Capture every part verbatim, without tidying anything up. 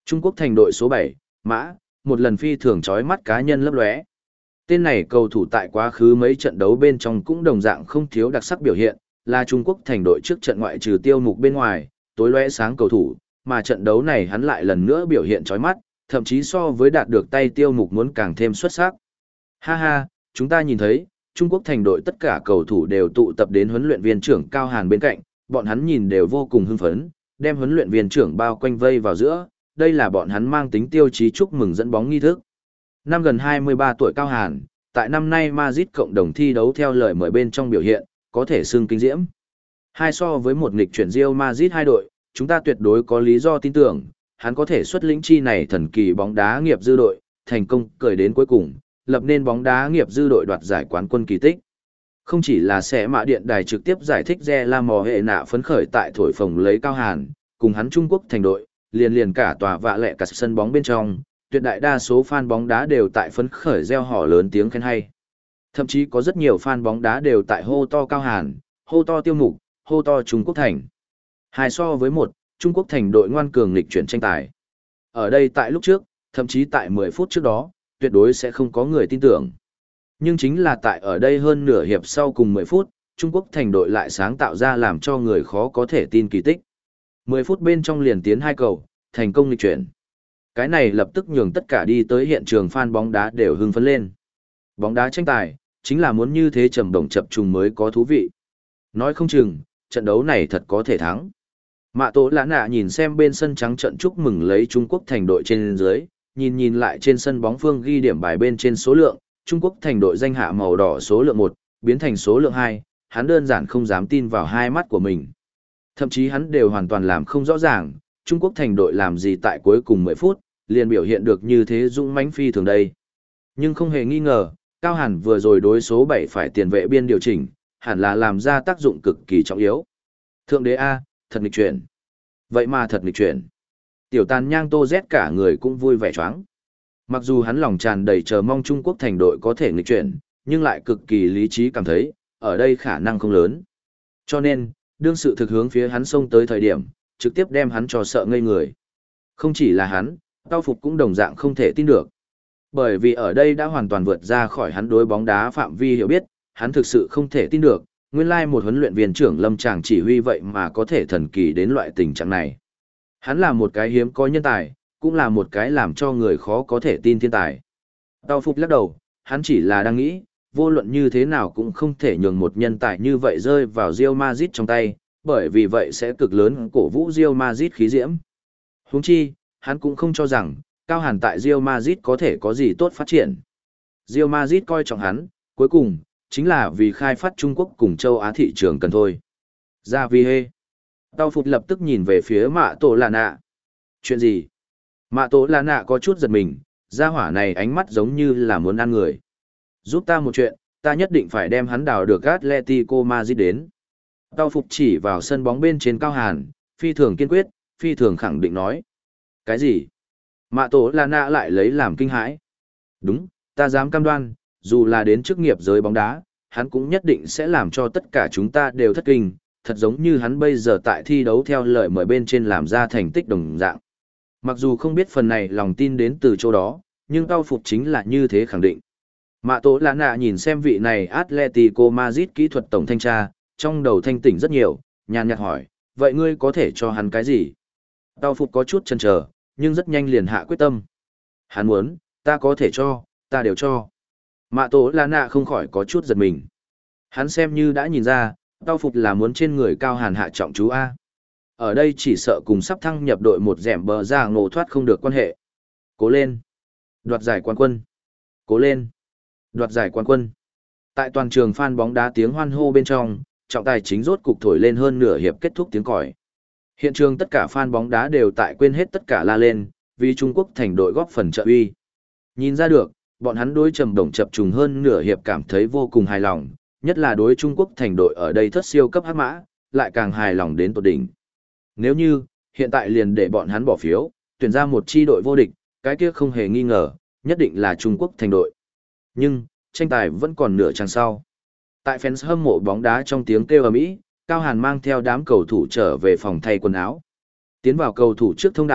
Trung Quốc thành đội số bảy, Mã, một lần phi thường chói mắt cá nhân lấp lóe. Tên này cầu thủ tại quá khứ mấy trận đấu bên trong cũng đồng dạng không thiếu đặc sắc biểu hiện, là Trung Quốc thành đội trước trận ngoại trừ Tiêu Mục bên ngoài, tối lóe sáng cầu thủ, mà trận đấu này hắn lại lần nữa biểu hiện chói mắt, thậm chí so với đạt được tay Tiêu Mục muốn càng thêm xuất sắc. Ha ha, chúng ta nhìn thấy, Trung Quốc thành đội tất cả cầu thủ đều tụ tập đến huấn luyện viên trưởng Cao Hàn bên cạnh, bọn hắn nhìn đều vô cùng hưng phấn, đem huấn luyện viên trưởng bao quanh vây vào giữa, đây là bọn hắn mang tính tiêu chí chúc mừng dẫn bóng nghi thức. Năm gần hai mươi ba tuổi Cao Hàn, tại năm nay Madrid cộng đồng thi đấu theo lời mời bên trong biểu hiện, có thể xưng kinh diễm. Hai so với một nghịch chuyển Real Madrid hai đội, chúng ta tuyệt đối có lý do tin tưởng, hắn có thể xuất lĩnh chi này thần kỳ bóng đá nghiệp dư đội, thành công cởi đến cuối cùng, lập nên bóng đá nghiệp dư đội đoạt giải quán quân kỳ tích. Không chỉ là sẽ mã điện đài trực tiếp giải thích Re La Mò hệ nạ phấn khởi tại thổi phồng lấy Cao Hàn, cùng hắn Trung Quốc thành đội, liền liền cả tòa vạ lẹ cả sân bóng bên trong, tuyệt đại đa số fan bóng đá đều tại phấn khởi reo hò lớn tiếng khen hay. Thậm chí có rất nhiều fan bóng đá đều tại hô to Cao Hàn, hô to Tiêu Mục, hô to Trung Quốc thành. Hai so với một, Trung Quốc thành đội ngoan cường nghịch chuyển tranh tài. Ở đây tại lúc trước, thậm chí tại mười phút trước đó, tuyệt đối sẽ không có người tin tưởng. Nhưng chính là tại ở đây hơn nửa hiệp sau cùng mười phút, Trung Quốc thành đội lại sáng tạo ra làm cho người khó có thể tin kỳ tích. mười phút bên trong liền tiến hai cầu, thành công nghịch chuyển. Cái này lập tức nhường tất cả đi tới hiện trường fan bóng đá đều hưng phấn lên. Bóng đá tranh tài, chính là muốn như thế trầm động chập trùng mới có thú vị. Nói không chừng, trận đấu này thật có thể thắng. Mạ Tố Lã Nạ nhìn xem bên sân trắng trận chúc mừng lấy Trung Quốc thành đội trên dưới, nhìn nhìn lại trên sân bóng phương ghi điểm bài bên trên số lượng, Trung Quốc thành đội danh hạ màu đỏ số lượng một, biến thành số lượng hai, hắn đơn giản không dám tin vào hai mắt của mình. Thậm chí hắn đều hoàn toàn làm không rõ ràng, Trung Quốc thành đội làm gì tại cuối cùng mười phút, liền biểu hiện được như thế dũng mãnh phi thường đây. Nhưng không hề nghi ngờ, Cao Hàn vừa rồi đối số bảy phải tiền vệ biên điều chỉnh, hẳn là làm ra tác dụng cực kỳ trọng yếu. Thượng đế A, thật nghịch chuyển. Vậy mà thật nghịch chuyển. Tiểu tàn nhang Tô Z cả người cũng vui vẻ choáng. Mặc dù hắn lòng tràn đầy chờ mong Trung Quốc thành đội có thể nghịch chuyển, nhưng lại cực kỳ lý trí cảm thấy, ở đây khả năng không lớn. Cho nên, đương sự thực hướng phía hắn xông tới thời điểm, trực tiếp đem hắn cho sợ ngây người. Không chỉ là hắn, Tao Phục cũng đồng dạng không thể tin được. Bởi vì ở đây đã hoàn toàn vượt ra khỏi hắn đối bóng đá phạm vi hiểu biết, hắn thực sự không thể tin được, nguyên lai một huấn luyện viên trưởng Lâm Tràng chỉ huy vậy mà có thể thần kỳ đến loại tình trạng này. Hắn là một cái hiếm có nhân tài, cũng là một cái làm cho người khó có thể tin thiên tài. Tao Phục lắc đầu, hắn chỉ là đang nghĩ, vô luận như thế nào cũng không thể nhường một nhân tài như vậy rơi vào Real Madrid trong tay, bởi vì vậy sẽ cực lớn cổ vũ Real Madrid khí diễm. Huống chi, hắn cũng không cho rằng, Cao Hàn tại Real Madrid có thể có gì tốt phát triển. Real Madrid coi trọng hắn, cuối cùng, chính là vì khai phát Trung Quốc cùng châu Á thị trường cần thôi. Ra vì hê. Tao Phục lập tức nhìn về phía Mạ Tổ Lạ Nạ. Chuyện gì? Mạ Tổ Lạ Nạ có chút giật mình, gia hỏa này ánh mắt giống như là muốn ăn người. Giúp ta một chuyện, ta nhất định phải đem hắn đào được Atletico Madrid đến. Tao Phục chỉ vào sân bóng bên trên Cao Hàn, phi thường kiên quyết, phi thường khẳng định nói. Cái gì? Mạ Tổ Lạ Nạ lại lấy làm kinh hãi. Đúng, ta dám cam đoan, dù là đến chức nghiệp giới bóng đá, hắn cũng nhất định sẽ làm cho tất cả chúng ta đều thất kinh, thật giống như hắn bây giờ tại thi đấu theo lời mời bên trên làm ra thành tích đồng dạng. Mặc dù không biết phần này lòng tin đến từ chỗ đó, nhưng Tao Phục chính là như thế khẳng định. Mạ Tố Lạ Nạ nhìn xem vị này Atletico Madrid kỹ thuật tổng thanh tra, trong đầu thanh tỉnh rất nhiều, nhàn nhạt hỏi, vậy ngươi có thể cho hắn cái gì? Tao Phục có chút chần chờ, nhưng rất nhanh liền hạ quyết tâm. Hắn muốn, ta có thể cho, ta đều cho. Mạ Tố Lạ Nạ không khỏi có chút giật mình. Hắn xem như đã nhìn ra, Tao Phục là muốn trên người Cao Hàn hạ trọng chú A. Ở đây chỉ sợ cùng sắp thăng nhập đội một dẻm bờ ra ngộ thoát không được quan hệ. Cố lên. Đoạt giải quán quân. Cố lên. Đoạt giải quán quân. Tại toàn trường fan bóng đá tiếng hoan hô bên trong, trọng tài chính rốt cục thổi lên hơn nửa hiệp kết thúc tiếng còi. Hiện trường tất cả fan bóng đá đều tại quên hết tất cả la lên, vì Trung Quốc thành đội góp phần trợ uy. Nhìn ra được, bọn hắn đối trầm đồng chập trùng hơn nửa hiệp cảm thấy vô cùng hài lòng, nhất là đối Trung Quốc thành đội ở đây thất siêu cấp hắc mã, lại càng hài lòng đến tột đỉnh. Nếu như, hiện tại liền để bọn hắn bỏ phiếu, tuyển ra một chi đội vô địch, cái kia không hề nghi ngờ, nhất định là Trung Quốc thành đội. Nhưng, tranh tài vẫn còn nửa chặng sau. Tại fans hâm mộ bóng đá trong tiếng kêu ầm ĩ, Cao Hàn mang theo đám cầu thủ trở về phòng thay quần áo. Tiến vào cầu thủ trước thông đạo,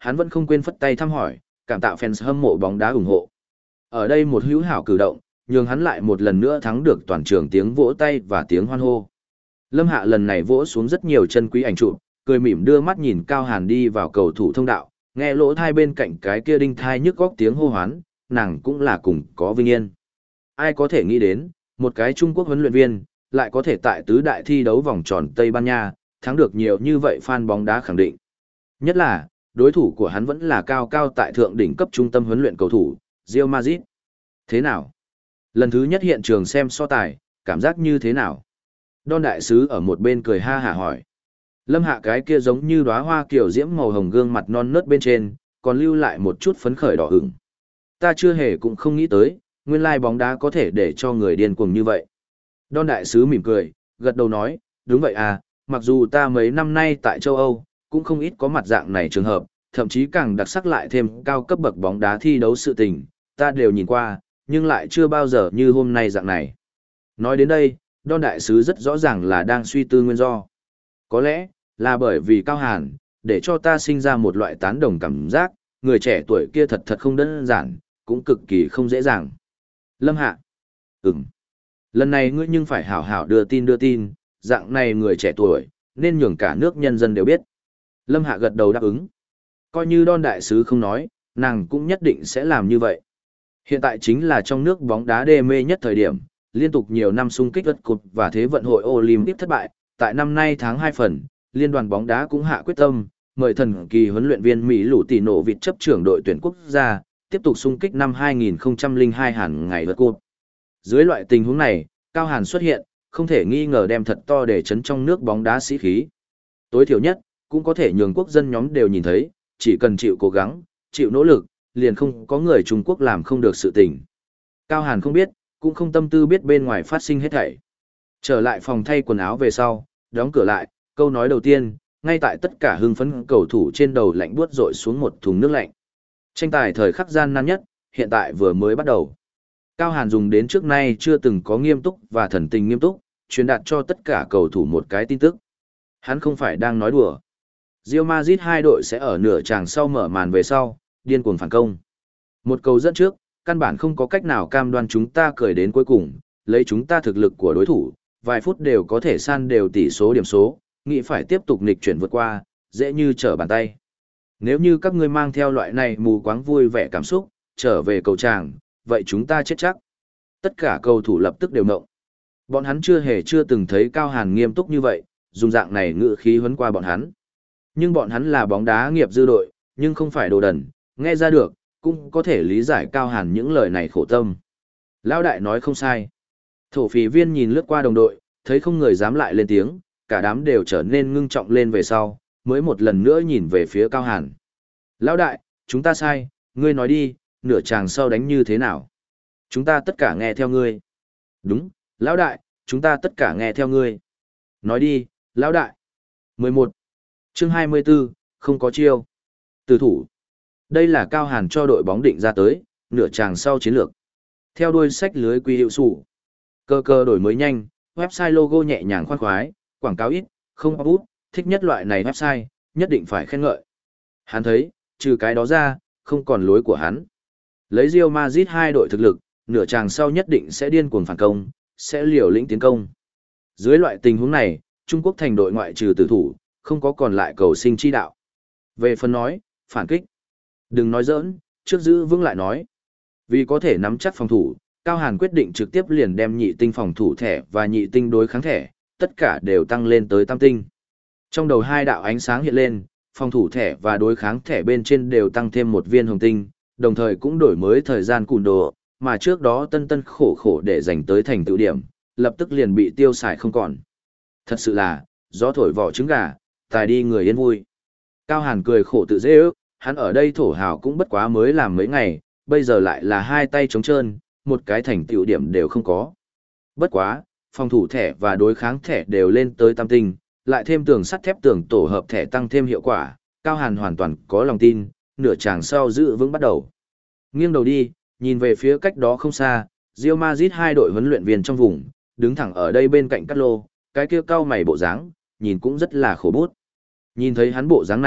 hắn vẫn không quên phất tay thăm hỏi, cảm tạ fans hâm mộ bóng đá ủng hộ. Ở đây một hữu hảo cử động, nhường hắn lại một lần nữa thắng được toàn trường tiếng vỗ tay và tiếng hoan hô. Lâm Hạ lần này vỗ xuống rất nhiều chân quý ảnh chụp, cười mỉm đưa mắt nhìn Cao Hàn đi vào cầu thủ thông đạo, nghe lỗ thai bên cạnh cái kia đinh thai nhức góc tiếng hô hoán, nàng cũng là cùng có vinh yên. Ai có thể nghĩ đến, một cái Trung Quốc huấn luyện viên, lại có thể tại tứ đại thi đấu vòng tròn Tây Ban Nha, thắng được nhiều như vậy fan bóng đá khẳng định. Nhất là, đối thủ của hắn vẫn là cao cao tại thượng đỉnh cấp trung tâm huấn luyện cầu thủ, Real Madrid. Thế nào? Lần thứ nhất hiện trường xem so tài, cảm giác như thế nào? Don đại sứ ở một bên cười ha hả hỏi. Lâm Hạ cái kia giống như đóa hoa kiểu diễm màu hồng gương mặt non nớt bên trên, còn lưu lại một chút phấn khởi đỏ ửng. Ta chưa hề cũng không nghĩ tới, nguyên lai bóng đá có thể để cho người điên cuồng như vậy. Don đại sứ mỉm cười, gật đầu nói, đúng vậy à, mặc dù ta mấy năm nay tại châu Âu, cũng không ít có mặt dạng này trường hợp, thậm chí càng đặc sắc lại thêm cao cấp bậc bóng đá thi đấu sự tình, ta đều nhìn qua, nhưng lại chưa bao giờ như hôm nay dạng này. Nói đến đây, Don đại sứ rất rõ ràng là đang suy tư nguyên do. Có lẽ, là bởi vì Cao Hàn, để cho ta sinh ra một loại tán đồng cảm giác, người trẻ tuổi kia thật thật không đơn giản, cũng cực kỳ không dễ dàng. Lâm Hạ. Ừm. Lần này ngươi nhưng phải hảo hảo đưa tin đưa tin, dạng này người trẻ tuổi, nên nhường cả nước nhân dân đều biết. Lâm Hạ gật đầu đáp ứng. Coi như Don đại sứ không nói, nàng cũng nhất định sẽ làm như vậy. Hiện tại chính là trong nước bóng đá đê mê nhất thời điểm, liên tục nhiều năm xung kích đất cột và thế vận hội Olympic thất bại, tại năm nay tháng hai phần, liên đoàn bóng đá cũng hạ quyết tâm, mời thần kỳ huấn luyện viên Mỹ Lũ Tỷ Nổ Vịt chấp trưởng đội tuyển quốc gia, tiếp tục xung kích năm hai nghìn không trăm lẻ hai Hàn ngày vật cột. Dưới loại tình huống này, Cao Hàn xuất hiện, không thể nghi ngờ đem thật to để chấn trong nước bóng đá sĩ khí. Tối thiểu nhất, cũng có thể nhường quốc dân nhóm đều nhìn thấy, chỉ cần chịu cố gắng, chịu nỗ lực, liền không có người Trung Quốc làm không được sự tình. Cao Hàn không biết, cũng không tâm tư biết bên ngoài phát sinh hết thảy. Trở lại phòng thay quần áo về sau, đóng cửa lại, câu nói đầu tiên, ngay tại tất cả hưng phấn cầu thủ trên đầu lạnh buốt rội xuống một thùng nước lạnh. Tranh tài thời khắc gian nan nhất, hiện tại vừa mới bắt đầu. Cao Hàn dùng đến trước nay chưa từng có nghiêm túc và thần tình nghiêm túc, truyền đạt cho tất cả cầu thủ một cái tin tức. Hắn không phải đang nói đùa. Real Madrid hai đội sẽ ở nửa chàng sau mở màn về sau, điên cuồng phản công. Một cầu dẫn trước, căn bản không có cách nào cam đoan chúng ta cười đến cuối cùng, lấy chúng ta thực lực của đối thủ, vài phút đều có thể san đều tỷ số điểm số, nghĩ phải tiếp tục nghịch chuyển vượt qua, dễ như trở bàn tay. Nếu như các ngươi mang theo loại này mù quáng vui vẻ cảm xúc, trở về cầu tràng, vậy chúng ta chết chắc. Tất cả cầu thủ lập tức đều ngộng. Bọn hắn chưa hề chưa từng thấy Cao Hàn nghiêm túc như vậy, dùng dạng này ngữ khí huấn qua bọn hắn. Nhưng bọn hắn là bóng đá nghiệp dư đội, nhưng không phải đồ đần, nghe ra được, cũng có thể lý giải Cao Hàn những lời này khổ tâm. Lão đại nói không sai. Thổ phỉ viên nhìn lướt qua đồng đội, thấy không người dám lại lên tiếng, cả đám đều trở nên ngưng trọng lên về sau, mới một lần nữa nhìn về phía Cao Hàn. Lão đại, chúng ta sai, ngươi nói đi, nửa chàng sau đánh như thế nào? Chúng ta tất cả nghe theo ngươi. Đúng, lão đại, chúng ta tất cả nghe theo ngươi. Nói đi, lão đại. mười một. Chương hai mươi tư, không có chiêu. Từ thủ. Đây là Cao Hàn cho đội bóng định ra tới, nửa chàng sau chiến lược. Theo đuôi sách lưới quy hiệu sủ. Cơ cơ đổi mới nhanh, website logo nhẹ nhàng khoan khoái, quảng cáo ít, không áp út, thích nhất loại này website, nhất định phải khen ngợi. Hắn thấy, trừ cái đó ra, không còn lối của hắn. Lấy Real Madrid hai đội thực lực, nửa chàng sau nhất định sẽ điên cuồng phản công, sẽ liều lĩnh tiến công. Dưới loại tình huống này, Trung Quốc thành đội ngoại trừ tử thủ, không có còn lại cầu sinh chi đạo. Về phần nói, phản kích. Đừng nói giỡn, trước giữ vững lại nói. Vì có thể nắm chắc phòng thủ, Cao Hàn quyết định trực tiếp liền đem nhị tinh phòng thủ thẻ và nhị tinh đối kháng thẻ, tất cả đều tăng lên tới tam tinh. Trong đầu hai đạo ánh sáng hiện lên, phòng thủ thẻ và đối kháng thẻ bên trên đều tăng thêm một viên hồng tinh, đồng thời cũng đổi mới thời gian cùn đồ, mà trước đó tân tân khổ khổ để dành tới thành tựu điểm, lập tức liền bị tiêu xài không còn. Thật sự là, gió thổi vỏ trứng gà, tài đi người yên vui. Cao Hàn cười khổ tự dễ ước, hắn ở đây thổ hào cũng bất quá mới làm mấy ngày, bây giờ lại là hai tay trống trơn, một cái thành tựu điểm đều không có. Bất quá, phòng thủ thẻ và đối kháng thẻ đều lên tới tam tinh, lại thêm tường sắt thép tường tổ hợp thẻ tăng thêm hiệu quả, Cao Hàn hoàn toàn có lòng tin, nửa chàng sau giữ vững bắt đầu. Nghiêng đầu đi, nhìn về phía cách đó không xa, Real Madrid hai đội huấn luyện viên trong vùng, đứng thẳng ở đây bên cạnh Cát Lô, cái kia cao mày bộ dáng, nhìn cũng rất là khổ bút. Nhìn thấy hắn bộ dáng này,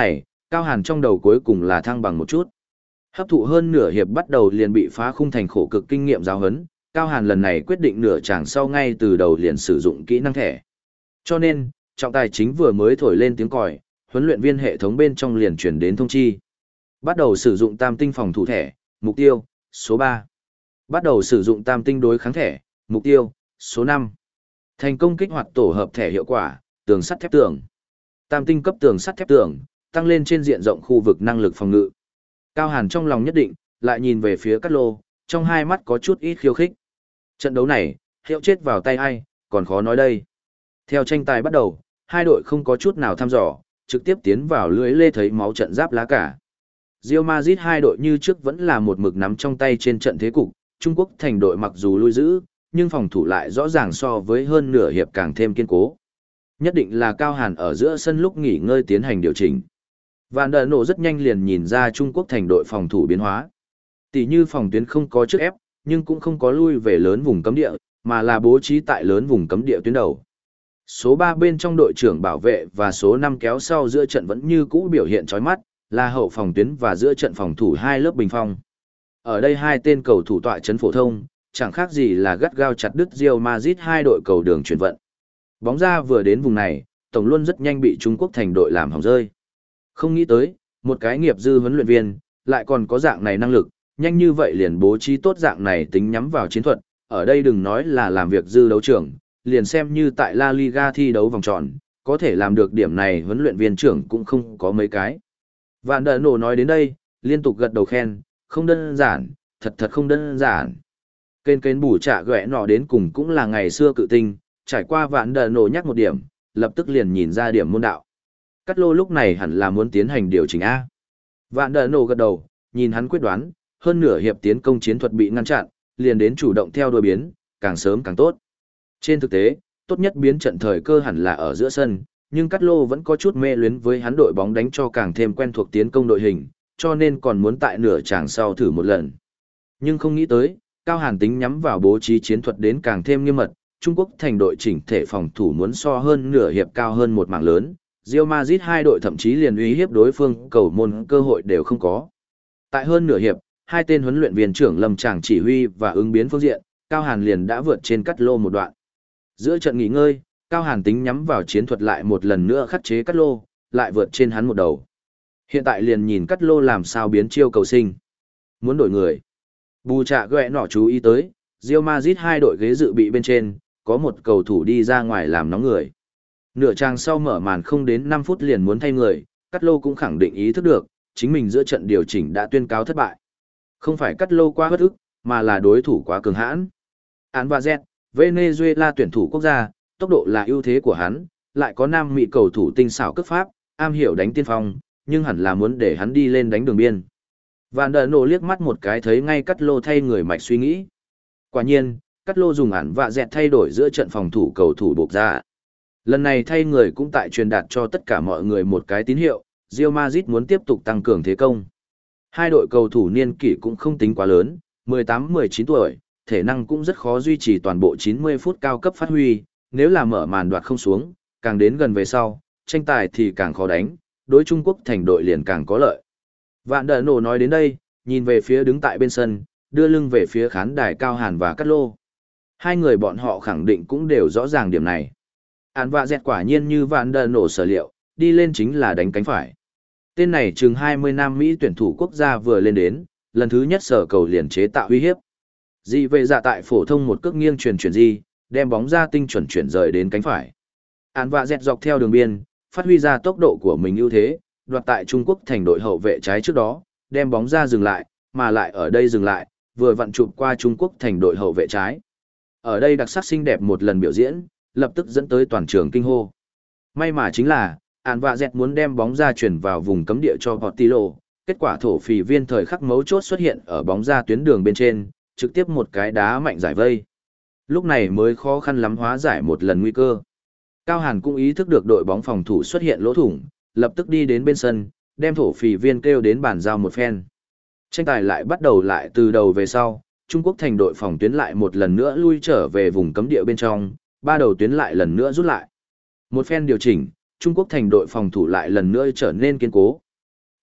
Cao Hàn trong đầu cuối cùng là thăng bằng một chút. Hấp thụ hơn nửa hiệp bắt đầu liền bị phá khung thành khổ cực kinh nghiệm giáo huấn, Cao Hàn lần này quyết định nửa chàng sau ngay từ đầu liền sử dụng kỹ năng thẻ. Cho nên, trọng tài chính vừa mới thổi lên tiếng còi, huấn luyện viên hệ thống bên trong liền chuyển đến thông chi. Bắt đầu sử dụng tam tinh phòng thủ thẻ, mục tiêu, số ba. Bắt đầu sử dụng tam tinh đối kháng thẻ, mục tiêu, số năm. Thành công kích hoạt tổ hợp thẻ hiệu quả, tường sắt thép tường. Tam tinh cấp tường sắt thép tường, tăng lên trên diện rộng khu vực năng lực phòng ngự. Cao Hàn trong lòng nhất định, lại nhìn về phía Cát Lô, trong hai mắt có chút ít khiêu khích. Trận đấu này, hiệu chết vào tay ai, còn khó nói đây. Theo tranh tài bắt đầu, hai đội không có chút nào thăm dò, trực tiếp tiến vào lưới lê thấy máu trận giáp lá cả. Real Madrid hai đội như trước vẫn là một mực nắm trong tay trên trận thế cục, Trung Quốc thành đội mặc dù lui giữ, nhưng phòng thủ lại rõ ràng so với hơn nửa hiệp càng thêm kiên cố. Nhất định là Cao Hàn ở giữa sân lúc nghỉ ngơi tiến hành điều chỉnh. Vạn Đờ Nổ rất nhanh liền nhìn ra Trung Quốc thành đội phòng thủ biến hóa. Tỷ như phòng tuyến không có trước ép, nhưng cũng không có lui về lớn vùng cấm địa, mà là bố trí tại lớn vùng cấm địa tuyến đầu. Số ba bên trong đội trưởng bảo vệ và số năm kéo sau giữa trận vẫn như cũ biểu hiện chói mắt, là hậu phòng tuyến và giữa trận phòng thủ hai lớp bình phong. Ở đây hai tên cầu thủ tọa trấn phổ thông, chẳng khác gì là gắt gao chặt đứt Real Madrid hai đội cầu đường chuyển vận. Bóng ra vừa đến vùng này, tổng luôn rất nhanh bị Trung Quốc thành đội làm hỏng rơi. Không nghĩ tới, một cái nghiệp dư huấn luyện viên, lại còn có dạng này năng lực, nhanh như vậy liền bố trí tốt dạng này tính nhắm vào chiến thuật, ở đây đừng nói là làm việc dư đấu trưởng, liền xem như tại La Liga thi đấu vòng tròn, có thể làm được điểm này huấn luyện viên trưởng cũng không có mấy cái. Vạn Đờ Nổ nói đến đây, liên tục gật đầu khen, không đơn giản, thật thật không đơn giản. Kênh kênh bù trả ghẹ nọ đến cùng cũng là ngày xưa cự tinh, trải qua Vạn Đờ Nổ nhắc một điểm, lập tức liền nhìn ra điểm môn đạo. Cát Lô lúc này hẳn là muốn tiến hành điều chỉnh A. Vạn Đờ Nổ gật đầu, nhìn hắn quyết đoán, hơn nửa hiệp tiến công chiến thuật bị ngăn chặn, liền đến chủ động theo đuôi biến, càng sớm càng tốt. Trên thực tế, tốt nhất biến trận thời cơ hẳn là ở giữa sân, nhưng Cát Lô vẫn có chút mê luyến với hắn đội bóng đánh cho càng thêm quen thuộc tiến công đội hình, cho nên còn muốn tại nửa chàng sau thử một lần. Nhưng không nghĩ tới, Cao Hàn tính nhắm vào bố trí chiến thuật đến càng thêm nghiêm mật, Trung Quốc thành đội chỉnh thể phòng thủ muốn so hơn nửa hiệp cao hơn một mảng lớn, Real Madrid hai đội thậm chí liền uy hiếp đối phương cầu môn cơ hội đều không có. Tại hơn nửa hiệp, hai tên huấn luyện viên trưởng Lâm Tràng chỉ huy và ứng biến phương diện, Cao Hàn liền đã vượt trên Cát Lô một đoạn. Giữa trận nghỉ ngơi, Cao Hàn tính nhắm vào chiến thuật lại một lần nữa khắc chế Cát Lô, lại vượt trên hắn một đầu. Hiện tại liền nhìn Cát Lô làm sao biến chiêu cầu sinh. Muốn đổi người. Bù trả ghẹ nọ chú ý tới, Real Madrid hai đội ghế dự bị bên trên, có một cầu thủ đi ra ngoài làm nóng người. Nửa trang sau mở màn không đến năm phút liền muốn thay người, Cát Lô cũng khẳng định ý thức được, chính mình giữa trận điều chỉnh đã tuyên cáo thất bại. Không phải Cát Lô quá bất ức, mà là đối thủ quá cường hãn. Án và Z, Venezuela tuyển thủ quốc gia, tốc độ là ưu thế của hắn, lại có Nam Mỹ cầu thủ tinh xảo cấp pháp, am hiểu đánh tiên phong, nhưng hẳn là muốn để hắn đi lên đánh đường biên. Vạn Đờ Nổ liếc mắt một cái thấy ngay Cát Lô thay người mạch suy nghĩ. Quả nhiên, Cát Lô dùng ản và dẹt thay đổi giữa trận phòng thủ cầu thủ buộc ra. Lần này thay người cũng tại truyền đạt cho tất cả mọi người một cái tín hiệu, Real Madrid muốn tiếp tục tăng cường thế công. Hai đội cầu thủ niên kỷ cũng không tính quá lớn, mười tám mười chín tuổi, thể năng cũng rất khó duy trì toàn bộ chín mươi phút cao cấp phát huy, nếu là mở màn đoạt không xuống, càng đến gần về sau, tranh tài thì càng khó đánh, đối Trung Quốc thành đội liền càng có lợi. Vạn Đờ Nổ nói đến đây, nhìn về phía đứng tại bên sân, đưa lưng về phía khán đài Cao Hàn và Cát Lô. Hai người bọn họ khẳng định cũng đều rõ ràng điểm này. Án và dẹt quả nhiên như Vạn Đờ Nổ sở liệu, đi lên chính là đánh cánh phải. Tên này chừng hai mươi Nam Mỹ tuyển thủ quốc gia vừa lên đến, lần thứ nhất sở cầu liền chế tạo uy hiếp. Dị vệ dạ tại phổ thông một cước nghiêng chuyển chuyển di, đem bóng ra tinh chuẩn chuyển rời đến cánh phải. Án và dẹt dọc theo đường biên, phát huy ra tốc độ của mình ưu thế, đoạt tại Trung Quốc thành đội hậu vệ trái trước đó, đem bóng ra dừng lại, mà lại ở đây dừng lại, vừa vặn chụp qua Trung Quốc thành đội hậu vệ trái. Ở đây đặc sắc xinh đẹp một lần biểu diễn, lập tức dẫn tới toàn trường kinh hô. May mà chính là, Án và dẹt muốn đem bóng ra chuyển vào vùng cấm địa cho Portillo, kết quả thổ phỉ viên thời khắc mấu chốt xuất hiện ở bóng ra tuyến đường bên trên, trực tiếp một cái đá mạnh giải vây. Lúc này mới khó khăn lắm hóa giải một lần nguy cơ. Cao Hàn cũng ý thức được đội bóng phòng thủ xuất hiện lỗ thủng, lập tức đi đến bên sân, đem thổ phỉ viên kêu đến bàn giao một phen. Tranh tài lại bắt đầu lại từ đầu về sau, Trung Quốc thành đội phòng tuyến lại một lần nữa lui trở về vùng cấm địa bên trong, ba đầu tuyến lại lần nữa rút lại. Một phen điều chỉnh, Trung Quốc thành đội phòng thủ lại lần nữa trở nên kiên cố.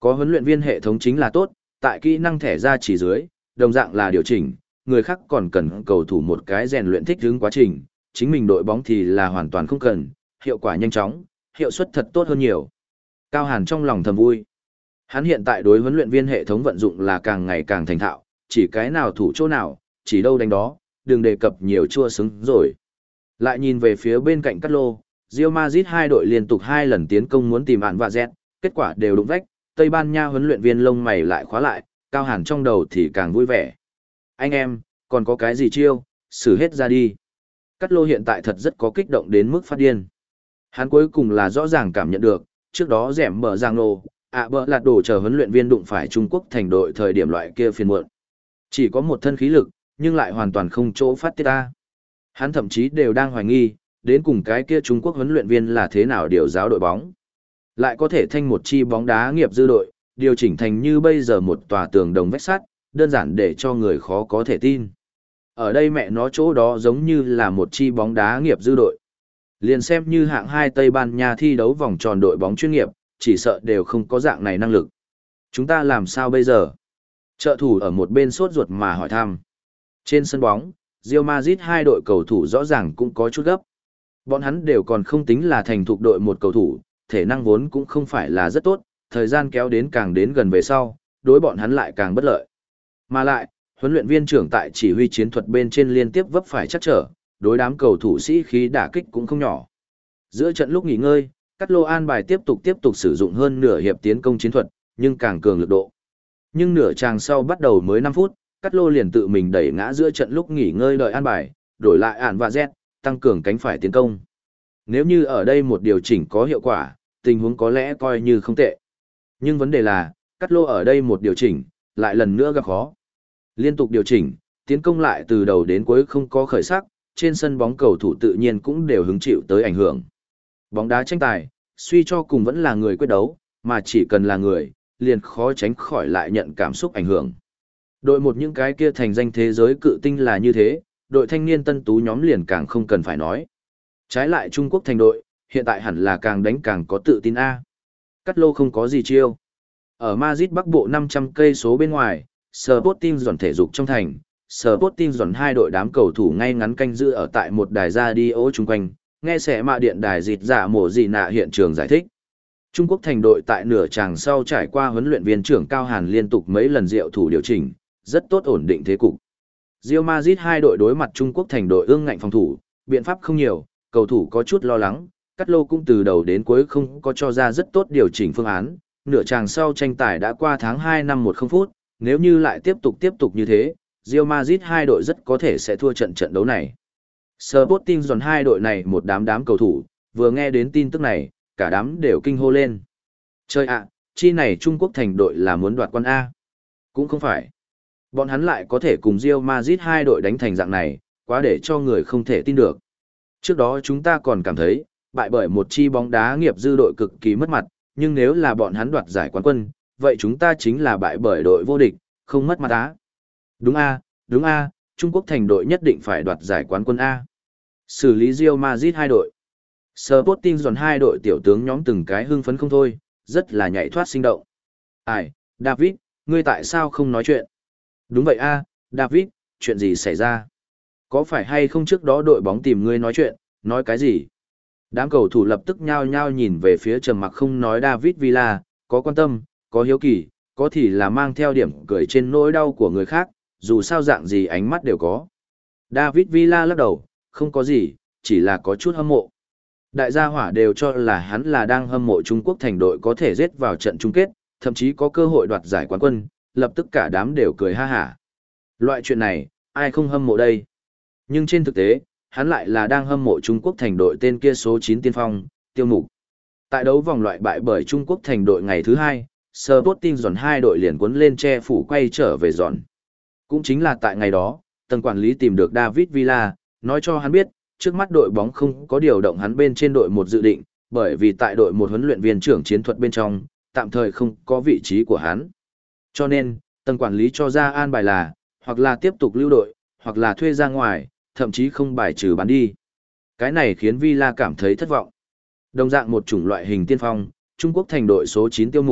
Có huấn luyện viên hệ thống chính là tốt, tại kỹ năng thẻ ra chỉ dưới, đồng dạng là điều chỉnh, người khác còn cần cầu thủ một cái rèn luyện thích ứng quá trình, chính mình đội bóng thì là hoàn toàn không cần, hiệu quả nhanh chóng, hiệu suất thật tốt hơn nhiều. Cao Hàn trong lòng thầm vui. Hắn hiện tại đối huấn luyện viên hệ thống vận dụng là càng ngày càng thành thạo, chỉ cái nào thủ chỗ nào, chỉ đâu đánh đó, đừng đề cập nhiều chua xứng rồi. Lại nhìn về phía bên cạnh Cát Lô, Real Madrid hai đội liên tục hai lần tiến công muốn tìm Ản Vạ Dẹt, kết quả đều đụng vách, Tây Ban Nha huấn luyện viên lông mày lại khóa lại, Cao Hàn trong đầu thì càng vui vẻ. Anh em, còn có cái gì chiêu, xử hết ra đi. Cát Lô hiện tại thật rất có kích động đến mức phát điên. Hắn cuối cùng là rõ ràng cảm nhận được, trước đó rẻm mở giang nô, ạ bỡ lạt đổ chờ huấn luyện viên đụng phải Trung Quốc thành đội thời điểm loại kia phiền muộn. Chỉ có một thân khí lực, nhưng lại hoàn toàn không chỗ phát tiết ra. Hắn thậm chí đều đang hoài nghi, đến cùng cái kia Trung Quốc huấn luyện viên là thế nào điều giáo đội bóng. Lại có thể thanh một chi bóng đá nghiệp dư đội, điều chỉnh thành như bây giờ một tòa tường đồng vách sắt, đơn giản để cho người khó có thể tin. Ở đây mẹ nó chỗ đó giống như là một chi bóng đá nghiệp dư đội. Liền xem như hạng hai Tây Ban Nha thi đấu vòng tròn đội bóng chuyên nghiệp, chỉ sợ đều không có dạng này năng lực. Chúng ta làm sao bây giờ? Trợ thủ ở một bên sốt ruột mà hỏi thăm. Trên sân bóng, Real Madrid hai đội cầu thủ rõ ràng cũng có chút gấp. Bọn hắn đều còn không tính là thành thục đội một cầu thủ, thể năng vốn cũng không phải là rất tốt, thời gian kéo đến càng đến gần về sau, đối bọn hắn lại càng bất lợi. Mà lại, huấn luyện viên trưởng tại chỉ huy chiến thuật bên trên liên tiếp vấp phải chắc trở, đối đám cầu thủ sĩ khí đả kích cũng không nhỏ. Giữa trận lúc nghỉ ngơi, Cát Lô an bài tiếp tục tiếp tục sử dụng hơn nửa hiệp tiến công chiến thuật, nhưng càng cường lực độ. Nhưng nửa chàng sau bắt đầu mới năm phút, Cát Lô liền tự mình đẩy ngã giữa trận lúc nghỉ ngơi đợi an bài, đổi lại Ản Vạ Dẹt, tăng cường cánh phải tiến công. Nếu như ở đây một điều chỉnh có hiệu quả, tình huống có lẽ coi như không tệ. Nhưng vấn đề là, Cát Lô ở đây một điều chỉnh, lại lần nữa gặp khó. Liên tục điều chỉnh, tiến công lại từ đầu đến cuối không có khởi sắc, trên sân bóng cầu thủ tự nhiên cũng đều hứng chịu tới ảnh hưởng. Bóng đá tranh tài, suy cho cùng vẫn là người quyết đấu, mà chỉ cần là người, liền khó tránh khỏi lại nhận cảm xúc ảnh hưởng. Đội một những cái kia thành danh thế giới cự tinh là như thế, đội thanh niên tân tú nhóm liền càng không cần phải nói. Trái lại Trung Quốc thành đội, hiện tại hẳn là càng đánh càng có tự tin A. Cát Lô không có gì chiêu. Ở Madrid Bắc Bộ năm trăm cây số bên ngoài, Sporting dọn thể dục trong thành, Sporting dọn hai đội đám cầu thủ ngay ngắn canh giữ ở tại một đài radio chung quanh, nghe sẽ mạ điện đài dịt giả mổ gì nạ hiện trường giải thích. Trung Quốc thành đội tại nửa chàng sau trải qua huấn luyện viên trưởng Cao Hàn liên tục mấy lần diệu thủ điều chỉnh, rất tốt ổn định thế cục. Real Madrid hai đội đối mặt Trung Quốc thành đội ương ngạnh phòng thủ, biện pháp không nhiều, cầu thủ có chút lo lắng, Cát Lô cũng từ đầu đến cuối không có cho ra rất tốt điều chỉnh phương án, nửa chàng sau tranh tài đã qua tháng hai năm một không phút, nếu như lại tiếp tục tiếp tục như thế, Real Madrid hai đội rất có thể sẽ thua trận trận đấu này. Sporting dọn hai đội này một đám đám cầu thủ, vừa nghe đến tin tức này, cả đám đều kinh hô lên. Chơi ạ, chi này Trung Quốc thành đội là muốn đoạt quân A. Cũng không phải. Bọn hắn lại có thể cùng Real Madrid hai đội đánh thành dạng này, quá để cho người không thể tin được. Trước đó chúng ta còn cảm thấy, bại bởi một chi bóng đá nghiệp dư đội cực kỳ mất mặt, nhưng nếu là bọn hắn đoạt giải quán quân, vậy chúng ta chính là bại bởi đội vô địch, không mất mặt á. Đúng A, đúng A, Trung Quốc thành đội nhất định phải đoạt giải quán quân A. Xử lý Real Madrid hai đội. Sporting dọn hai đội tiểu tướng nhóm từng cái hưng phấn không thôi, rất là nhảy thoát sinh động. Ai, David, ngươi tại sao không nói chuyện? Đúng vậy A, David, chuyện gì xảy ra? Có phải hay không trước đó đội bóng tìm ngươi nói chuyện, nói cái gì? Đám cầu thủ lập tức nhao nhao nhìn về phía trầm mặc không nói David Villa, có quan tâm, có hiếu kỳ, có thì là mang theo điểm cười trên nỗi đau của người khác, dù sao dạng gì ánh mắt đều có. David Villa lắc đầu, không có gì, chỉ là có chút hâm mộ. Đại gia hỏa đều cho là hắn là đang hâm mộ Trung Quốc thành đội có thể giết vào trận chung kết, thậm chí có cơ hội đoạt giải quán quân, lập tức cả đám đều cười ha hả. Loại chuyện này, ai không hâm mộ đây? Nhưng trên thực tế, hắn lại là đang hâm mộ Trung Quốc thành đội tên kia số chín tiên phong, Tiêu Mục. Tại đấu vòng loại bại bởi Trung Quốc thành đội ngày thứ hai, Sporting dọn hai đội liền cuốn lên che phủ quay trở về dọn. Cũng chính là tại ngày đó, tầng quản lý tìm được David Villa, nói cho hắn biết, trước mắt đội bóng không có điều động hắn bên trên đội một dự định, bởi vì tại đội một huấn luyện viên trưởng chiến thuật bên trong, tạm thời không có vị trí của hắn. Cho nên, tầng quản lý cho ra an bài là, hoặc là tiếp tục lưu đội, hoặc là thuê ra ngoài, thậm chí không bài trừ bán đi. Cái này khiến Villa cảm thấy thất vọng. Đồng dạng một chủng loại hình tiên phong, Trung Quốc thành đội số chín Tiêu Mục,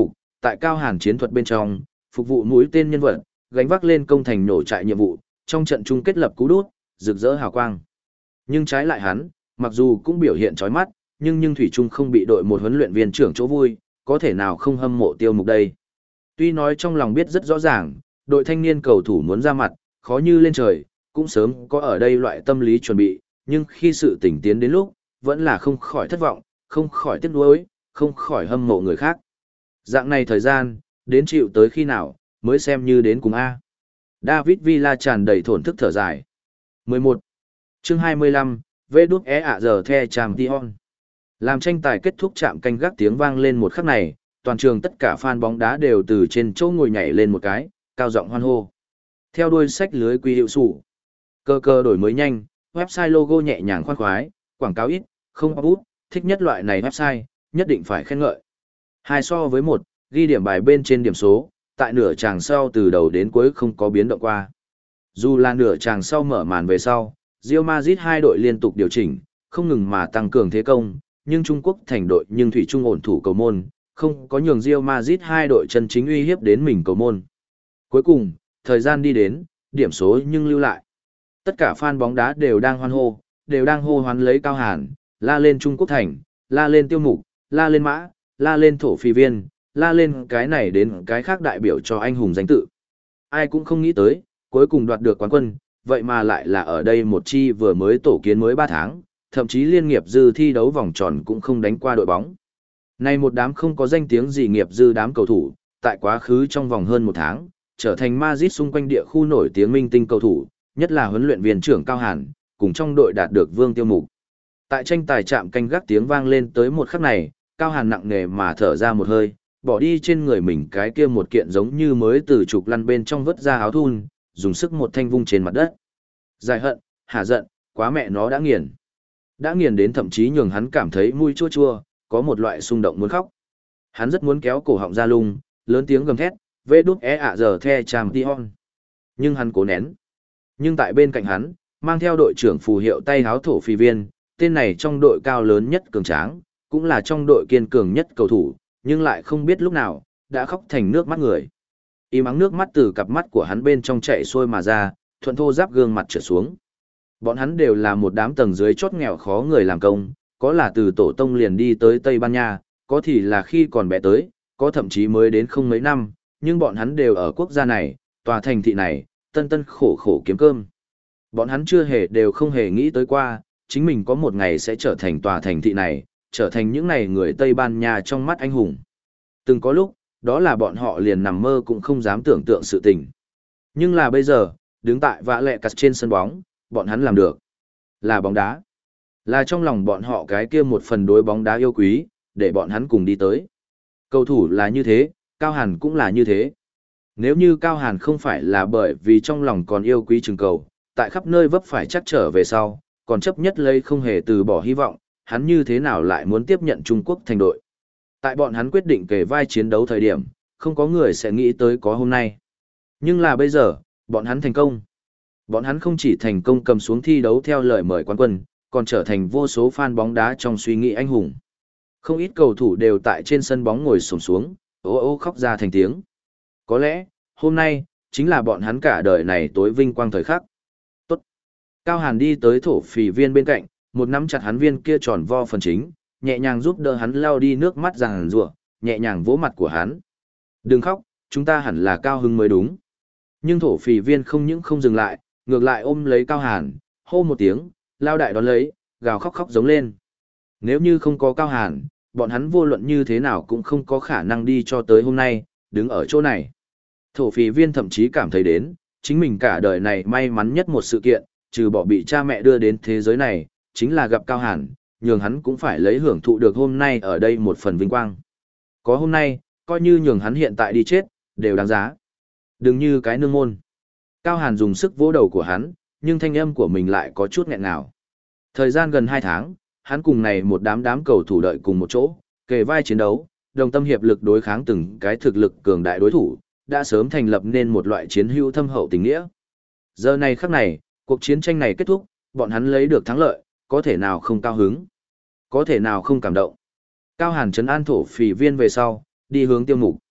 tại Cao Hàn chiến thuật bên trong, phục vụ mũi tên nhân vật, gánh vác lên công thành nổ trại nhiệm vụ, trong trận chung kết lập cú đút, rực rỡ hào quang. Nhưng trái lại hắn, mặc dù cũng biểu hiện chói mắt, nhưng nhưng thủy chung không bị đội một huấn luyện viên trưởng chỗ vui, có thể nào không hâm mộ Tiêu Mục đây. Tuy nói trong lòng biết rất rõ ràng, đội thanh niên cầu thủ muốn ra mặt, khó như lên trời, cũng sớm có ở đây loại tâm lý chuẩn bị, nhưng khi sự tỉnh tiến đến lúc, vẫn là không khỏi thất vọng, không khỏi tiếc nuối, không khỏi hâm mộ người khác. Dạng này thời gian, đến chịu tới khi nào, mới xem như đến cùng A. David Villa tràn đầy thổn thức thở dài. mười một. Chương hai mươi lăm, Vê đút é ạ giờ the Champion. Làm tranh tài kết thúc chạm canh gác tiếng vang lên một khắc này, toàn trường tất cả fan bóng đá đều từ trên chỗ ngồi nhảy lên một cái, cao giọng hoan hô. Theo đuôi sách lưới quy hiệu sủ. Cơ cơ đổi mới nhanh, website logo nhẹ nhàng khoan khoái, quảng cáo ít, không áp út, thích nhất loại này website, nhất định phải khen ngợi. Hai so với một, ghi điểm bài bên trên điểm số, tại nửa tràng sau từ đầu đến cuối không có biến động qua. Dù là nửa tràng sau mở màn về sau, Real Madrid hai đội liên tục điều chỉnh, không ngừng mà tăng cường thế công, nhưng Trung Quốc thành đội nhưng thủy chung ổn thủ cầu môn, không có nhường Real Madrid hai đội chân chính uy hiếp đến mình cầu môn. Cuối cùng, thời gian đi đến, điểm số nhưng lưu lại. Tất cả fan bóng đá đều đang hoan hô, đều đang hô hoán lấy Cao Hàn, la lên Trung Quốc thành, la lên Tiêu Mục, la lên Mã, la lên Thổ Phi Viên, la lên cái này đến cái khác đại biểu cho anh hùng danh tự. Ai cũng không nghĩ tới, cuối cùng đoạt được quán quân, vậy mà lại là ở đây một chi vừa mới tổ kiến mới ba tháng, thậm chí liên nghiệp dư thi đấu vòng tròn cũng không đánh qua đội bóng. Này một đám không có danh tiếng gì nghiệp dư đám cầu thủ, tại quá khứ trong vòng hơn một tháng, trở thành Madrid xung quanh địa khu nổi tiếng minh tinh cầu thủ, nhất là huấn luyện viên trưởng Cao Hàn, cùng trong đội đạt được Vương Tiêu Mục. Tại tranh tài chạm canh gác tiếng vang lên tới một khắc này, Cao Hàn nặng nề mà thở ra một hơi, bỏ đi trên người mình cái kia một kiện giống như mới từ trục lăn bên trong vớt ra áo thun, dùng sức một thanh vung trên mặt đất. Dài hận, hả giận, quá mẹ nó đã nghiền. Đã nghiền đến thậm chí nhường hắn cảm thấy mũi chua chua, có một loại xung động muốn khóc. Hắn rất muốn kéo cổ họng ra lung, lớn tiếng gầm thét, vê đút é ạ giờ the Champion. Nhưng hắn cố nén. Nhưng tại bên cạnh hắn, mang theo đội trưởng phù hiệu tay háo Thổ Phi Viên, tên này trong đội cao lớn nhất cường tráng, cũng là trong đội kiên cường nhất cầu thủ, nhưng lại không biết lúc nào, đã khóc thành nước mắt người. Y mắng nước mắt từ cặp mắt của hắn bên trong chạy xuôi mà ra, thuận thô giáp gương mặt trượt xuống. Bọn hắn đều là một đám tầng dưới chót nghèo khó người làm công, có là từ tổ tông liền đi tới Tây Ban Nha, có thì là khi còn bé tới, có thậm chí mới đến không mấy năm, nhưng bọn hắn đều ở quốc gia này, tòa thành thị này, tân tân khổ khổ kiếm cơm. Bọn hắn chưa hề đều không hề nghĩ tới qua, chính mình có một ngày sẽ trở thành tòa thành thị này, trở thành những này người Tây Ban Nha trong mắt anh hùng. Từng có lúc, đó là bọn họ liền nằm mơ cũng không dám tưởng tượng sự tình. Nhưng là bây giờ, đứng tại vã lẹ cắt trên sân bóng, bọn hắn làm được. Là bóng đá. Là trong lòng bọn họ cái kia một phần đối bóng đá yêu quý, để bọn hắn cùng đi tới. Cầu thủ là như thế, Cao Hàn cũng là như thế. Nếu như Cao Hàn không phải là bởi vì trong lòng còn yêu quý trường cầu, tại khắp nơi vấp phải chắc trở về sau, còn chấp nhất lấy không hề từ bỏ hy vọng, hắn như thế nào lại muốn tiếp nhận Trung Quốc thành đội. Tại bọn hắn quyết định kề vai chiến đấu thời điểm, không có người sẽ nghĩ tới có hôm nay. Nhưng là bây giờ, bọn hắn thành công. Bọn hắn không chỉ thành công cầm xuống thi đấu theo lời mời quán quân, còn trở thành vô số fan bóng đá trong suy nghĩ anh hùng. Không ít cầu thủ đều tại trên sân bóng ngồi xổm xuống, ố ô khóc ra thành tiếng. Có lẽ, hôm nay, chính là bọn hắn cả đời này tối vinh quang thời khắc. Tốt. Cao Hàn đi tới Thổ Phỉ Viên bên cạnh, một nắm chặt hắn viên kia tròn vo phần chính, nhẹ nhàng giúp đỡ hắn lau đi nước mắt ràng rủa, nhẹ nhàng vỗ mặt của hắn. Đừng khóc, chúng ta hẳn là cao hứng mới đúng. Nhưng Thổ Phỉ Viên không những không dừng lại, ngược lại ôm lấy Cao Hàn, hô một tiếng, lao đại đón lấy, gào khóc khóc giống lên. Nếu như không có Cao Hàn, bọn hắn vô luận như thế nào cũng không có khả năng đi cho tới hôm nay, đứng ở chỗ này. Thổ Phỉ Viên thậm chí cảm thấy đến, chính mình cả đời này may mắn nhất một sự kiện, trừ bỏ bị cha mẹ đưa đến thế giới này, chính là gặp Cao Hàn, nhường hắn cũng phải lấy hưởng thụ được hôm nay ở đây một phần vinh quang. Có hôm nay, coi như nhường hắn hiện tại đi chết, đều đáng giá. Đừng như cái nương môn. Cao Hàn dùng sức vỗ đầu của hắn, nhưng thanh âm của mình lại có chút nghẹn ngào. Thời gian gần hai tháng, hắn cùng này một đám đám cầu thủ đợi cùng một chỗ, kề vai chiến đấu, đồng tâm hiệp lực đối kháng từng cái thực lực cường đại đối thủ, đã sớm thành lập nên một loại chiến hữu thâm hậu tình nghĩa. Giờ này khắc này, cuộc chiến tranh này kết thúc, bọn hắn lấy được thắng lợi, có thể nào không cao hứng, có thể nào không cảm động. Cao Hàn trấn an Thổ Phỉ Viên về sau, đi hướng Tiêu Mục.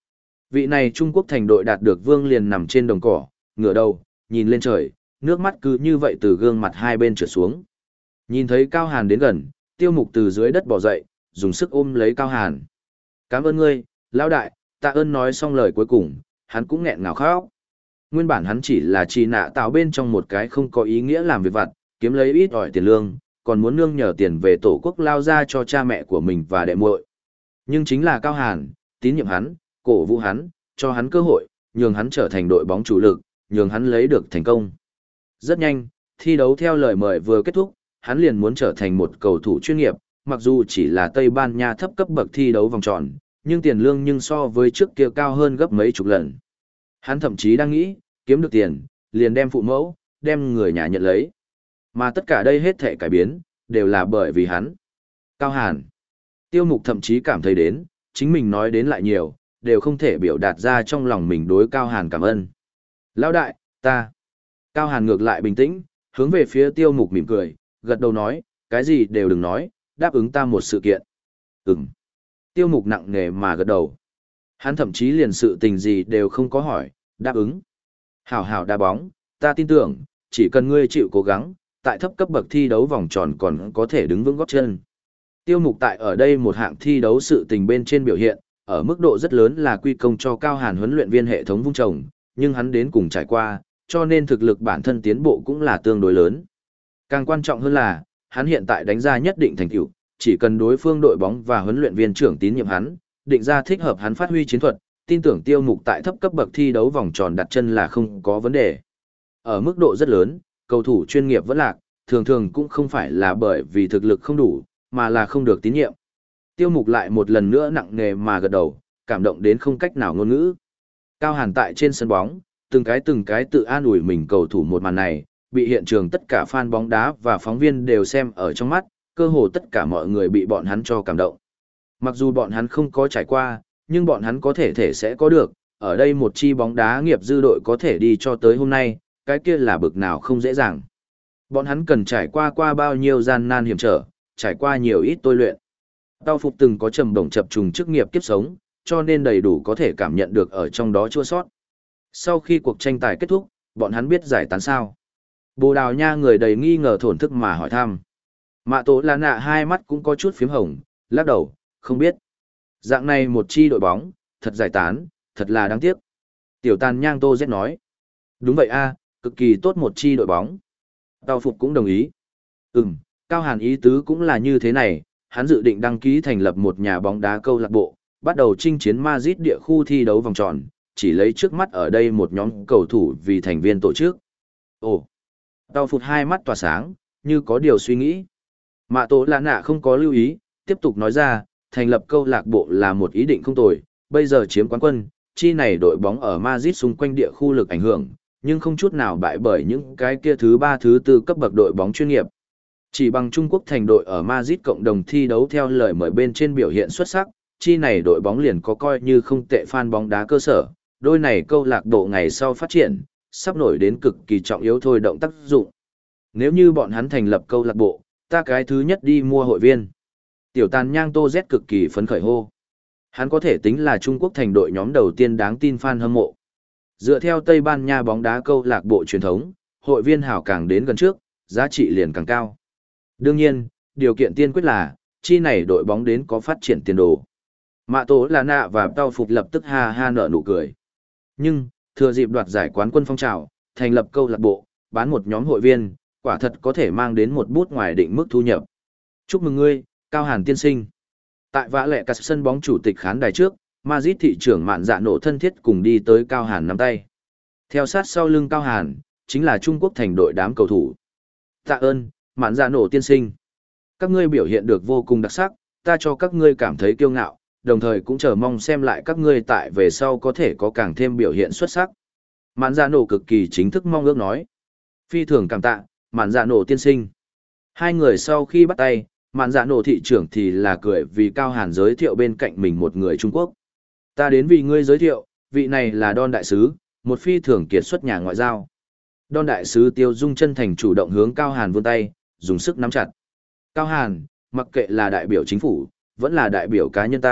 Vị này Trung Quốc thành đội đạt được vương liền nằm trên đồng cỏ, ngửa đầu, nhìn lên trời, nước mắt cứ như vậy từ gương mặt hai bên trượt xuống. Nhìn thấy Cao Hàn đến gần, Tiêu Mục từ dưới đất bò dậy, dùng sức ôm lấy Cao Hàn. Cảm ơn ngươi, lão đại, tạ ơn nói xong lời cuối cùng, hắn cũng nghẹn ngào khóc. Nguyên bản hắn chỉ là trì nạ tạo bên trong một cái không có ý nghĩa làm việc vặt, kiếm lấy ít ỏi tiền lương, còn muốn nương nhờ tiền về tổ quốc lao ra cho cha mẹ của mình và đệ muội. Nhưng chính là Cao Hàn, tín nhiệm hắn, cổ vũ hắn, cho hắn cơ hội, nhường hắn trở thành đội bóng chủ lực, nhường hắn lấy được thành công. Rất nhanh, thi đấu theo lời mời vừa kết thúc, hắn liền muốn trở thành một cầu thủ chuyên nghiệp, mặc dù chỉ là Tây Ban Nha thấp cấp bậc thi đấu vòng tròn, nhưng tiền lương nhưng so với trước kia cao hơn gấp mấy chục lần. Hắn thậm chí đang nghĩ, kiếm được tiền, liền đem phụ mẫu, đem người nhà nhận lấy. Mà tất cả đây hết thể cải biến, đều là bởi vì hắn. Cao Hàn. Tiêu Mục thậm chí cảm thấy đến, chính mình nói đến lại nhiều, đều không thể biểu đạt ra trong lòng mình đối Cao Hàn cảm ơn. Lão đại, ta. Cao Hàn ngược lại bình tĩnh, hướng về phía Tiêu Mục mỉm cười, gật đầu nói, cái gì đều đừng nói, đáp ứng ta một sự kiện. Ừm. Tiêu Mục nặng nề mà gật đầu. Hắn thậm chí liền sự tình gì đều không có hỏi, đáp ứng. Hảo hảo đá bóng, ta tin tưởng, chỉ cần ngươi chịu cố gắng, tại thấp cấp bậc thi đấu vòng tròn còn có thể đứng vững gót chân. Tiêu Mục tại ở đây một hạng thi đấu sự tình bên trên biểu hiện, ở mức độ rất lớn là quy công cho Cao Hàn huấn luyện viên hệ thống vung trồng, nhưng hắn đến cùng trải qua, cho nên thực lực bản thân tiến bộ cũng là tương đối lớn. Càng quan trọng hơn là, hắn hiện tại đánh ra nhất định thành tựu, chỉ cần đối phương đội bóng và huấn luyện viên trưởng tín nhiệm hắn, định ra thích hợp hắn phát huy chiến thuật, tin tưởng Tiêu Mục tại thấp cấp bậc thi đấu vòng tròn đặt chân là không có vấn đề. Ở mức độ rất lớn, cầu thủ chuyên nghiệp vẫn lạc, thường thường cũng không phải là bởi vì thực lực không đủ, mà là không được tín nhiệm. Tiêu Mục lại một lần nữa nặng nề mà gật đầu, cảm động đến không cách nào ngôn ngữ. Cao Hàn tại trên sân bóng, từng cái từng cái tự an ủi mình cầu thủ một màn này, bị hiện trường tất cả fan bóng đá và phóng viên đều xem ở trong mắt, cơ hồ tất cả mọi người bị bọn hắn cho cảm động. Mặc dù bọn hắn không có trải qua, nhưng bọn hắn có thể thể sẽ có được, ở đây một chi bóng đá nghiệp dư đội có thể đi cho tới hôm nay, cái kia là bực nào không dễ dàng. Bọn hắn cần trải qua qua bao nhiêu gian nan hiểm trở, trải qua nhiều ít tôi luyện. Tao Phục từng có trầm bổng chập trùng chức nghiệp kiếp sống, cho nên đầy đủ có thể cảm nhận được ở trong đó chua sót. Sau khi cuộc tranh tài kết thúc, bọn hắn biết giải tán sao. Bồ Đào Nha người đầy nghi ngờ thổn thức mà hỏi thăm. Mạ Tổ là nạ hai mắt cũng có chút phím hồng, lắc đầu, không biết. Dạng này một chi đội bóng, thật giải tán, thật là đáng tiếc. Tiểu Tàn Nhang Tô Z nói. Đúng vậy a, cực kỳ tốt một chi đội bóng. Tao Phục cũng đồng ý. Ừm, Cao Hàn ý tứ cũng là như thế này, hắn dự định đăng ký thành lập một nhà bóng đá câu lạc bộ, bắt đầu chinh chiến Madrid địa khu thi đấu vòng tròn, chỉ lấy trước mắt ở đây một nhóm cầu thủ vì thành viên tổ chức. Ồ, Tao Phục hai mắt tỏa sáng, như có điều suy nghĩ. Mạ Tổ là nạ không có lưu ý, tiếp tục nói ra, thành lập câu lạc bộ là một ý định không tồi, bây giờ chiếm quán quân, chi này đội bóng ở Madrid xung quanh địa khu lực ảnh hưởng, nhưng không chút nào bại bởi những cái kia thứ ba thứ tư cấp bậc đội bóng chuyên nghiệp. Chỉ bằng Trung Quốc thành đội ở Madrid cộng đồng thi đấu theo lời mời bên trên biểu hiện xuất sắc, chi này đội bóng liền có coi như không tệ fan bóng đá cơ sở, đôi này câu lạc bộ ngày sau phát triển, sắp nổi đến cực kỳ trọng yếu thôi động tác dụng. Nếu như bọn hắn thành lập câu lạc bộ, ta cái thứ nhất đi mua hội viên. Tiểu Tàn Nhang Tô Z cực kỳ phấn khởi hô. Hắn có thể tính là Trung Quốc thành đội nhóm đầu tiên đáng tin fan hâm mộ. Dựa theo Tây Ban Nha bóng đá câu lạc bộ truyền thống, hội viên hảo càng đến gần trước, giá trị liền càng cao. Đương nhiên, điều kiện tiên quyết là, chi này đội bóng đến có phát triển tiền đồ. Mạ Tố là nạ và Tao Phục lập tức ha ha nở nụ cười. Nhưng, thừa dịp đoạt giải quán quân phong trào, thành lập câu lạc bộ, bán một nhóm hội viên, quả thật có thể mang đến một bút ngoài định mức thu nhập. Chúc mừng ngươi, Cao Hàn tiên sinh. Tại vã lẹ cả sân bóng chủ tịch khán đài trước, Madrid thị trưởng Mạn Dạ Nổ thân thiết cùng đi tới Cao Hàn nắm tay. Theo sát sau lưng Cao Hàn, chính là Trung Quốc thành đội đám cầu thủ. Tạ ơn, Mạn Dạ Nổ tiên sinh. Các ngươi biểu hiện được vô cùng đặc sắc, ta cho các ngươi cảm thấy kiêu ngạo, đồng thời cũng chờ mong xem lại các ngươi tại về sau có thể có càng thêm biểu hiện xuất sắc. Mạn Dạ Nổ cực kỳ chính thức mong ước nói. Phi thường cảm tạ, Mạn Dạ Nổ tiên sinh. Hai người sau khi bắt tay, Mạn Dạ Nổ thị trưởng thì là cười vì Cao Hàn giới thiệu bên cạnh mình một người Trung Quốc. Ta đến vì ngươi giới thiệu, vị này là Don Đại Sứ, một phi thường kiệt xuất nhà ngoại giao. Don Đại Sứ Tiêu Dung chân thành chủ động hướng Cao Hàn vươn tay, dùng sức nắm chặt. Cao Hàn, mặc kệ là đại biểu chính phủ, vẫn là đại biểu cá nhân ta,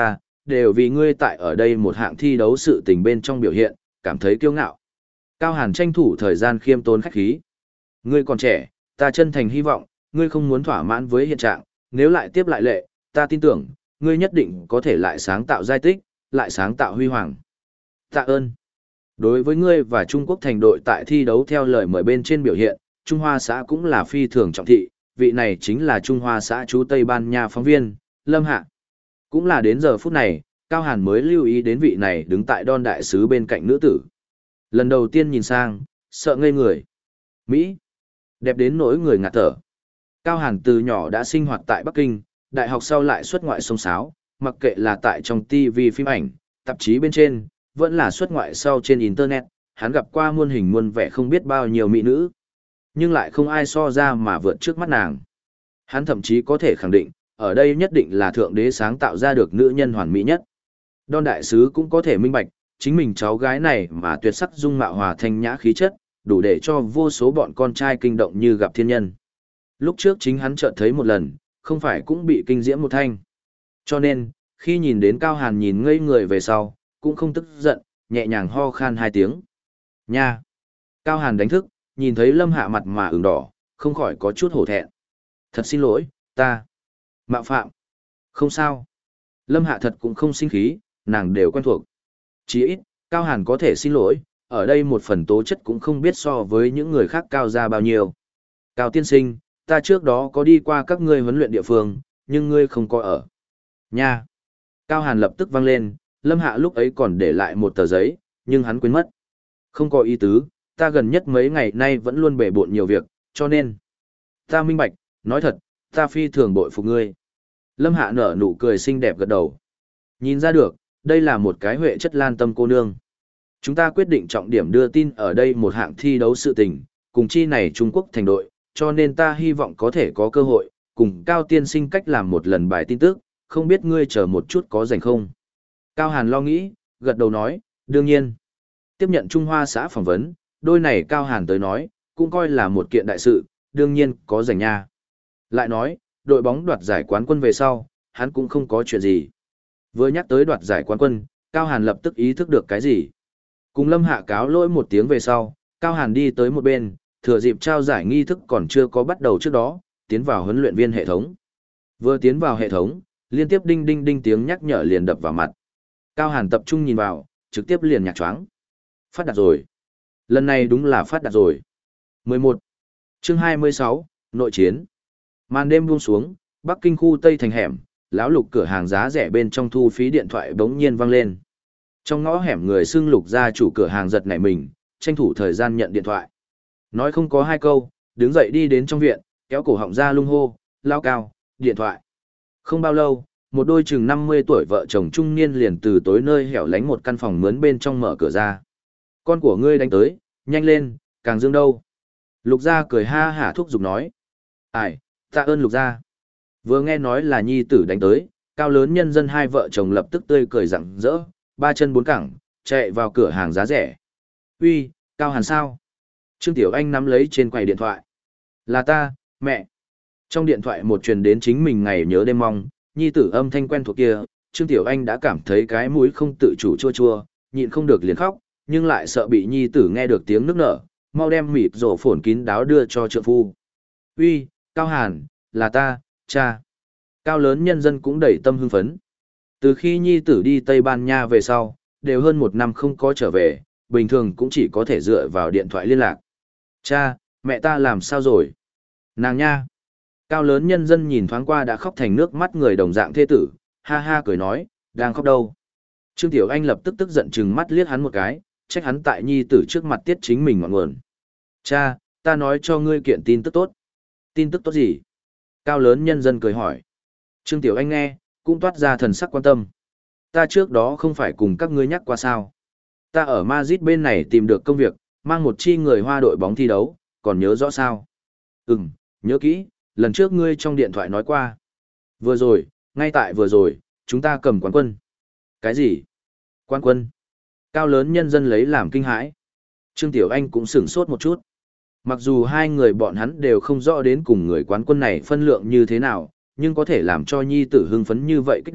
đều vì ngươi tại ở đây một hạng thi đấu sự tình bên trong biểu hiện, cảm thấy kiêu ngạo. Cao Hàn tranh thủ thời gian khiêm tốn khách khí. Ngươi còn trẻ, ta chân thành hy vọng, ngươi không muốn thỏa mãn với hiện trạng, nếu lại tiếp lại lệ, ta tin tưởng, ngươi nhất định có thể lại sáng tạo giai tích, lại sáng tạo huy hoàng. Tạ ơn. Đối với ngươi và Trung Quốc thành đội tại thi đấu theo lời mời bên trên biểu hiện, Trung Hoa xã cũng là phi thường trọng thị, vị này chính là Trung Hoa xã chú Tây Ban Nha phóng viên, Lâm Hạ. Cũng là đến giờ phút này, Cao Hàn mới lưu ý đến vị này đứng tại Đon đại sứ bên cạnh nữ tử. Lần đầu tiên nhìn sang, sợ ngây người. Mỹ. Đẹp đến nỗi người ngạt thở. Cao Hàn từ nhỏ đã sinh hoạt tại Bắc Kinh, đại học sau lại xuất ngoại sông sáo, mặc kệ là tại trong ti vi phim ảnh, tạp chí bên trên, vẫn là xuất ngoại sau trên Internet, hắn gặp qua muôn hình muôn vẻ không biết bao nhiêu mỹ nữ. Nhưng lại không ai so ra mà vượt trước mắt nàng. Hắn thậm chí có thể khẳng định, ở đây nhất định là thượng đế sáng tạo ra được nữ nhân hoàn mỹ nhất. Đon đại sứ cũng có thể minh bạch, chính mình cháu gái này mà tuyệt sắc dung mạo hòa thanh nhã khí chất, đủ để cho vô số bọn con trai kinh động như gặp thiên nhân. Lúc trước chính hắn chợt thấy một lần, không phải cũng bị kinh diễm một thanh. Cho nên, khi nhìn đến Cao Hàn nhìn ngây người về sau, cũng không tức giận, nhẹ nhàng ho khan hai tiếng. Nha! Cao Hàn đánh thức, nhìn thấy Lâm Hạ mặt mà ửng đỏ, không khỏi có chút hổ thẹn. Thật xin lỗi, ta. Mạo phạm. Không sao. Lâm Hạ thật cũng không sinh khí, nàng đều quen thuộc. Chỉ ít, Cao Hàn có thể xin lỗi, ở đây một phần tố chất cũng không biết so với những người khác cao ra bao nhiêu. Cao tiên sinh, ta trước đó có đi qua các ngươi huấn luyện địa phương, nhưng ngươi không có ở. Nha. Cao Hàn lập tức vang lên, Lâm Hạ lúc ấy còn để lại một tờ giấy, nhưng hắn quên mất. Không có ý tứ, ta gần nhất mấy ngày nay vẫn luôn bể bộn nhiều việc, cho nên. Ta minh bạch, nói thật, ta phi thường bội phục ngươi. Lâm Hạ nở nụ cười xinh đẹp gật đầu. Nhìn ra được, đây là một cái huệ chất lan tâm cô nương. Chúng ta quyết định trọng điểm đưa tin ở đây một hạng thi đấu sự tình, cùng chi này Trung Quốc thành đội, cho nên ta hy vọng có thể có cơ hội, cùng Cao tiên sinh cách làm một lần bài tin tức, không biết ngươi chờ một chút có rảnh không? Cao Hàn lo nghĩ, gật đầu nói, đương nhiên. Tiếp nhận Trung Hoa xã phỏng vấn, đôi này Cao Hàn tới nói, cũng coi là một kiện đại sự, đương nhiên có rảnh nha. Lại nói, đội bóng đoạt giải quán quân về sau, hắn cũng không có chuyện gì. Vừa nhắc tới đoạt giải quán quân, Cao Hàn lập tức ý thức được cái gì. Cùng Lâm Hạ cáo lỗi một tiếng về sau, Cao Hàn đi tới một bên, thừa dịp trao giải nghi thức còn chưa có bắt đầu trước đó, tiến vào huấn luyện viên hệ thống. Vừa tiến vào hệ thống, liên tiếp đinh đinh đinh tiếng nhắc nhở liền đập vào mặt. Cao Hàn tập trung nhìn vào, trực tiếp liền nhạc choáng. Phát đạt rồi. Lần này đúng là phát đạt rồi. mười một. Chương hai mươi sáu, nội chiến. Màn đêm buông xuống, Bắc Kinh khu Tây thành hẻm, lão Lục cửa hàng giá rẻ bên trong thu phí điện thoại bỗng nhiên vang lên. Trong ngõ hẻm người xưng Lục gia chủ cửa hàng giật nảy mình, tranh thủ thời gian nhận điện thoại. Nói không có hai câu, đứng dậy đi đến trong viện, kéo cổ họng ra lung hô, lao Cao, điện thoại. Không bao lâu, một đôi chừng năm mươi tuổi vợ chồng trung niên liền từ tối nơi hẻo lánh một căn phòng mướn bên trong mở cửa ra. Con của ngươi đánh tới, nhanh lên, càng dương đâu. Lục gia cười ha hả thúc giục nói. Ai, tạ ơn Lục gia. Vừa nghe nói là nhi tử đánh tới, Cao lớn nhân dân hai vợ chồng lập tức tươi cười rạng rỡ, ba chân bốn cẳng, chạy vào cửa hàng giá rẻ. Uy, Cao Hàn sao? Trương Tiểu Anh nắm lấy trên quầy điện thoại. Là ta, mẹ. Trong điện thoại một truyền đến chính mình ngày nhớ đêm mong, nhi tử âm thanh quen thuộc kia, Trương Tiểu Anh đã cảm thấy cái mũi không tự chủ chua chua, nhịn không được liền khóc, nhưng lại sợ bị nhi tử nghe được tiếng nức nở, mau đem mịt rổ phồn kín đáo đưa cho trượng phu. Uy, Cao Hàn, là ta, cha. Cao lớn nhân dân cũng đầy tâm hưng phấn. Từ khi nhi tử đi Tây Ban Nha về sau, đều hơn một năm không có trở về, bình thường cũng chỉ có thể dựa vào điện thoại liên lạc. Cha, mẹ ta làm sao rồi? Nàng nha. Cao lớn nhân dân nhìn thoáng qua đã khóc thành nước mắt người đồng dạng thê tử, ha ha cười nói, đang khóc đâu. Trương Tiểu Anh lập tức tức giận chừng mắt liếc hắn một cái, trách hắn tại nhi tử trước mặt tiết chính mình ngọn nguồn. Cha, ta nói cho ngươi kiện tin tức tốt. Tin tức tốt gì? Cao lớn nhân dân cười hỏi. Trương Tiểu Anh nghe, cũng toát ra thần sắc quan tâm. Ta trước đó không phải cùng các ngươi nhắc qua sao. Ta ở Madrid bên này tìm được công việc, mang một chi người Hoa đội bóng thi đấu, còn nhớ rõ sao? Ừm, nhớ kỹ, lần trước ngươi trong điện thoại nói qua. Vừa rồi, ngay tại vừa rồi, chúng ta cầm quán quân. Cái gì? Quán quân? Cao lớn nhân dân lấy làm kinh hãi. Trương Tiểu Anh cũng sửng sốt một chút. Mặc dù hai người bọn hắn đều không rõ đến cùng người quán quân này phân lượng như thế nào, nhưng có thể làm cho nhi tử hưng phấn như vậy kích động,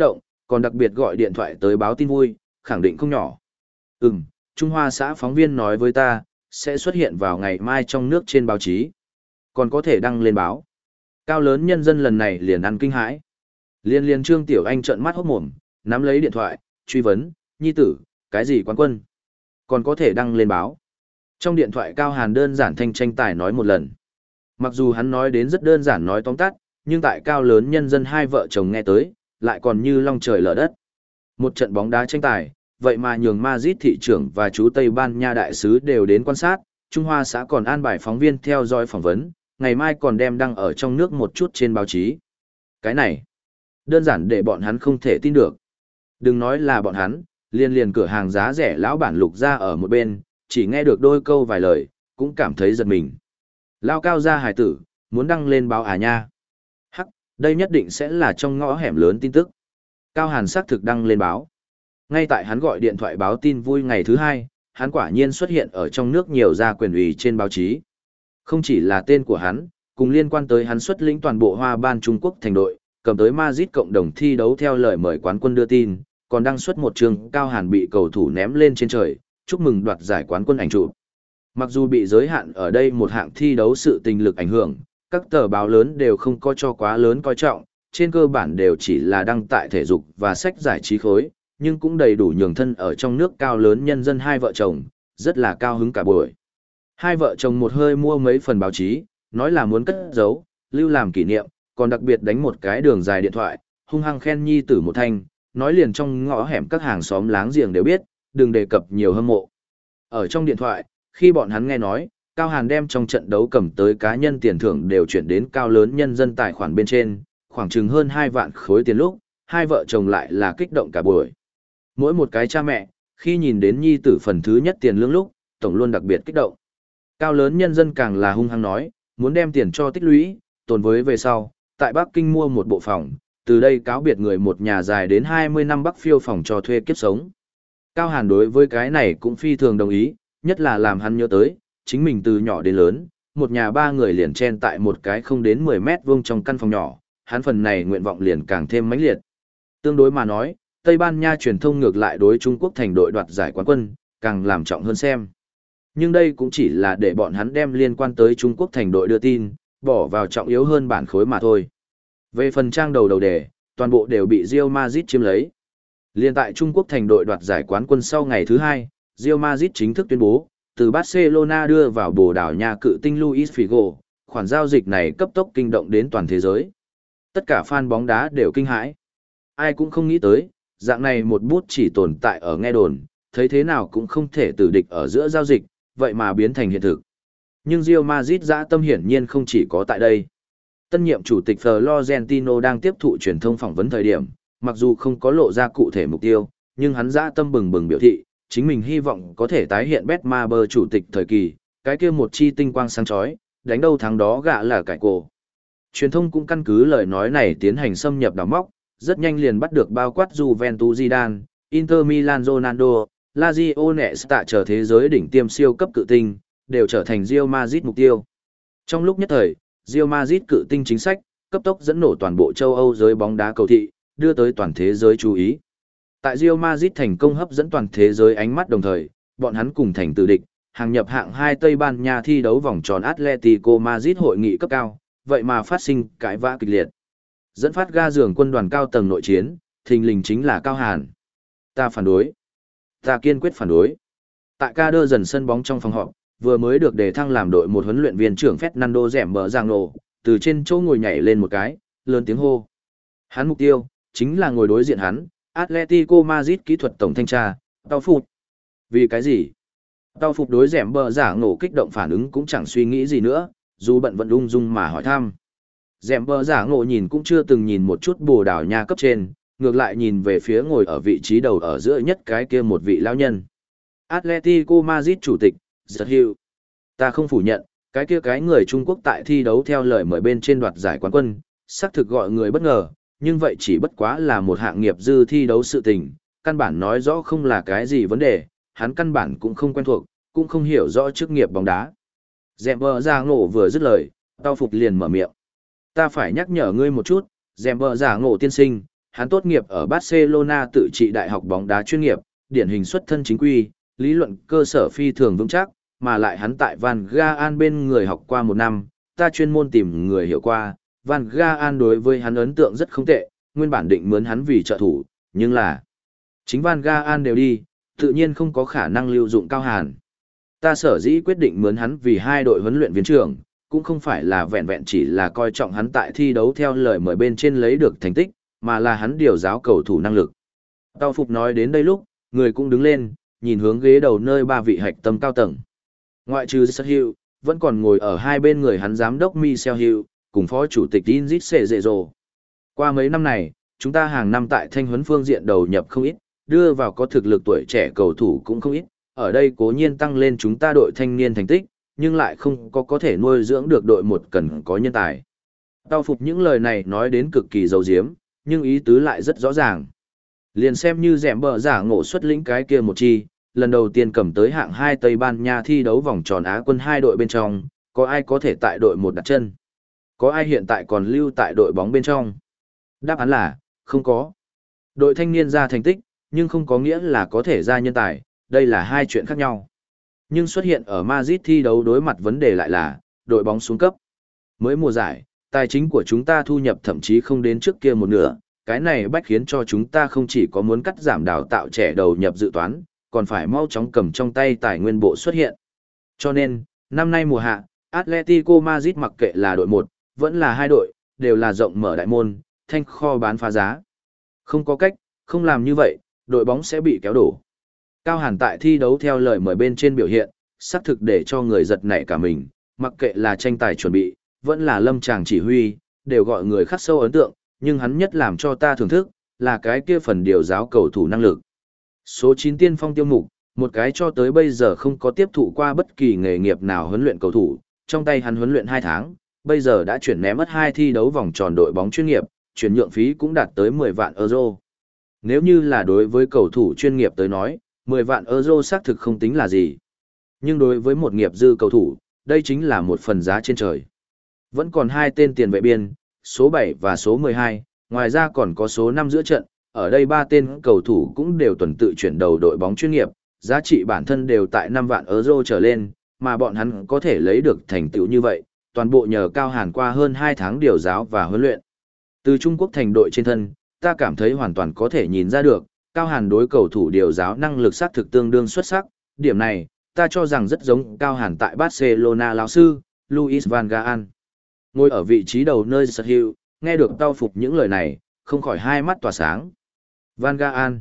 còn đặc biệt gọi điện thoại tới báo tin vui, khẳng định không nhỏ. Ừm, Trung Hoa xã phóng viên nói với ta, sẽ xuất hiện vào ngày mai trong nước trên báo chí. Còn có thể đăng lên báo. Cao lớn nhân dân lần này liền ăn kinh hãi. Liên liên Trương Tiểu Anh trợn mắt hốt mồm, nắm lấy điện thoại, truy vấn, nhi tử, cái gì quán quân? Còn có thể đăng lên báo. Trong điện thoại Cao Hàn đơn giản thanh tranh tài nói một lần. Mặc dù hắn nói đến rất đơn giản nói tóm tắt, nhưng tại Cao lớn nhân dân hai vợ chồng nghe tới, lại còn như long trời lở đất. Một trận bóng đá tranh tài, vậy mà nhường Madrid thị trưởng và chú Tây Ban Nha đại sứ đều đến quan sát, Trung Hoa xã còn an bài phóng viên theo dõi phỏng vấn, ngày mai còn đem đăng ở trong nước một chút trên báo chí. Cái này, đơn giản để bọn hắn không thể tin được. Đừng nói là bọn hắn, liên liền cửa hàng giá rẻ lão bản Lục ra ở một bên, chỉ nghe được đôi câu vài lời, cũng cảm thấy giật mình. Lao Cao gia hài tử, muốn đăng lên báo à nha. Hắc, đây nhất định sẽ là trong ngõ hẻm lớn tin tức. Cao Hàn xác thực đăng lên báo. Ngay tại hắn gọi điện thoại báo tin vui ngày thứ hai, hắn quả nhiên xuất hiện ở trong nước nhiều gia quyền ủy trên báo chí. Không chỉ là tên của hắn, cùng liên quan tới hắn xuất lĩnh toàn bộ Hoa Ban Trung Quốc thành đội, cầm tới Madrid cộng đồng thi đấu theo lời mời quán quân đưa tin, còn đăng xuất một trường Cao Hàn bị cầu thủ ném lên trên trời, chúc mừng đoạt giải quán quân ảnh chụp. Mặc dù bị giới hạn ở đây một hạng thi đấu sự tình lực ảnh hưởng, các tờ báo lớn đều không có cho quá lớn coi trọng, trên cơ bản đều chỉ là đăng tại thể dục và sách giải trí khối, nhưng cũng đầy đủ nhường thân ở trong nước Cao lớn nhân dân hai vợ chồng, rất là cao hứng cả buổi. Hai vợ chồng một hơi mua mấy phần báo chí, nói là muốn cất giấu, lưu làm kỷ niệm, còn đặc biệt đánh một cái đường dài điện thoại, hung hăng khen nhi tử một thanh, nói liền trong ngõ hẻm các hàng xóm láng giềng đều biết, đừng đề cập nhiều hâm mộ. Ở trong điện thoại, khi bọn hắn nghe nói, Cao Hàn đem trong trận đấu cầm tới cá nhân tiền thưởng đều chuyển đến Cao lớn nhân dân tài khoản bên trên, khoảng chừng hơn hai vạn khối tiền lúc, hai vợ chồng lại là kích động cả buổi. Mỗi một cái cha mẹ, khi nhìn đến nhi tử phần thứ nhất tiền lương lúc, tổng luôn đặc biệt kích động. Cao lớn nhân dân càng là hung hăng nói, muốn đem tiền cho tích lũy, tồn với về sau, tại Bắc Kinh mua một bộ phòng, từ đây cáo biệt người một nhà dài đến hai mươi năm Bắc phiêu phòng cho thuê kiếp sống. Cao Hàn đối với cái này cũng phi thường đồng ý, nhất là làm hắn nhớ tới, chính mình từ nhỏ đến lớn, một nhà ba người liền chen tại một cái không đến mười mét vuông trong căn phòng nhỏ, hắn phần này nguyện vọng liền càng thêm mãnh liệt. Tương đối mà nói, Tây Ban Nha truyền thông ngược lại đối Trung Quốc thành đội đoạt giải quán quân, càng làm trọng hơn xem. Nhưng đây cũng chỉ là để bọn hắn đem liên quan tới Trung Quốc thành đội đưa tin, bỏ vào trọng yếu hơn bản khối mà thôi. Về phần trang đầu đầu đề, toàn bộ đều bị Real Madrid chiếm lấy. Liên tại Trung Quốc thành đội đoạt giải quán quân sau ngày thứ hai, Real Madrid chính thức tuyên bố, từ Barcelona đưa vào Bồ Đào Nha cự tinh Luis Figo, khoản giao dịch này cấp tốc kinh động đến toàn thế giới. Tất cả fan bóng đá đều kinh hãi. Ai cũng không nghĩ tới, dạng này một bút chỉ tồn tại ở nghe đồn, thấy thế nào cũng không thể tử địch ở giữa giao dịch, vậy mà biến thành hiện thực. Nhưng Real Madrid dã tâm hiển nhiên không chỉ có tại đây. Tân nhiệm chủ tịch Florentino đang tiếp thụ truyền thông phỏng vấn thời điểm, mặc dù không có lộ ra cụ thể mục tiêu, nhưng hắn dã tâm bừng bừng biểu thị, chính mình hy vọng có thể tái hiện Betmaber chủ tịch thời kỳ, cái kia một chi tinh quang sáng chói, đánh đâu thắng đó gạ là cải cổ. Truyền thông cũng căn cứ lời nói này tiến hành xâm nhập đào móc, rất nhanh liền bắt được bao quát Juventus Zidane, Inter Milan Ronaldo, Lazio Nesta chờ thế giới đỉnh tiêm siêu cấp cự tinh, đều trở thành Real Madrid mục tiêu. Trong lúc nhất thời, Real Madrid cự tinh chính sách, cấp tốc dẫn nổ toàn bộ châu Âu giới bóng đá cầu thị, đưa tới toàn thế giới chú ý. Tại Real Madrid thành công hấp dẫn toàn thế giới ánh mắt đồng thời, bọn hắn cùng thành tử địch, hàng nhập hạng hai Tây Ban Nha thi đấu vòng tròn Atletico Madrid hội nghị cấp cao, vậy mà phát sinh cãi vã kịch liệt. Dẫn phát ga giường quân đoàn cao tầng nội chiến, thình lình chính là Cao Hàn. Ta phản đối. Ta kiên quyết phản đối. Tại ca đơ dần sân bóng trong phòng họp, vừa mới được đề thăng làm đội một huấn luyện viên trưởng Fernando Dẻm bờ giang nổ, từ trên chỗ ngồi nhảy lên một cái, lớn tiếng hô. Hắn mục tiêu, chính là ngồi đối diện hắn, Atletico Madrid kỹ thuật tổng thanh tra, Tao Phục. Vì cái gì? Tao Phục đối Dẻm bờ giang nổ kích động phản ứng cũng chẳng suy nghĩ gì nữa, dù bận vẫn ung dung mà hỏi thăm. Dẻm bờ giang nổ nhìn cũng chưa từng nhìn một chút Bồ Đào Nha cấp trên, ngược lại nhìn về phía ngồi ở vị trí đầu ở giữa nhất cái kia một vị lão nhân. Atletico Madrid chủ tịch, Giật Hiệu. Ta không phủ nhận, cái kia cái người Trung Quốc tại thi đấu theo lời mời bên trên đoạt giải quán quân, xác thực gọi người bất ngờ, nhưng vậy chỉ bất quá là một hạng nghiệp dư thi đấu sự tình, căn bản nói rõ không là cái gì vấn đề, hắn căn bản cũng không quen thuộc, cũng không hiểu rõ chức nghiệp bóng đá. Dẻm bờ giả ngộ vừa dứt lời, Tao Phục liền mở miệng. Ta phải nhắc nhở ngươi một chút, Dẻm bờ giả ngộ tiên sinh, hắn tốt nghiệp ở Barcelona tự trị đại học bóng đá chuyên nghiệp, điển hình xuất thân chính quy, lý luận cơ sở phi thường vững chắc, mà lại hắn tại Van Gaal bên người học qua một năm, ta chuyên môn tìm người hiểu qua, Van Gaal đối với hắn ấn tượng rất không tệ, nguyên bản định mướn hắn vì trợ thủ, nhưng là chính Van Gaal đều đi, tự nhiên không có khả năng lưu dụng Cao Hàn. Ta sở dĩ quyết định mướn hắn vì hai đội huấn luyện viên trưởng, cũng không phải là vẹn vẹn chỉ là coi trọng hắn tại thi đấu theo lời mời bên trên lấy được thành tích, mà là hắn điều giáo cầu thủ năng lực. Tao Phục nói đến đây lúc, người cũng đứng lên, nhìn hướng ghế đầu nơi ba vị hạch tâm cao tầng. Ngoại trừ Seth Hill, vẫn còn ngồi ở hai bên người hắn giám đốc Michel Hill, cùng phó chủ tịch Inzit Cerezo. Qua mấy năm này, chúng ta hàng năm tại thanh huấn phương diện đầu nhập không ít, đưa vào có thực lực tuổi trẻ cầu thủ cũng không ít, ở đây cố nhiên tăng lên chúng ta đội thanh niên thành tích, nhưng lại không có có thể nuôi dưỡng được đội một cần có nhân tài. Tao Phục những lời này nói đến cực kỳ dấu diếm, nhưng ý tứ lại rất rõ ràng. Liền xem như dẻm bờ giả ngộ xuất lĩnh cái kia một chi, lần đầu tiên cầm tới hạng hai Tây Ban Nha thi đấu vòng tròn Á quân hai đội bên trong, có ai có thể tại đội một đặt chân? Có ai hiện tại còn lưu tại đội bóng bên trong? Đáp án là, không có. Đội thanh niên ra thành tích, nhưng không có nghĩa là có thể ra nhân tài, đây là hai chuyện khác nhau. Nhưng xuất hiện ở Madrid thi đấu đối mặt vấn đề lại là, đội bóng xuống cấp. Mới mùa giải, tài chính của chúng ta thu nhập thậm chí không đến trước kia một nửa, cái này bách khiến cho chúng ta không chỉ có muốn cắt giảm đào tạo trẻ đầu nhập dự toán, còn phải mau chóng cầm trong tay tài nguyên bộ xuất hiện. Cho nên, năm nay mùa hạ, Atletico Madrid mặc kệ là đội một, vẫn là hai đội, đều là rộng mở đại môn, thanh kho bán phá giá. Không có cách, không làm như vậy, đội bóng sẽ bị kéo đổ. Cao Hàn tại thi đấu theo lời mời bên trên biểu hiện, xác thực để cho người giật nảy cả mình, mặc kệ là tranh tài chuẩn bị, vẫn là lâm tràng chỉ huy, đều gọi người khắc sâu ấn tượng, nhưng hắn nhất làm cho ta thưởng thức, là cái kia phần điều giáo cầu thủ năng lực. Số chín tiên phong tiêu mục, một cái cho tới bây giờ không có tiếp thụ qua bất kỳ nghề nghiệp nào huấn luyện cầu thủ, trong tay hắn huấn luyện hai tháng, bây giờ đã chuyển ném mất hai thi đấu vòng tròn đội bóng chuyên nghiệp, chuyển nhượng phí cũng đạt tới mười vạn euro. Nếu như là đối với cầu thủ chuyên nghiệp tới nói, mười vạn euro xác thực không tính là gì. Nhưng đối với một nghiệp dư cầu thủ, đây chính là một phần giá trên trời. Vẫn còn hai tên tiền vệ biên, số bảy và số mười hai, ngoài ra còn có số năm giữa trận, ở đây ba tên cầu thủ cũng đều tuần tự chuyển đầu đội bóng chuyên nghiệp, giá trị bản thân đều tại năm vạn euro trở lên, mà bọn hắn có thể lấy được thành tựu như vậy, toàn bộ nhờ Cao Hàn qua hơn hai tháng điều giáo và huấn luyện. Từ Trung Quốc thành đội trên thân, ta cảm thấy hoàn toàn có thể nhìn ra được, Cao Hàn đối cầu thủ điều giáo năng lực xác thực tương đương xuất sắc, điểm này, ta cho rằng rất giống Cao Hàn tại Barcelona lão sư, Luis Van Gaal. Ngồi ở vị trí đầu nơi Seth Hill, nghe được Tao Phục những lời này, không khỏi hai mắt tỏa sáng. Van Gaal.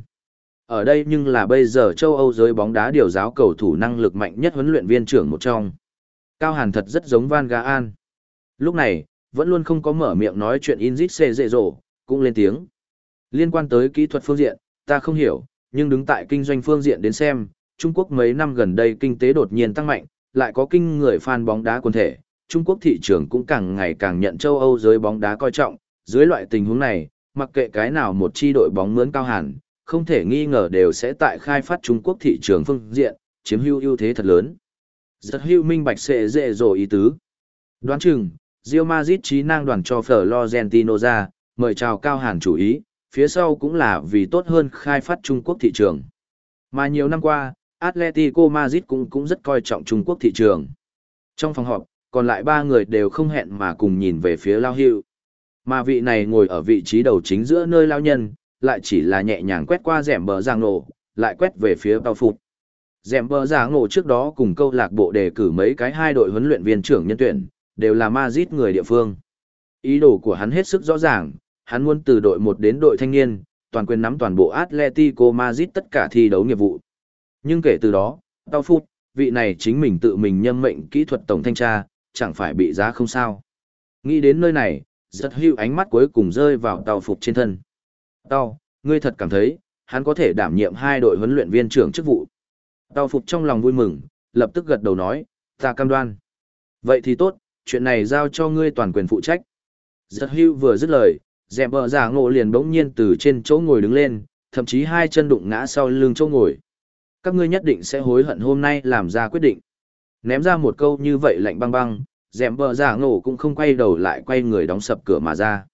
Ở đây nhưng là bây giờ châu Âu giới bóng đá điều giáo cầu thủ năng lực mạnh nhất huấn luyện viên trưởng một trong. Cao Hàn thật rất giống Van Gaal. Lúc này, vẫn luôn không có mở miệng nói chuyện Inzit Cerezo, cũng lên tiếng. Liên quan tới kỹ thuật phương diện, ta không hiểu, nhưng đứng tại kinh doanh phương diện đến xem, Trung Quốc mấy năm gần đây kinh tế đột nhiên tăng mạnh, lại có kinh người fan bóng đá quần thể, Trung Quốc thị trường cũng càng ngày càng nhận châu Âu giới bóng đá coi trọng, dưới loại tình huống này, mặc kệ cái nào một chi đội bóng mướn Cao Hàn, không thể nghi ngờ đều sẽ tại khai phát Trung Quốc thị trường phương diện, chiếm hữu ưu thế thật lớn. Rất hữu minh bạch sẽ dễ rồi ý tứ. Đoán chừng, Real Madrid trí năng đoàn cho Florentino ra, mời chào Cao Hàn chủ ý, phía sau cũng là vì tốt hơn khai phát Trung Quốc thị trường. Mà nhiều năm qua, Atletico Madrid cũng cũng rất coi trọng Trung Quốc thị trường. Trong phòng họp, còn lại ba người đều không hẹn mà cùng nhìn về phía Lao Hữu. Mà vị này ngồi ở vị trí đầu chính giữa nơi lao nhân, lại chỉ là nhẹ nhàng quét qua rẻm bờ giang nổ, lại quét về phía Tao Phục. Rẻm bờ giang nổ trước đó cùng câu lạc bộ đề cử mấy cái hai đội huấn luyện viên trưởng nhân tuyển, đều là Madrid người địa phương. Ý đồ của hắn hết sức rõ ràng, hắn muốn từ đội một đến đội thanh niên, toàn quyền nắm toàn bộ Atletico Madrid tất cả thi đấu nghiệp vụ. Nhưng kể từ đó, Tao Phục, vị này chính mình tự mình nhâm mệnh kỹ thuật tổng thanh tra, chẳng phải bị giá không sao. Nghĩ đến nơi này, rất hữu ánh mắt cuối cùng rơi vào Tao Phục trên thân. Tao, ngươi thật cảm thấy, hắn có thể đảm nhiệm hai đội huấn luyện viên trưởng chức vụ. Tao Phục trong lòng vui mừng, lập tức gật đầu nói, ta cam đoan. Vậy thì tốt, chuyện này giao cho ngươi toàn quyền phụ trách. Rất hữu vừa dứt lời, dẹp bờ giả ngộ liền bỗng nhiên từ trên chỗ ngồi đứng lên, thậm chí hai chân đụng ngã sau lưng chỗ ngồi. Các ngươi nhất định sẽ hối hận hôm nay làm ra quyết định. Ném ra một câu như vậy lạnh băng băng, dẹp bờ giả ngộ cũng không quay đầu lại quay người đóng sập cửa mà ra.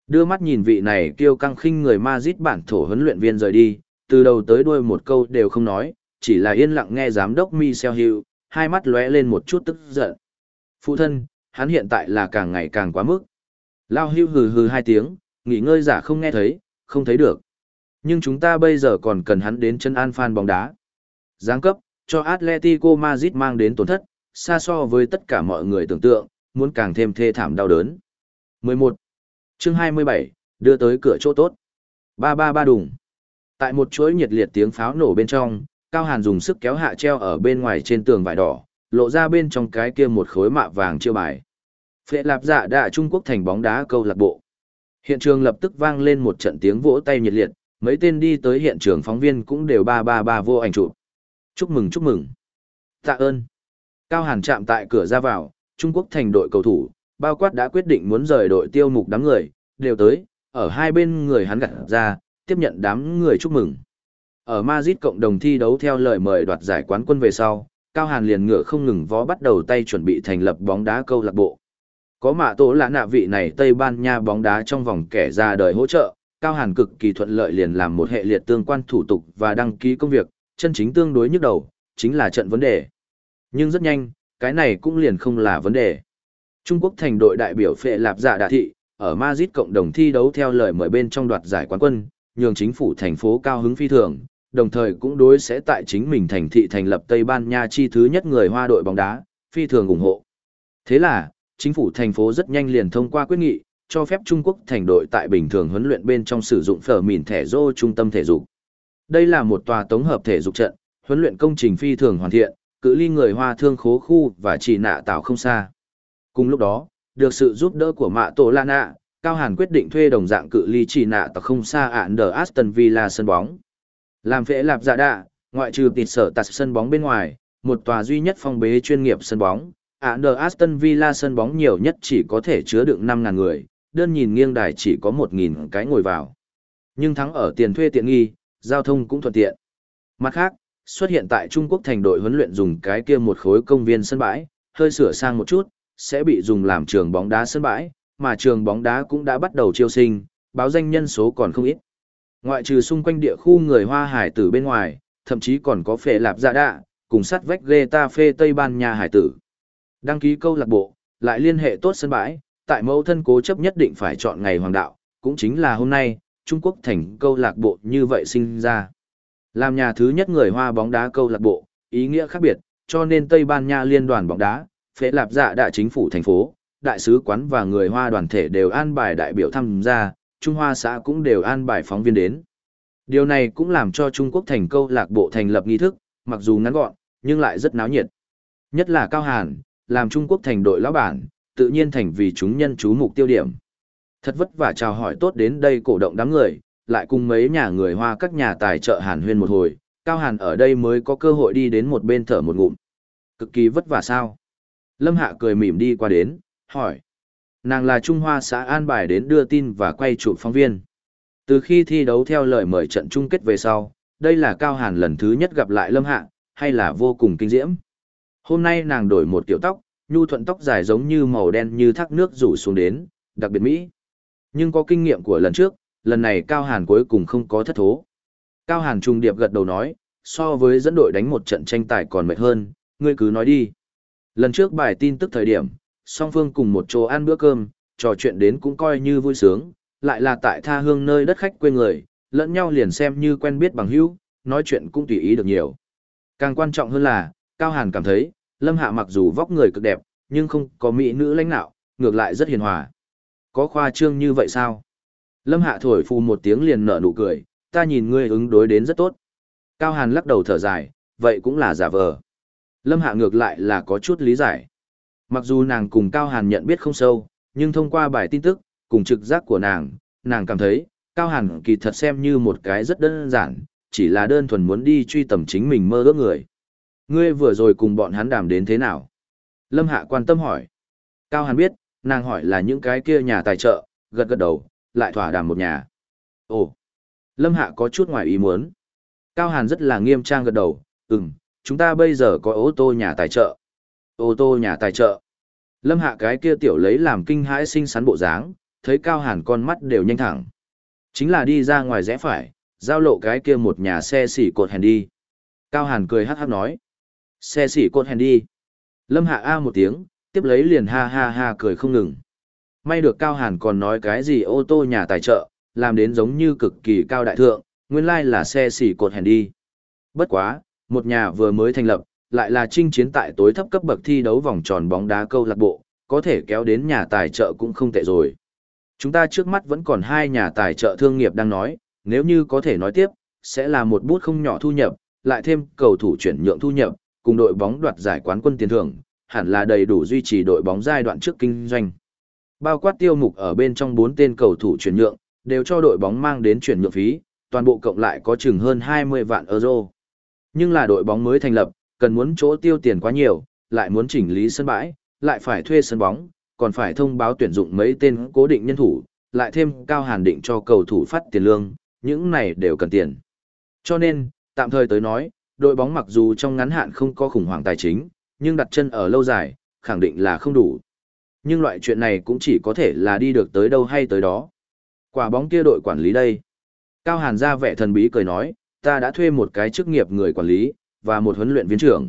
Đưa mắt nhìn vị này kiêu căng khinh người Madrid bản thổ huấn luyện viên rời đi, từ đầu tới đuôi một câu đều không nói, chỉ là yên lặng nghe giám đốc Michel Hill, hai mắt lóe lên một chút tức giận. Phụ thân, hắn hiện tại là càng ngày càng quá mức. Lao Hill hừ hừ hai tiếng, nghỉ ngơi giả không nghe thấy, không thấy được. Nhưng chúng ta bây giờ còn cần hắn đến chân an fan bóng đá. Giáng cấp, cho Atletico Madrid mang đến tổn thất, xa so với tất cả mọi người tưởng tượng, muốn càng thêm thê thảm đau đớn. mười một. Chương hai mươi bảy, đưa tới cửa chỗ tốt. Ba ba ba đùng. Tại một chuỗi nhiệt liệt tiếng pháo nổ bên trong, Cao Hàn dùng sức kéo hạ treo ở bên ngoài trên tường vải đỏ, lộ ra bên trong cái kia một khối mạ vàng chiêu bài. Phệ Lạp Dạ Đạ Trung Quốc thành bóng đá câu lạc bộ. Hiện trường lập tức vang lên một trận tiếng vỗ tay nhiệt liệt, mấy tên đi tới hiện trường phóng viên cũng đều ba ba ba vô ảnh chụp. Chúc mừng chúc mừng. Tạ ơn. Cao Hàn chạm tại cửa ra vào, Trung Quốc thành đội cầu thủ, bao quát đã quyết định muốn rời đội tiêu mục đám người, đều tới, ở hai bên người hắn gặt ra, tiếp nhận đám người chúc mừng. Ở Madrid cộng đồng thi đấu theo lời mời đoạt giải quán quân về sau, Cao Hàn liền ngựa không ngừng vó bắt đầu tay chuẩn bị thành lập bóng đá câu lạc bộ. Có Mạ Tổ Lạ Nạ vị này Tây Ban Nha bóng đá trong vòng kẻ ra đời hỗ trợ, Cao Hàn cực kỳ thuận lợi liền làm một hệ liệt tương quan thủ tục và đăng ký công việc, chân chính tương đối nhức đầu, chính là trận vấn đề. Nhưng rất nhanh, cái này cũng liền không là vấn đề. Trung Quốc thành đội đại biểu Phệ Lạp Dạ Đạ thị, ở Madrid cộng đồng thi đấu theo lời mời bên trong đoạt giải quán quân, nhường chính phủ thành phố cao hứng phi thường, đồng thời cũng đối sẽ tại chính mình thành thị thành lập Tây Ban Nha chi thứ nhất người Hoa đội bóng đá, phi thường ủng hộ. Thế là, chính phủ thành phố rất nhanh liền thông qua quyết nghị, cho phép Trung Quốc thành đội tại bình thường huấn luyện bên trong sử dụng phở mìn thẻ rô trung tâm thể dục. Đây là một tòa tổng hợp thể dục trận, huấn luyện công trình phi thường hoàn thiện, cự ly người Hoa thương khố khu và chỉ nạ tạo không xa. Cùng lúc đó, được sự giúp đỡ của Mạ Tổ Lan Nạ, Cao Hàn quyết định thuê đồng dạng cự ly chỉ nạ tạo không xa ạn đờ Aston Villa sân bóng. Làm Phệ Lạp Dạ Đạ, ngoại trừ tịt sở tạt sân bóng bên ngoài, một tòa duy nhất phong bế chuyên nghiệp sân bóng, ạn đờ Aston Villa sân bóng nhiều nhất chỉ có thể chứa đựng năm nghìn người, đơn nhìn nghiêng đài chỉ có một nghìn cái ngồi vào. Nhưng thắng ở tiền thuê tiện nghi, giao thông cũng thuận tiện. Mặt khác, xuất hiện tại Trung Quốc thành đội huấn luyện dùng cái kia một khối công viên sân bãi, hơi sửa sang một chút, sẽ bị dùng làm trường bóng đá sân bãi, mà trường bóng đá cũng đã bắt đầu chiêu sinh, báo danh nhân số còn không ít. Ngoại trừ xung quanh địa khu người Hoa hải tử bên ngoài, thậm chí còn có Phệ Lạp Dạ Đạ, cùng sát vách Getafe Tây Ban Nha hải tử. Đăng ký câu lạc bộ, lại liên hệ tốt sân bãi, tại mẫu thân cố chấp nhất định phải chọn ngày hoàng đạo, cũng chính là hôm nay, Trung Quốc thành câu lạc bộ như vậy sinh ra. Làm nhà thứ nhất người Hoa bóng đá câu lạc bộ, ý nghĩa khác biệt, cho nên Tây Ban Nha liên đoàn bóng đá, Phệ Lạp Dạ Đạ chính phủ thành phố, đại sứ quán và người Hoa đoàn thể đều an bài đại biểu tham gia, Trung Hoa xã cũng đều an bài phóng viên đến. Điều này cũng làm cho Trung Quốc thành câu lạc bộ thành lập nghi thức, mặc dù ngắn gọn, nhưng lại rất náo nhiệt. Nhất là Cao Hàn, làm Trung Quốc thành đội lão bản, tự nhiên thành vì chúng nhân chú mục tiêu điểm. Thật vất vả chào hỏi tốt đến đây cổ động đám người, lại cùng mấy nhà người Hoa các nhà tài trợ Hàn huyên một hồi, Cao Hàn ở đây mới có cơ hội đi đến một bên thở một ngụm. Cực kỳ vất vả sao? Lâm Hạ cười mỉm đi qua đến, hỏi. Nàng là Trung Hoa xã an bài đến đưa tin và quay chụp phóng viên. Từ khi thi đấu theo lời mời trận chung kết về sau, đây là Cao Hàn lần thứ nhất gặp lại Lâm Hạ, hay là vô cùng kinh diễm. Hôm nay nàng đổi một kiểu tóc, nhu thuận tóc dài giống như màu đen như thác nước rủ xuống đến, đặc biệt mỹ. Nhưng có kinh nghiệm của lần trước, lần này Cao Hàn cuối cùng không có thất thố. Cao Hàn trùng điệp gật đầu nói, so với dẫn đội đánh một trận tranh tài còn mệt hơn, ngươi cứ nói đi. Lần trước bài tin tức thời điểm, song phương cùng một chỗ ăn bữa cơm, trò chuyện đến cũng coi như vui sướng, lại là tại tha hương nơi đất khách quê người, lẫn nhau liền xem như quen biết bằng hữu, nói chuyện cũng tùy ý được nhiều. Càng quan trọng hơn là, Cao Hàn cảm thấy, Lâm Hạ mặc dù vóc người cực đẹp, nhưng không có mỹ nữ lãnh nạo, ngược lại rất hiền hòa. Có khoa trương như vậy sao? Lâm Hạ thổi phù một tiếng liền nở nụ cười, ta nhìn ngươi ứng đối đến rất tốt. Cao Hàn lắc đầu thở dài, vậy cũng là giả vờ. Lâm Hạ ngược lại là có chút lý giải. Mặc dù nàng cùng Cao Hàn nhận biết không sâu, nhưng thông qua bài tin tức, cùng trực giác của nàng, nàng cảm thấy, Cao Hàn kỳ thật xem như một cái rất đơn giản, chỉ là đơn thuần muốn đi truy tầm chính mình mơ ước người. Ngươi vừa rồi cùng bọn hắn đàm đến thế nào? Lâm Hạ quan tâm hỏi. Cao Hàn biết, nàng hỏi là những cái kia nhà tài trợ, gật gật đầu, lại thỏa đàm một nhà. Ồ! Lâm Hạ có chút ngoài ý muốn. Cao Hàn rất là nghiêm trang gật đầu, ừm, chúng ta bây giờ có ô tô nhà tài trợ. Ô tô nhà tài trợ. Lâm Hạ cái kia tiểu lấy làm kinh hãi xinh xắn bộ dáng, thấy Cao Hàn con mắt đều nhanh thẳng. Chính là đi ra ngoài rẽ phải, giao lộ cái kia một nhà xe xỉ cột hèn đi. Cao Hàn cười hắc hắc nói. Xe xỉ cột hèn đi. Lâm Hạ A một tiếng, tiếp lấy liền ha ha ha cười không ngừng. May được Cao Hàn còn nói cái gì ô tô nhà tài trợ, làm đến giống như cực kỳ cao đại thượng, nguyên lai là xe xỉ cột hèn đi. Bất quá, một nhà vừa mới thành lập, lại là chinh chiến tại tối thấp cấp bậc thi đấu vòng tròn bóng đá câu lạc bộ, có thể kéo đến nhà tài trợ cũng không tệ rồi. Chúng ta trước mắt vẫn còn hai nhà tài trợ thương nghiệp đang nói, nếu như có thể nói tiếp, sẽ là một bút không nhỏ thu nhập, lại thêm cầu thủ chuyển nhượng thu nhập, cùng đội bóng đoạt giải quán quân tiền thưởng, hẳn là đầy đủ duy trì đội bóng giai đoạn trước kinh doanh. Bao quát tiêu mục ở bên trong bốn tên cầu thủ chuyển nhượng, đều cho đội bóng mang đến chuyển nhượng phí, toàn bộ cộng lại có chừng hơn hai mươi vạn euro. Nhưng là đội bóng mới thành lập, cần muốn chỗ tiêu tiền quá nhiều, lại muốn chỉnh lý sân bãi, lại phải thuê sân bóng, còn phải thông báo tuyển dụng mấy tên cố định nhân thủ, lại thêm Cao Hàn định cho cầu thủ phát tiền lương, những này đều cần tiền. Cho nên, tạm thời tới nói, đội bóng mặc dù trong ngắn hạn không có khủng hoảng tài chính, nhưng đặt chân ở lâu dài, khẳng định là không đủ. Nhưng loại chuyện này cũng chỉ có thể là đi được tới đâu hay tới đó. Quả bóng kia đội quản lý đây. Cao Hàn ra vẻ thần bí cười nói, ta đã thuê một cái chức nghiệp người quản lý, và một huấn luyện viên trưởng.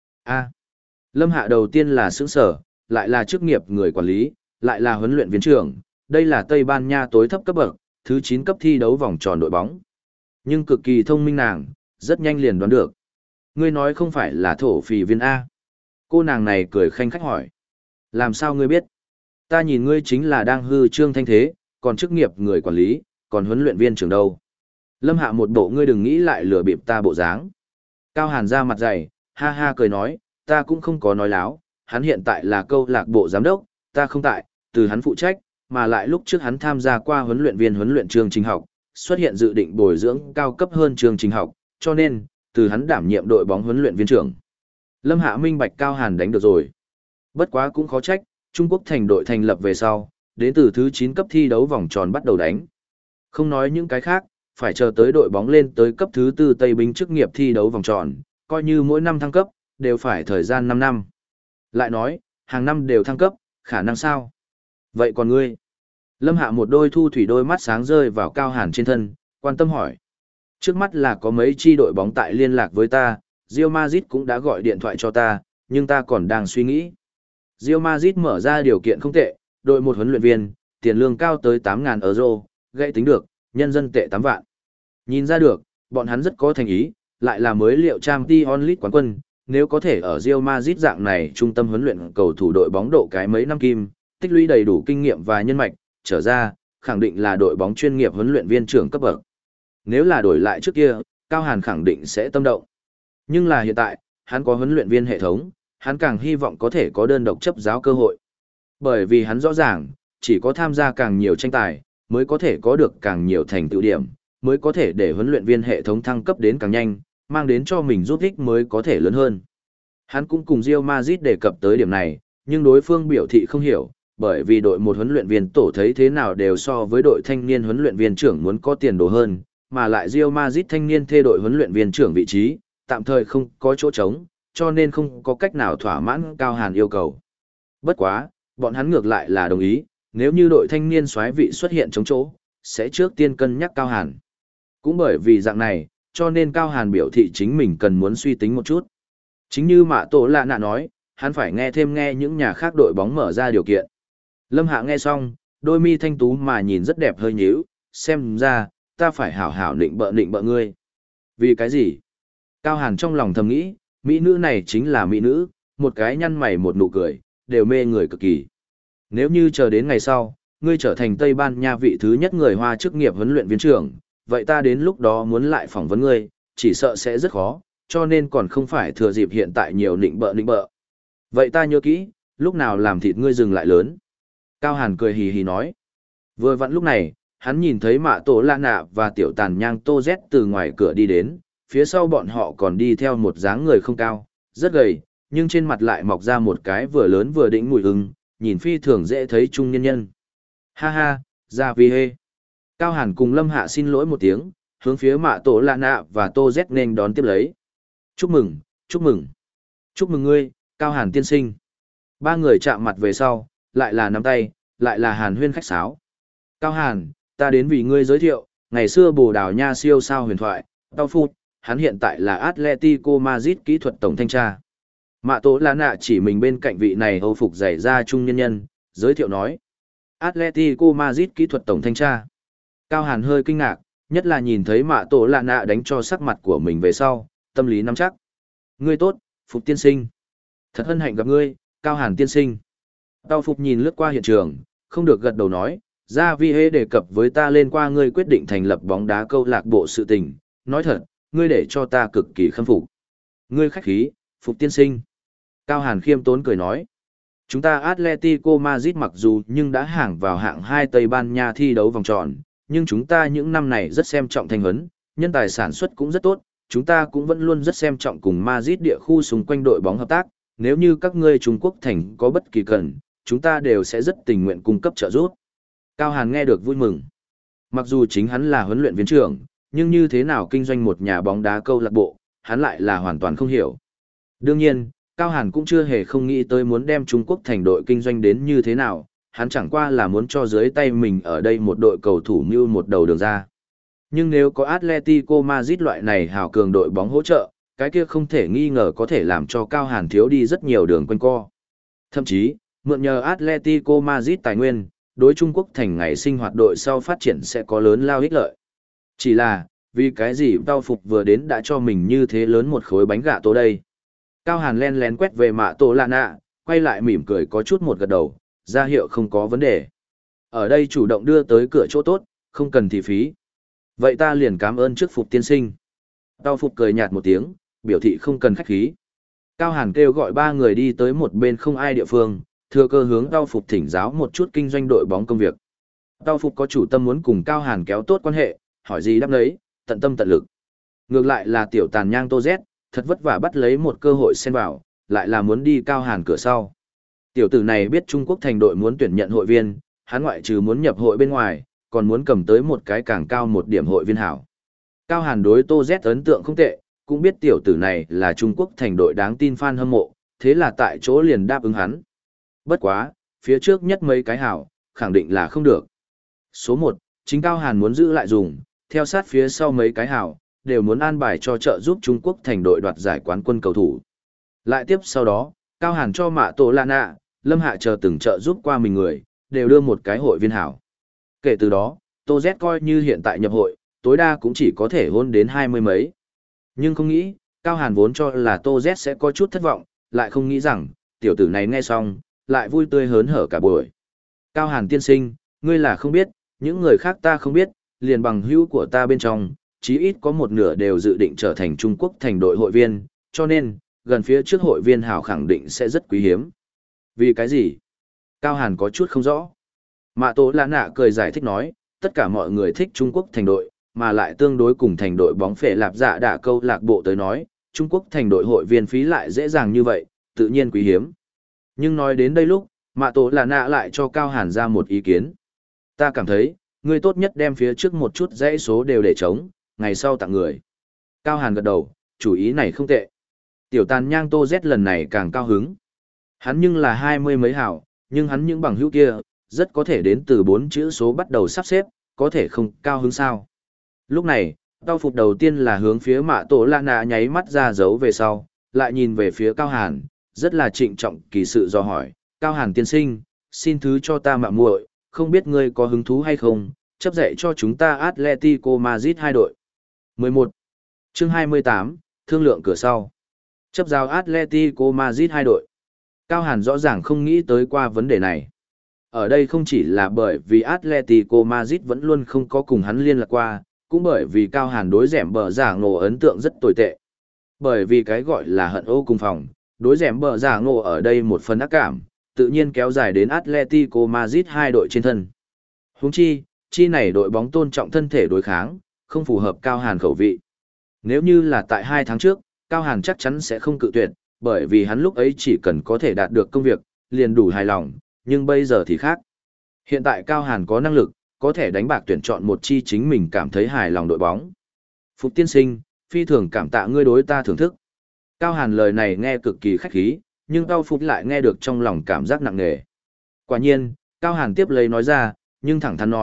A. Lâm Hạ đầu tiên là sững sở, lại là chức nghiệp người quản lý, lại là huấn luyện viên trưởng, đây là Tây Ban Nha tối thấp cấp bậc, thứ chín cấp thi đấu vòng tròn đội bóng. Nhưng cực kỳ thông minh nàng, rất nhanh liền đoán được. Ngươi nói không phải là thổ phỉ viên A. Cô nàng này cười khanh khách hỏi. Làm sao ngươi biết? Ta nhìn ngươi chính là đang hư trương thanh thế, còn chức nghiệp người quản lý, còn huấn luyện viên trưởng đâu. Lâm Hạ một bộ ngươi đừng nghĩ lại lừa bịp ta bộ dáng. Cao Hàn ra mặt dày, ha ha cười nói, ta cũng không có nói láo, hắn hiện tại là câu lạc bộ giám đốc, ta không tại, từ hắn phụ trách, mà lại lúc trước hắn tham gia qua huấn luyện viên huấn luyện chương trình học, xuất hiện dự định bồi dưỡng cao cấp hơn chương trình học, cho nên, từ hắn đảm nhiệm đội bóng huấn luyện viên trưởng. Lâm Hạ minh bạch Cao Hàn đánh được rồi. Bất quá cũng khó trách, Trung Quốc thành đội thành lập về sau, đến từ thứ chín cấp thi đấu vòng tròn bắt đầu đánh. Không nói những cái khác, phải chờ tới đội bóng lên tới cấp thứ tư Tây Binh chức nghiệp thi đấu vòng tròn, coi như mỗi năm thăng cấp, đều phải thời gian năm năm. Lại nói, hàng năm đều thăng cấp, khả năng sao? Vậy còn ngươi? Lâm Hạ một đôi thu thủy đôi mắt sáng rơi vào Cao Hàn trên thân, quan tâm hỏi. Trước mắt là có mấy chi đội bóng tại liên lạc với ta, Real Madrid cũng đã gọi điện thoại cho ta, nhưng ta còn đang suy nghĩ. Real Madrid mở ra điều kiện không tệ, đội một huấn luyện viên, tiền lương cao tới tám nghìn euro, gãy tính được, nhân dân tệ tám vạn. Nhìn ra được, bọn hắn rất có thành ý, lại là mới liệu Champions League quán quân, nếu có thể ở Real Madrid dạng này trung tâm huấn luyện cầu thủ đội bóng độ cái mấy năm kim, tích lũy đầy đủ kinh nghiệm và nhân mạch, trở ra, khẳng định là đội bóng chuyên nghiệp huấn luyện viên trưởng cấp bậc. Nếu là đổi lại trước kia, Cao Hàn khẳng định sẽ tâm động. Nhưng là hiện tại, hắn có huấn luyện viên hệ thống, hắn càng hy vọng có thể có đơn độc chấp giáo cơ hội. Bởi vì hắn rõ ràng, chỉ có tham gia càng nhiều tranh tài, mới có thể có được càng nhiều thành tựu điểm, mới có thể để huấn luyện viên hệ thống thăng cấp đến càng nhanh, mang đến cho mình giúp ích mới có thể lớn hơn. Hắn cũng cùng Real Madrid đề cập tới điểm này, nhưng đối phương biểu thị không hiểu, bởi vì đội một huấn luyện viên tổ thấy thế nào đều so với đội thanh niên huấn luyện viên trưởng muốn có tiền đồ hơn, mà lại Real Madrid thanh niên thê đội huấn luyện viên trưởng vị trí, tạm thời không có chỗ trống, cho nên không có cách nào thỏa mãn Cao Hàn yêu cầu. Bất quá, bọn hắn ngược lại là đồng ý, nếu như đội thanh niên soái vị xuất hiện trống chỗ, sẽ trước tiên cân nhắc Cao Hàn. Cũng bởi vì dạng này, cho nên Cao Hàn biểu thị chính mình cần muốn suy tính một chút. Chính như Mạ Tổ Lạ Nạ nói, hắn phải nghe thêm nghe những nhà khác đội bóng mở ra điều kiện. Lâm Hạ nghe xong, đôi mi thanh tú mà nhìn rất đẹp hơi nhíu, xem ra, ta phải hảo hảo nịnh bợ nịnh bợ ngươi. Vì cái gì? Cao Hàn trong lòng thầm nghĩ, mỹ nữ này chính là mỹ nữ, một cái nhăn mày một nụ cười, đều mê người cực kỳ. Nếu như chờ đến ngày sau, ngươi trở thành Tây Ban Nha vị thứ nhất người Hoa chức nghiệp huấn luyện viên trưởng, vậy ta đến lúc đó muốn lại phỏng vấn ngươi, chỉ sợ sẽ rất khó, cho nên còn không phải thừa dịp hiện tại nhiều nịnh bợ nịnh bợ. Vậy ta nhớ kỹ, lúc nào làm thịt ngươi dừng lại lớn. Cao Hàn cười hì hì nói. Vừa vặn lúc này, hắn nhìn thấy Mạ Tổ La Nạ và Tiểu Tàn Nhang Tô Z từ ngoài cửa đi đến, phía sau bọn họ còn đi theo một dáng người không cao, rất gầy, nhưng trên mặt lại mọc ra một cái vừa lớn vừa đĩnh mùi hưng, nhìn phi thường dễ thấy trung nhân nhân. Ha ha, ra vì hê. Cao Hàn cùng Lâm Hạ xin lỗi một tiếng, hướng phía Mạ Tổ La Nạ và Tô Z nên đón tiếp lấy. Chúc mừng, chúc mừng. Chúc mừng ngươi, Cao Hàn tiên sinh. Ba người chạm mặt về sau, lại là nắm tay, lại là hàn huyên khách sáo. Cao Hàn, ta đến vì ngươi giới thiệu, ngày xưa Bồ Đào Nha siêu sao huyền thoại, Tao Phụt, hắn hiện tại là Atletico Madrid kỹ thuật tổng thanh tra. Mạ Tố Lạ Nạ chỉ mình bên cạnh vị này Âu phục giày da trung nhân nhân, giới thiệu nói. Atletico Madrid kỹ thuật tổng thanh tra. Cao Hàn hơi kinh ngạc, nhất là nhìn thấy Mạ Tố Lạ Nạ đánh cho sắc mặt của mình về sau, tâm lý nắm chắc. Ngươi tốt, Phục tiên sinh. Thật hân hạnh gặp ngươi, Cao Hàn tiên sinh. Tao Phục nhìn lướt qua hiện trường, không được gật đầu nói, Gia Vi hê đề cập với ta lên qua ngươi quyết định thành lập bóng đá câu lạc bộ sự tình, nói thật, ngươi để cho ta cực kỳ khâm phục. Ngươi khách khí, Phục tiên sinh. Cao Hàn khiêm tốn cười nói, chúng ta Atletico Madrid mặc dù nhưng đã hàng vào hạng hai Tây Ban Nha thi đấu vòng tròn, nhưng chúng ta những năm này rất xem trọng thành huấn, nhân tài sản xuất cũng rất tốt, chúng ta cũng vẫn luôn rất xem trọng cùng Madrid địa khu xung quanh đội bóng hợp tác, nếu như các ngươi Trung Quốc thành có bất kỳ cần, chúng ta đều sẽ rất tình nguyện cung cấp trợ giúp. Cao Hàn nghe được vui mừng. Mặc dù chính hắn là huấn luyện viên trưởng, nhưng như thế nào kinh doanh một nhà bóng đá câu lạc bộ, hắn lại là hoàn toàn không hiểu. Đương nhiên, Cao Hàn cũng chưa hề không nghĩ tới muốn đem Trung Quốc thành đội kinh doanh đến như thế nào, hắn chẳng qua là muốn cho dưới tay mình ở đây một đội cầu thủ như một đầu đường ra. Nhưng nếu có Atletico Madrid loại này hào cường đội bóng hỗ trợ, cái kia không thể nghi ngờ có thể làm cho Cao Hàn thiếu đi rất nhiều đường quanh co. Thậm chí, mượn nhờ Atletico Madrid tài nguyên, đối Trung Quốc thành ngày sinh hoạt đội sau phát triển sẽ có lớn lao ích lợi. Chỉ là, vì cái gì Tao Phục vừa đến đã cho mình như thế lớn một khối bánh gạ tổ đây. Cao Hàn len lén quét về Mạ Tổ Lạ Nạ, quay lại mỉm cười có chút một gật đầu, ra hiệu không có vấn đề. Ở đây chủ động đưa tới cửa chỗ tốt, không cần thị phí. Vậy ta liền cảm ơn trước Phục tiên sinh. Tao Phục cười nhạt một tiếng, biểu thị không cần khách khí. Cao Hàn kêu gọi ba người đi tới một bên không ai địa phương, thừa cơ hướng Tao Phục thỉnh giáo một chút kinh doanh đội bóng công việc. Tao Phục có chủ tâm muốn cùng Cao Hàn kéo tốt quan hệ, hỏi gì đáp đấy, tận tâm tận lực. Ngược lại là tiểu tàn nhang Tô Z, thật vất vả bắt lấy một cơ hội xen vào, lại là muốn đi Cao Hàn cửa sau. Tiểu tử này biết Trung Quốc thành đội muốn tuyển nhận hội viên, hắn ngoại trừ muốn nhập hội bên ngoài, còn muốn cầm tới một cái càng cao một điểm hội viên hảo. Cao Hàn đối Tô Z ấn tượng không tệ, cũng biết tiểu tử này là Trung Quốc thành đội đáng tin fan hâm mộ, thế là tại chỗ liền đáp ứng hắn. Bất quá, phía trước nhất mấy cái hảo, khẳng định là không được. Số một, chính Cao Hàn muốn giữ lại dùng, theo sát phía sau mấy cái hảo, đều muốn an bài cho trợ giúp Trung Quốc thành đội đoạt giải quán quân cầu thủ. Lại tiếp sau đó, Cao Hàn cho Mạ Tổ Lạ Nạ, Lâm Hạ chờ từng trợ giúp qua mình người, đều đưa một cái hội viên hảo. Kể từ đó, Tô Z coi như hiện tại nhập hội, tối đa cũng chỉ có thể hôn đến hai mươi mấy. Nhưng không nghĩ, Cao Hàn vốn cho là Tô Z sẽ có chút thất vọng, lại không nghĩ rằng, tiểu tử này nghe xong, lại vui tươi hớn hở cả buổi. Cao Hàn tiên sinh, ngươi là không biết, những người khác ta không biết, liền bằng hữu của ta bên trong, chí ít có một nửa đều dự định trở thành Trung Quốc thành đội hội viên, cho nên, gần phía trước hội viên hảo khẳng định sẽ rất quý hiếm. Vì cái gì? Cao Hàn có chút không rõ. Mạ Tố Lạ Nạ cười giải thích nói, tất cả mọi người thích Trung Quốc thành đội, mà lại tương đối cùng thành đội bóng phệ lạp dạ đả câu lạc bộ tới nói, Trung Quốc thành đội hội viên phí lại dễ dàng như vậy, tự nhiên quý hiếm. Nhưng nói đến đây lúc, Mạ Tố Lạ Nạ lại cho Cao Hàn ra một ý kiến. Ta cảm thấy, ngươi tốt nhất đem phía trước một chút dãy số đều để trống, ngày sau tặng người. Cao Hàn gật đầu, chủ ý này không tệ. Tiểu tàn nhang Tô Z lần này càng cao hứng. Hắn nhưng là hai mươi mấy hảo, nhưng hắn những bằng hữu kia, rất có thể đến từ bốn chữ số bắt đầu sắp xếp, có thể không cao hứng sao. Lúc này, Tao Phục đầu tiên là hướng phía Mạ Tổ Lạ Nạ nháy mắt ra dấu về sau, lại nhìn về phía Cao Hàn, rất là trịnh trọng kỳ sự do hỏi, Cao Hàn tiên sinh, xin thứ cho ta mạo muội, không biết ngươi có hứng thú hay không, chấp dạy cho chúng ta Atletico Madrid hai đội. mười một. Chương hai mươi tám, thương lượng cửa sau. Chấp giao Atletico Madrid hai đội. Cao Hàn rõ ràng không nghĩ tới qua vấn đề này. Ở đây không chỉ là bởi vì Atletico Madrid vẫn luôn không có cùng hắn liên lạc qua, cũng bởi vì Cao Hàn đối dẻm bờ giả ngộ ấn tượng rất tồi tệ. Bởi vì cái gọi là hận ô cùng phòng, đối dẻm bờ giả ngộ ở đây một phần ác cảm, tự nhiên kéo dài đến Atletico Madrid hai đội trên thân. Huống chi, chi này đội bóng tôn trọng thân thể đối kháng, không phù hợp Cao Hàn khẩu vị. Nếu như là tại hai tháng trước, Cao Hàn chắc chắn sẽ không cự tuyệt, bởi vì hắn lúc ấy chỉ cần có thể đạt được công việc, liền đủ hài lòng, nhưng bây giờ thì khác. Hiện tại Cao Hàn có năng lực, có thể đánh bạc tuyển chọn một chi chính mình cảm thấy hài lòng đội bóng. Phục tiên sinh, phi thường cảm tạ ngươi đối ta thưởng thức. Cao Hàn lời này nghe cực kỳ khách khí, nhưng Tao Phục lại nghe được trong lòng cảm giác nặng nề. Quả nhiên, Cao Hàn tiếp lấy nói ra, nhưng thẳng thắn nói,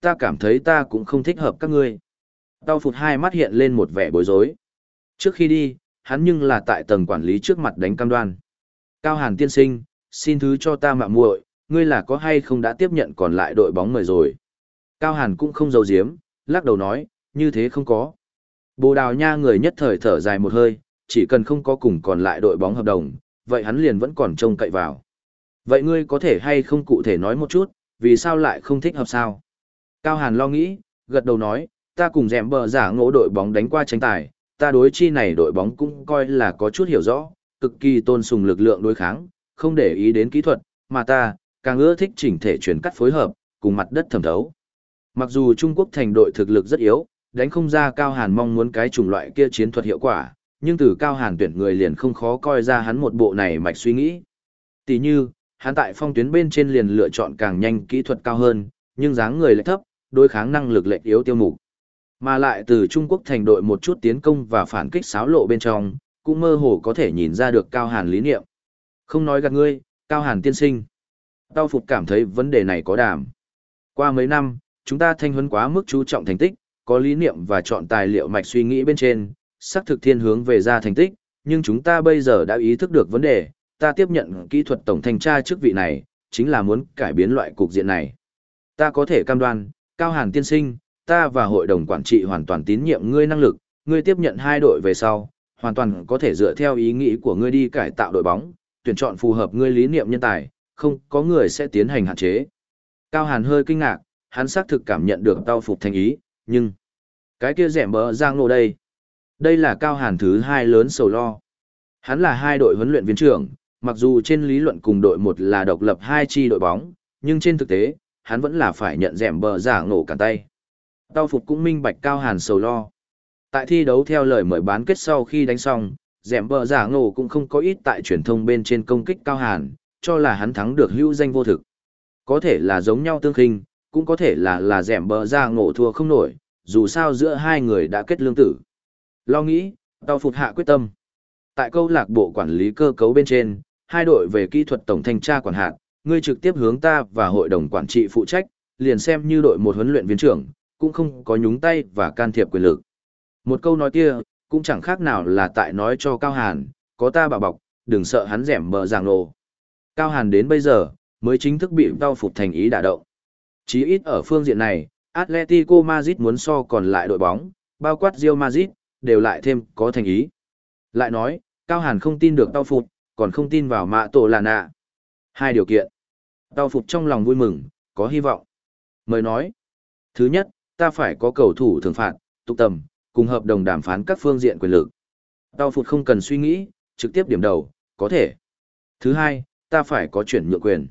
ta cảm thấy ta cũng không thích hợp các ngươi. Tao phụt hai mắt hiện lên một vẻ bối rối. Trước khi đi, hắn nhưng là tại tầng quản lý trước mặt đánh cam đoan. Cao Hàn tiên sinh, xin thứ cho ta mạo muội, ngươi là có hay không đã tiếp nhận còn lại đội bóng mời rồi. Cao Hàn cũng không giấu giếm, lắc đầu nói, như thế không có. Bồ Đào Nha người nhất thời thở dài một hơi, chỉ cần không có cùng còn lại đội bóng hợp đồng, vậy hắn liền vẫn còn trông cậy vào. Vậy ngươi có thể hay không cụ thể nói một chút, vì sao lại không thích hợp sao? Cao Hàn lo nghĩ, gật đầu nói, ta cùng dẻm bờ giả ngỗ đội bóng đánh qua tranh tài, ta đối chi này đội bóng cũng coi là có chút hiểu rõ, cực kỳ tôn sùng lực lượng đối kháng, không để ý đến kỹ thuật, mà ta, càng ưa thích chỉnh thể chuyển cắt phối hợp, cùng mặt đất thẩm thấu. Mặc dù Trung Quốc thành đội thực lực rất yếu, đánh không ra Cao Hàn mong muốn cái chủng loại kia chiến thuật hiệu quả, nhưng từ Cao Hàn tuyển người liền không khó coi ra hắn một bộ này mạch suy nghĩ. Tỷ như, hắn tại phong tuyến bên trên liền lựa chọn càng nhanh kỹ thuật cao hơn, nhưng dáng người lại thấp, đối kháng năng lực lệch yếu tiêu mục. Mà lại từ Trung Quốc thành đội một chút tiến công và phản kích xáo lộ bên trong, cũng mơ hồ có thể nhìn ra được Cao Hàn lý niệm. Không nói gạt ngươi, Cao Hàn tiên sinh. Tao phục cảm thấy vấn đề này có đảm. Qua mấy năm, chúng ta thanh huấn quá mức chú trọng thành tích, có lý niệm và chọn tài liệu mạch suy nghĩ bên trên, xác thực thiên hướng về ra thành tích, nhưng chúng ta bây giờ đã ý thức được vấn đề, ta tiếp nhận kỹ thuật tổng thanh tra chức vị này, chính là muốn cải biến loại cục diện này. Ta có thể cam đoan, Cao Hàn tiên sinh, ta và hội đồng quản trị hoàn toàn tín nhiệm ngươi năng lực, ngươi tiếp nhận hai đội về sau, hoàn toàn có thể dựa theo ý nghĩ của ngươi đi cải tạo đội bóng, tuyển chọn phù hợp ngươi lý niệm nhân tài, không có người sẽ tiến hành hạn chế. Cao Hàn hơi kinh ngạc, hắn xác thực cảm nhận được tao phục thành ý, nhưng cái kia rẻm bờ giang nô đây. Đây là Cao Hàn thứ hai lớn sầu lo. Hắn là hai đội huấn luyện viên trưởng, mặc dù trên lý luận cùng đội một là độc lập hai chi đội bóng, nhưng trên thực tế, hắn vẫn là phải nhận rẻm bờ giả ngộ cả tay. Tao phục cũng minh bạch Cao Hàn sầu lo. Tại thi đấu theo lời mời bán kết sau khi đánh xong, rẻm bờ giả ngộ cũng không có ít tại truyền thông bên trên công kích Cao Hàn, cho là hắn thắng được hữu danh vô thực. Có thể là giống nhau tương khinh, cũng có thể là là rẻm bờ giả ngộ thua không nổi, dù sao giữa hai người đã kết lương tử. Lo nghĩ, tao phục hạ quyết tâm. Tại câu lạc bộ quản lý cơ cấu bên trên, hai đội về kỹ thuật tổng thanh tra quản hạt, ngươi trực tiếp hướng ta và hội đồng quản trị phụ trách, liền xem như đội một huấn luyện viên trưởng, cũng không có nhúng tay và can thiệp quyền lực. Một câu nói kia, cũng chẳng khác nào là tại nói cho Cao Hàn, có ta bảo bọc, đừng sợ hắn rẻm bờ giảng lồ. Cao Hàn đến bây giờ, mới chính thức bị tao phục thành ý đả động. Chí ít ở phương diện này, Atletico Madrid muốn so còn lại đội bóng, bao quát Real Madrid, đều lại thêm có thành ý. Lại nói, Cao Hàn không tin được tao phục, còn không tin vào Mạ Tổ Là Nạ. Hai điều kiện. Tao phục trong lòng vui mừng, có hy vọng. Mời nói. Thứ nhất, ta phải có cầu thủ thường phạt, tục tầm, cùng hợp đồng đàm phán các phương diện quyền lực. Tao phục không cần suy nghĩ, trực tiếp điểm đầu, có thể. Thứ hai, ta phải có chuyển nhượng quyền.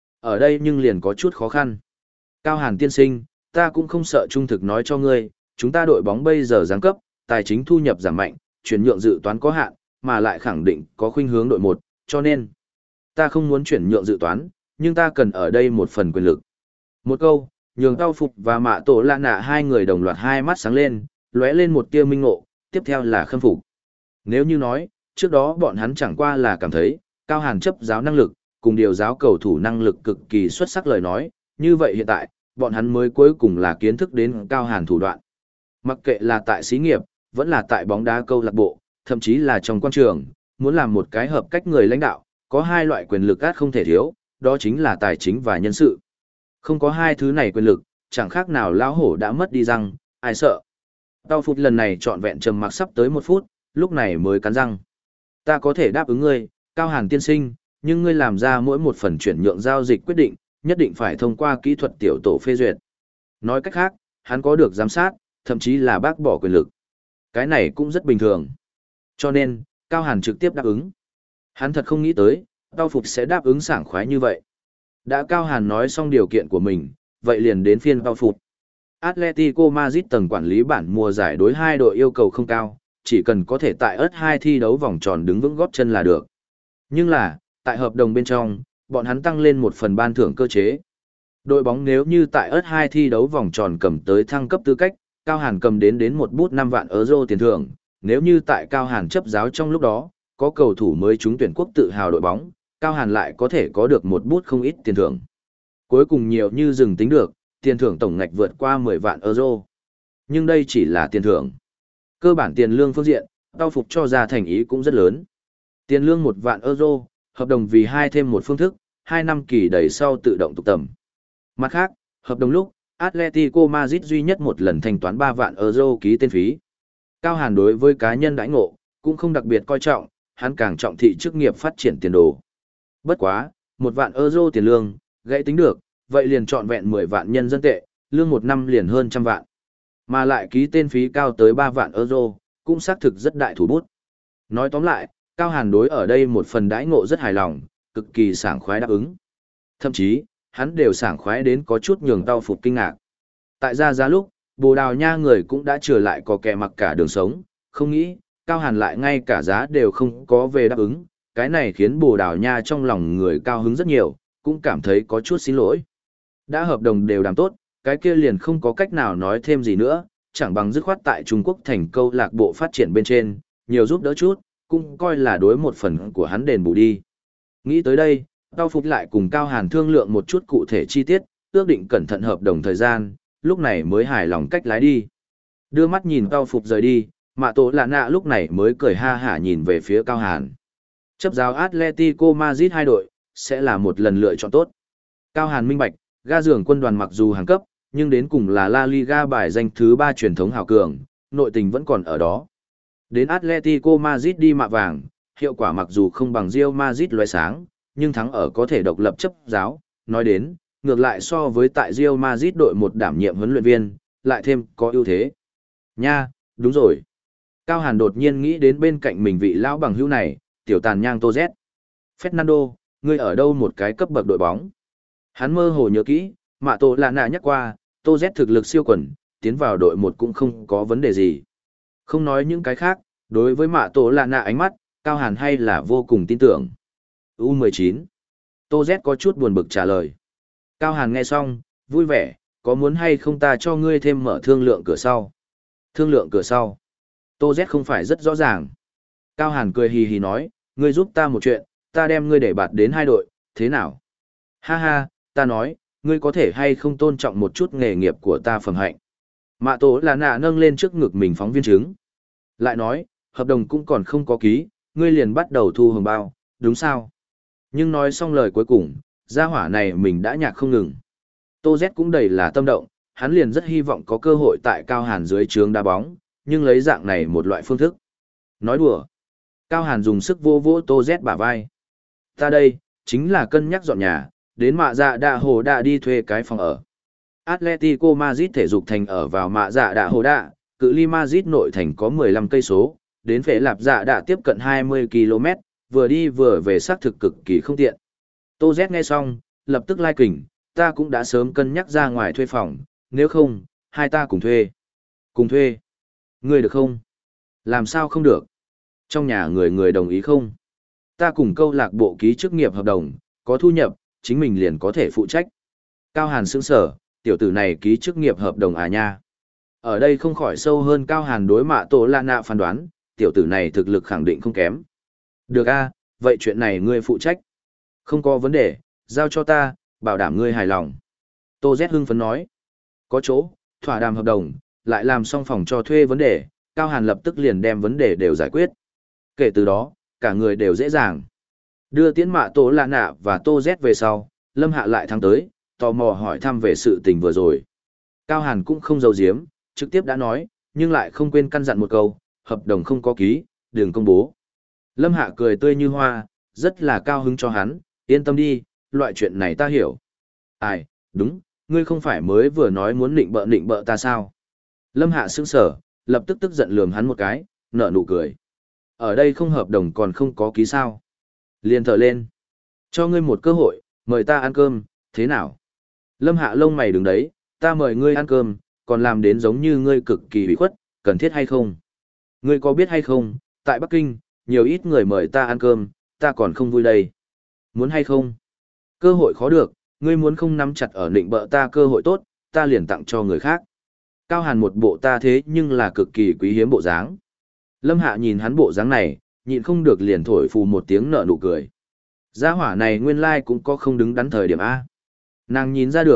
Ở đây nhưng liền có chút khó khăn. Cao Hàn tiên sinh, ta cũng không sợ trung thực nói cho ngươi, chúng ta đội bóng bây giờ giáng cấp, tài chính thu nhập giảm mạnh, chuyển nhượng dự toán có hạn, mà lại khẳng định có khuynh hướng đội một, cho nên ta không muốn chuyển nhượng dự toán, nhưng ta cần ở đây một phần quyền lực. Một câu, nhường Tao Phục và Mạ Tổ Lạ Nạ hai người đồng loạt hai mắt sáng lên, lóe lên một tia minh ngộ, tiếp theo là khâm phục. Nếu như nói, trước đó bọn hắn chẳng qua là cảm thấy, Cao Hàn chấp giáo năng lực, cùng điều giáo cầu thủ năng lực cực kỳ xuất sắc lời nói, như vậy hiện tại, bọn hắn mới cuối cùng là kiến thức đến Cao Hàn thủ đoạn. Mặc kệ là tại xí nghiệp, vẫn là tại bóng đá câu lạc bộ, thậm chí là trong quan trường, muốn làm một cái hợp cách người lãnh đạo, có hai loại quyền lực át không thể thiếu, đó chính là tài chính và nhân sự. Không có hai thứ này quyền lực, chẳng khác nào lão hổ đã mất đi răng, ai sợ. Tao Phục lần này trọn vẹn trầm mặc sắp tới một phút, lúc này mới cắn răng. Ta có thể đáp ứng ngươi, Cao Hàn tiên sinh, nhưng ngươi làm ra mỗi một phần chuyển nhượng giao dịch quyết định, nhất định phải thông qua kỹ thuật tiểu tổ phê duyệt. Nói cách khác, hắn có được giám sát, thậm chí là bác bỏ quyền lực. Cái này cũng rất bình thường. Cho nên, Cao Hàn trực tiếp đáp ứng. Hắn thật không nghĩ tới, Tao Phục sẽ đáp ứng sảng khoái như vậy. Đã Cao Hàn nói xong điều kiện của mình, vậy liền đến phiên Tao Phục. Atletico Madrid tầng quản lý bản mùa giải đối hai đội yêu cầu không cao, chỉ cần có thể tại ớt hai thi đấu vòng tròn đứng vững gót chân là được. Nhưng là, tại hợp đồng bên trong, bọn hắn tăng lên một phần ban thưởng cơ chế. Đội bóng nếu như tại ớt hai thi đấu vòng tròn cầm tới thăng cấp tư cách, Cao Hàn cầm đến đến một bút năm vạn euro tiền thưởng, nếu như tại Cao Hàn chấp giáo trong lúc đó, có cầu thủ mới trúng tuyển quốc tự hào đội bóng, Cao Hàn lại có thể có được một bút không ít tiền thưởng. Cuối cùng nhiều như dừng tính được, tiền thưởng tổng ngạch vượt qua mười vạn euro. Nhưng đây chỉ là tiền thưởng. Cơ bản tiền lương phương diện, Tao Phục cho ra thành ý cũng rất lớn. Tiền lương một vạn euro, hợp đồng vì hai thêm một phương thức, hai năm kỳ đầy sau tự động tục tầm. Mặt khác, hợp đồng lúc, Atletico Madrid duy nhất một lần thanh toán ba vạn euro ký tên phí. Cao Hàn đối với cá nhân đãi ngộ, cũng không đặc biệt coi trọng, hắn càng trọng thị chức nghiệp phát triển tiền đồ. Bất quá, một vạn euro tiền lương, gãy tính được, vậy liền trọn vẹn mười vạn nhân dân tệ, lương một năm liền hơn trăm vạn. Mà lại ký tên phí cao tới ba vạn euro, cũng xác thực rất đại thủ bút. Nói tóm lại, Cao Hàn đối ở đây một phần đãi ngộ rất hài lòng, cực kỳ sảng khoái đáp ứng. Thậm chí, hắn đều sảng khoái đến có chút nhường Tao Phục kinh ngạc. Tại ra giá lúc, Bồ Đào Nha người cũng đã trở lại có kẻ mặc cả đường sống, không nghĩ, Cao Hàn lại ngay cả giá đều không có về đáp ứng, cái này khiến Bồ Đào Nha trong lòng người cao hứng rất nhiều, cũng cảm thấy có chút xin lỗi. Đã hợp đồng đều đàm tốt, cái kia liền không có cách nào nói thêm gì nữa, chẳng bằng dứt khoát tại Trung Quốc thành câu lạc bộ phát triển bên trên, nhiều giúp đỡ chút, cũng coi là đối một phần của hắn đền bù đi. Nghĩ tới đây, Tao Phục lại cùng Cao Hàn thương lượng một chút cụ thể chi tiết, ước định cẩn thận hợp đồng thời gian, lúc này mới hài lòng cách lái đi. Đưa mắt nhìn Tao Phục rời đi, Mạ Tổ Lạ Nạ lúc này mới cười ha hả nhìn về phía Cao Hàn. Chấp giáo Atletico Madrid hai đội, sẽ là một lần lựa chọn tốt. Cao Hàn minh bạch, ga giường quân đoàn mặc dù hàng cấp, nhưng đến cùng là La Liga bài danh thứ ba truyền thống hào cường, nội tình vẫn còn ở đó. Đến Atletico Madrid đi mạ vàng, hiệu quả mặc dù không bằng Real Madrid lóe sáng, nhưng thắng ở có thể độc lập chấp giáo, nói đến, ngược lại so với tại Real Madrid đội một đảm nhiệm huấn luyện viên, lại thêm có ưu thế. Nha, đúng rồi. Cao Hàn đột nhiên nghĩ đến bên cạnh mình vị lão bằng hữu này, tiểu tàn nhang Tô Z. Fernando, ngươi ở đâu một cái cấp bậc đội bóng? Hắn mơ hồ nhớ kỹ, Mạ Tổ Lạ Nạ nhắc qua, Tô Z thực lực siêu quần, tiến vào đội một cũng không có vấn đề gì. Không nói những cái khác, đối với Mạ Tổ Lạ Nạ ánh mắt, Cao Hàn hay là vô cùng tin tưởng. U mười chín. Tô Z có chút buồn bực trả lời. Cao Hàn nghe xong, vui vẻ, có muốn hay không ta cho ngươi thêm mở thương lượng cửa sau? Thương lượng cửa sau. Tô Z không phải rất rõ ràng. Cao Hàn cười hì hì nói, ngươi giúp ta một chuyện, ta đem ngươi để bạt đến hai đội, thế nào? Ha ha, ta nói, ngươi có thể hay không tôn trọng một chút nghề nghiệp của ta phẩm hạnh. Mạ Tổ Lạ Nạ nâng lên trước ngực mình phóng viên chứng. Lại nói, hợp đồng cũng còn không có ký, ngươi liền bắt đầu thu hồng bao, đúng sao? Nhưng nói xong lời cuối cùng, gia hỏa này mình đã nhạc không ngừng. Tô Z cũng đầy là tâm động, hắn liền rất hy vọng có cơ hội tại Cao Hàn dưới trướng đá bóng, nhưng lấy dạng này một loại phương thức. Nói đùa. Cao Hàn dùng sức vô vỗ Tô Z bả vai. Ta đây, chính là cân nhắc dọn nhà, đến mạ dạ đạ hồ đạ đi thuê cái phòng ở. Atletico Madrid thể dục thành ở vào mạ dạ đạ hồ đạ, cự ly Madrid nội thành có mười lăm cây số, đến phế lạp dạ đạ tiếp cận hai mươi ki lô mét, vừa đi vừa về xác thực cực kỳ không tiện. Tô Z nghe xong, lập tức lai kỉnh, ta cũng đã sớm cân nhắc ra ngoài thuê phòng, nếu không, hai ta cùng thuê. Cùng thuê. Ngươi được không? Làm sao không được? Trong nhà người người đồng ý không? Ta cùng câu lạc bộ ký chức nghiệp hợp đồng, có thu nhập, chính mình liền có thể phụ trách. Cao Hàn sững sở, tiểu tử này ký chức nghiệp hợp đồng à nha. Ở đây không khỏi sâu hơn Cao Hàn đối Mạ Tổ Lạ Nạ phán đoán, tiểu tử này thực lực khẳng định không kém. Được a, vậy chuyện này ngươi phụ trách. Không có vấn đề, giao cho ta, bảo đảm ngươi hài lòng. Tô Z hưng phấn nói. Có chỗ, thỏa đàm hợp đồng, lại làm xong phòng cho thuê vấn đề, Cao Hàn lập tức liền đem vấn đề đều giải quyết. Kể từ đó, cả người đều dễ dàng. Đưa tiễn Mạ Tổ Lạ Nạ và Tô Z về sau, Lâm Hạ lại thắng tới, tò mò hỏi thăm về sự tình vừa rồi. Cao Hàn cũng không giấu giếm, trực tiếp đã nói, nhưng lại không quên căn dặn một câu, hợp đồng không có ký, đừng công bố. Lâm Hạ cười tươi như hoa, rất là cao hứng cho hắn, yên tâm đi, loại chuyện này ta hiểu. Ai, đúng, ngươi không phải mới vừa nói muốn nịnh bợ nịnh bợ ta sao? Lâm Hạ sững sở, lập tức tức giận lườm hắn một cái, nở nụ cười. Ở đây không hợp đồng còn không có ký sao? Liền thở lên. Cho ngươi một cơ hội, mời ta ăn cơm, thế nào? Lâm Hạ lông mày đứng đấy, ta mời ngươi ăn cơm, còn làm đến giống như ngươi cực kỳ ủy khuất, cần thiết hay không? Ngươi có biết hay không, tại Bắc Kinh, nhiều ít người mời ta ăn cơm, ta còn không vui đây. Muốn hay không? Cơ hội khó được, ngươi muốn không nắm chặt ở định bợ ta cơ hội tốt, ta liền tặng cho người khác. Cao Hàn một bộ ta thế nhưng là cực kỳ quý hiếm bộ dáng. Lâm Hạ nhìn hắn bộ dáng này, nhịn không được liền thổi phù một tiếng nở nụ cười. Gia hỏa này nguyên lai cũng có không đứng đắn thời điểm A. Nàng nhìn ra được,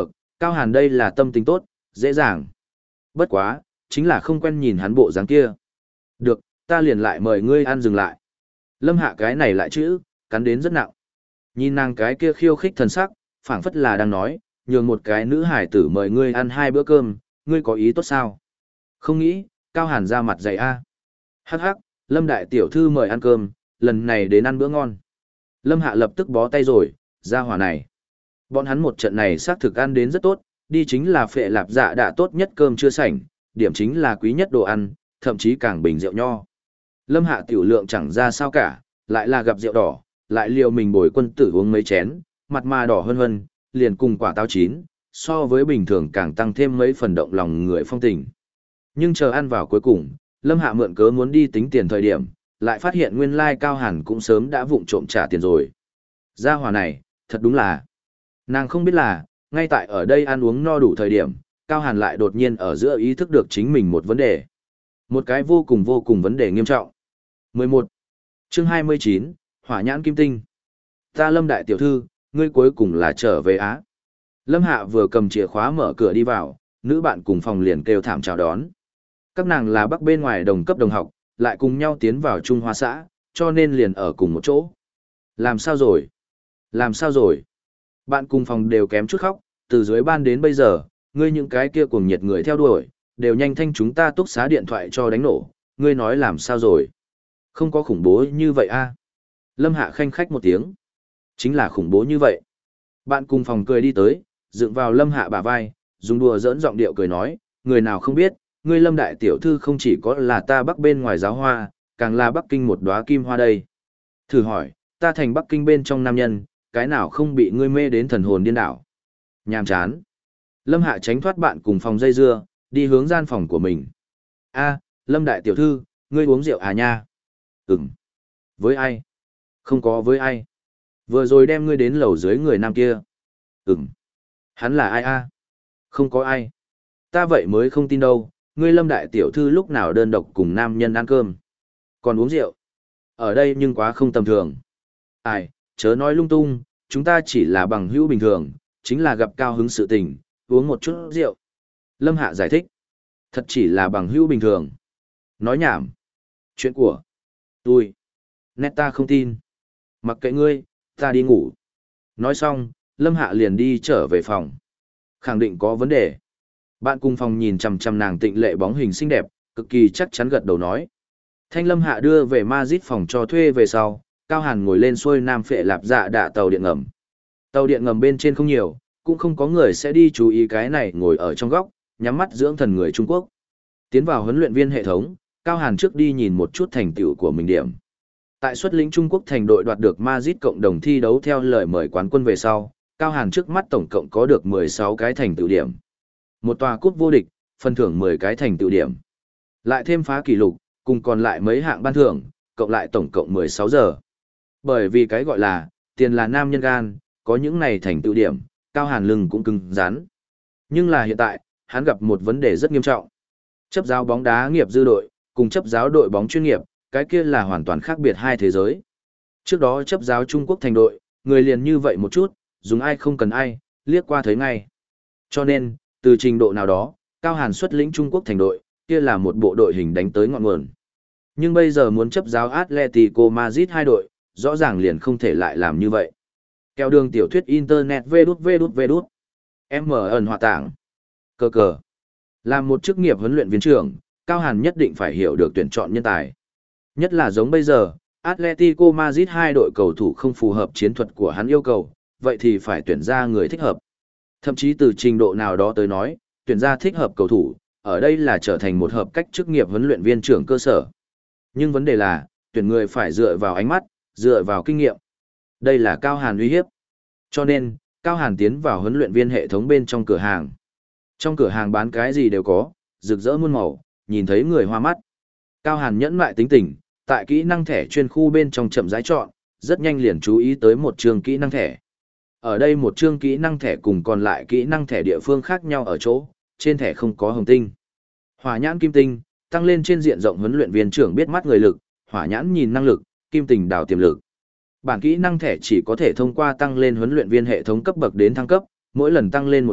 Cao Hàn đây là tâm tính tốt, dễ dàng. Bất quá, chính là không quen nhìn hắn bộ dáng kia. Được, ta liền lại mời ngươi ăn dừng lại. Lâm Hạ cái này lại chữ, cắn đến rất nặng. Nhìn nàng cái kia khiêu khích thần sắc, phảng phất là đang nói, nhường một cái nữ hải tử mời ngươi ăn hai bữa cơm, ngươi có ý tốt sao? Không nghĩ, Cao Hàn ra mặt dày a. Hắc hắc, Lâm đại tiểu thư mời ăn cơm, lần này đến ăn bữa ngon. Lâm Hạ lập tức bó tay rồi, ra hỏa này. Bọn hắn một trận này xác thực ăn đến rất tốt, đi chính là phệ lạp dạ đã tốt nhất cơm chưa sảnh, điểm chính là quý nhất đồ ăn, thậm chí càng bình rượu nho. Lâm Hạ tiểu lượng chẳng ra sao cả, lại là gặp rượu đỏ, lại liều mình bồi quân tử uống mấy chén, mặt mà đỏ hơn hơn, liền cùng quả táo chín, so với bình thường càng tăng thêm mấy phần động lòng người phong tình. Nhưng chờ ăn vào cuối cùng, Lâm Hạ mượn cớ muốn đi tính tiền thời điểm, lại phát hiện nguyên lai Cao Hàn cũng sớm đã vụng trộm trả tiền rồi. Gia hỏa này, thật đúng là. Nàng không biết là, ngay tại ở đây ăn uống no đủ thời điểm, Cao Hàn lại đột nhiên ở giữa ý thức được chính mình một vấn đề. Một cái vô cùng vô cùng vấn đề nghiêm trọng. mười một. Chương hai mươi chín, Hỏa nhãn kim tinh. Ta Lâm đại tiểu thư, ngươi cuối cùng là trở về Á. Lâm Hạ vừa cầm chìa khóa mở cửa đi vào, nữ bạn cùng phòng liền kêu thảm chào đón. Các nàng là bắc bên ngoài đồng cấp đồng học, lại cùng nhau tiến vào Trung Hoa xã, cho nên liền ở cùng một chỗ. Làm sao rồi? Làm sao rồi? Bạn cùng phòng đều kém chút khóc, từ dưới ban đến bây giờ, ngươi những cái kia cuồng nhiệt người theo đuổi, đều nhanh thanh chúng ta túc xá điện thoại cho đánh nổ, ngươi nói làm sao rồi? Không có khủng bố như vậy a? Lâm Hạ khanh khách một tiếng. Chính là khủng bố như vậy. Bạn cùng phòng cười đi tới, dựng vào Lâm Hạ bả vai, dùng đùa giỡn giọng điệu cười nói, người nào không biết, ngươi Lâm đại tiểu thư không chỉ có là ta Bắc bên ngoài giáo hoa, càng là Bắc Kinh một đóa kim hoa đây. Thử hỏi, ta thành Bắc Kinh bên trong nam nhân, cái nào không bị ngươi mê đến thần hồn điên đảo. Nhàm chán. Lâm Hạ tránh thoát bạn cùng phòng dây dưa, đi hướng gian phòng của mình. A, Lâm đại tiểu thư, ngươi uống rượu à nha? Ừm. Với ai? Không có với ai. Vừa rồi đem ngươi đến lầu dưới người nam kia. Ừm. Hắn là ai a? Không có ai. Ta vậy mới không tin đâu, ngươi Lâm đại tiểu thư lúc nào đơn độc cùng nam nhân ăn cơm. Còn uống rượu. Ở đây nhưng quá không tầm thường. Ai, chớ nói lung tung, chúng ta chỉ là bằng hữu bình thường, chính là gặp cao hứng sự tình, uống một chút rượu. Lâm Hạ giải thích. Thật chỉ là bằng hữu bình thường. Nói nhảm. Chuyện của tôi. Nét ta không tin. Mặc kệ ngươi, ta đi ngủ. Nói xong, Lâm Hạ liền đi trở về phòng. Khẳng định có vấn đề. Bạn cùng phòng nhìn chằm chằm nàng tịnh lệ bóng hình xinh đẹp, cực kỳ chắc chắn gật đầu nói. Thanh Lâm Hạ đưa về Madrid phòng cho thuê về sau, Cao Hàn ngồi lên xuôi nam phệ lạp dạ đạ tàu điện ngầm. Tàu điện ngầm bên trên không nhiều, cũng không có người sẽ đi chú ý cái này ngồi ở trong góc, nhắm mắt dưỡng thần người Trung Quốc. Tiến vào huấn luyện viên hệ thống, Cao Hàn trước đi nhìn một chút thành tựu của mình điểm. Tại xuất lĩnh Trung Quốc thành đội đoạt được Madrid cộng đồng thi đấu theo lời mời quán quân về sau, Cao Hàn trước mắt tổng cộng có được mười sáu cái thành tựu điểm. Một tòa cúp vô địch, phân thưởng mười cái thành tựu điểm. Lại thêm phá kỷ lục, cùng còn lại mấy hạng ban thưởng, cộng lại tổng cộng mười sáu giờ. Bởi vì cái gọi là, tiền là nam nhân gan, có những này thành tựu điểm, Cao Hàn lưng cũng cứng rắn. Nhưng là hiện tại, hắn gặp một vấn đề rất nghiêm trọng. Chấp giáo bóng đá nghiệp dư đội, cùng chấp giáo đội bóng chuyên nghiệp, cái kia là hoàn toàn khác biệt hai thế giới. Trước đó chấp giáo Trung Quốc thành đội, người liền như vậy một chút, dùng ai không cần ai, liếc qua thấy ngay. Cho nên, từ trình độ nào đó, Cao Hàn xuất lĩnh Trung Quốc thành đội, kia là một bộ đội hình đánh tới ngọn nguồn. Nhưng bây giờ muốn chấp giáo Atletico Madrid hai đội, rõ ràng liền không thể lại làm như vậy. Kéo đường tiểu thuyết Internet vê đút vê đút vê đút. M ẩn hòa tảng. Cờ cờ. Làm một chức nghiệp huấn luyện viên trưởng, Cao Hàn nhất định phải hiểu được tuyển chọn nhân tài. Nhất là giống bây giờ, Atletico Madrid hai đội cầu thủ không phù hợp chiến thuật của hắn yêu cầu, vậy thì phải tuyển ra người thích hợp. Thậm chí từ trình độ nào đó tới nói, tuyển ra thích hợp cầu thủ, ở đây là trở thành một hợp cách chức nghiệp huấn luyện viên trưởng cơ sở. Nhưng vấn đề là, tuyển người phải dựa vào ánh mắt, dựa vào kinh nghiệm. Đây là Cao Hàn uy hiếp. Cho nên, Cao Hàn tiến vào huấn luyện viên hệ thống bên trong cửa hàng. Trong cửa hàng bán cái gì đều có, rực rỡ muôn màu, nhìn thấy người hoa mắt. Cao Hàn nhẫn lại tính tình, tại kỹ năng thẻ chuyên khu bên trong chậm rãi chọn, rất nhanh liền chú ý tới một chương kỹ năng thẻ. Ở đây một chương kỹ năng thẻ cùng còn lại kỹ năng thẻ địa phương khác nhau ở chỗ, trên thẻ không có hồng tinh. Hỏa nhãn kim tinh, tăng lên trên diện rộng huấn luyện viên trưởng biết mắt người lực, hỏa nhãn nhìn năng lực, kim tình đào tiềm lực. Bản kỹ năng thẻ chỉ có thể thông qua tăng lên huấn luyện viên hệ thống cấp bậc đến thăng cấp, mỗi lần tăng lên một cấp,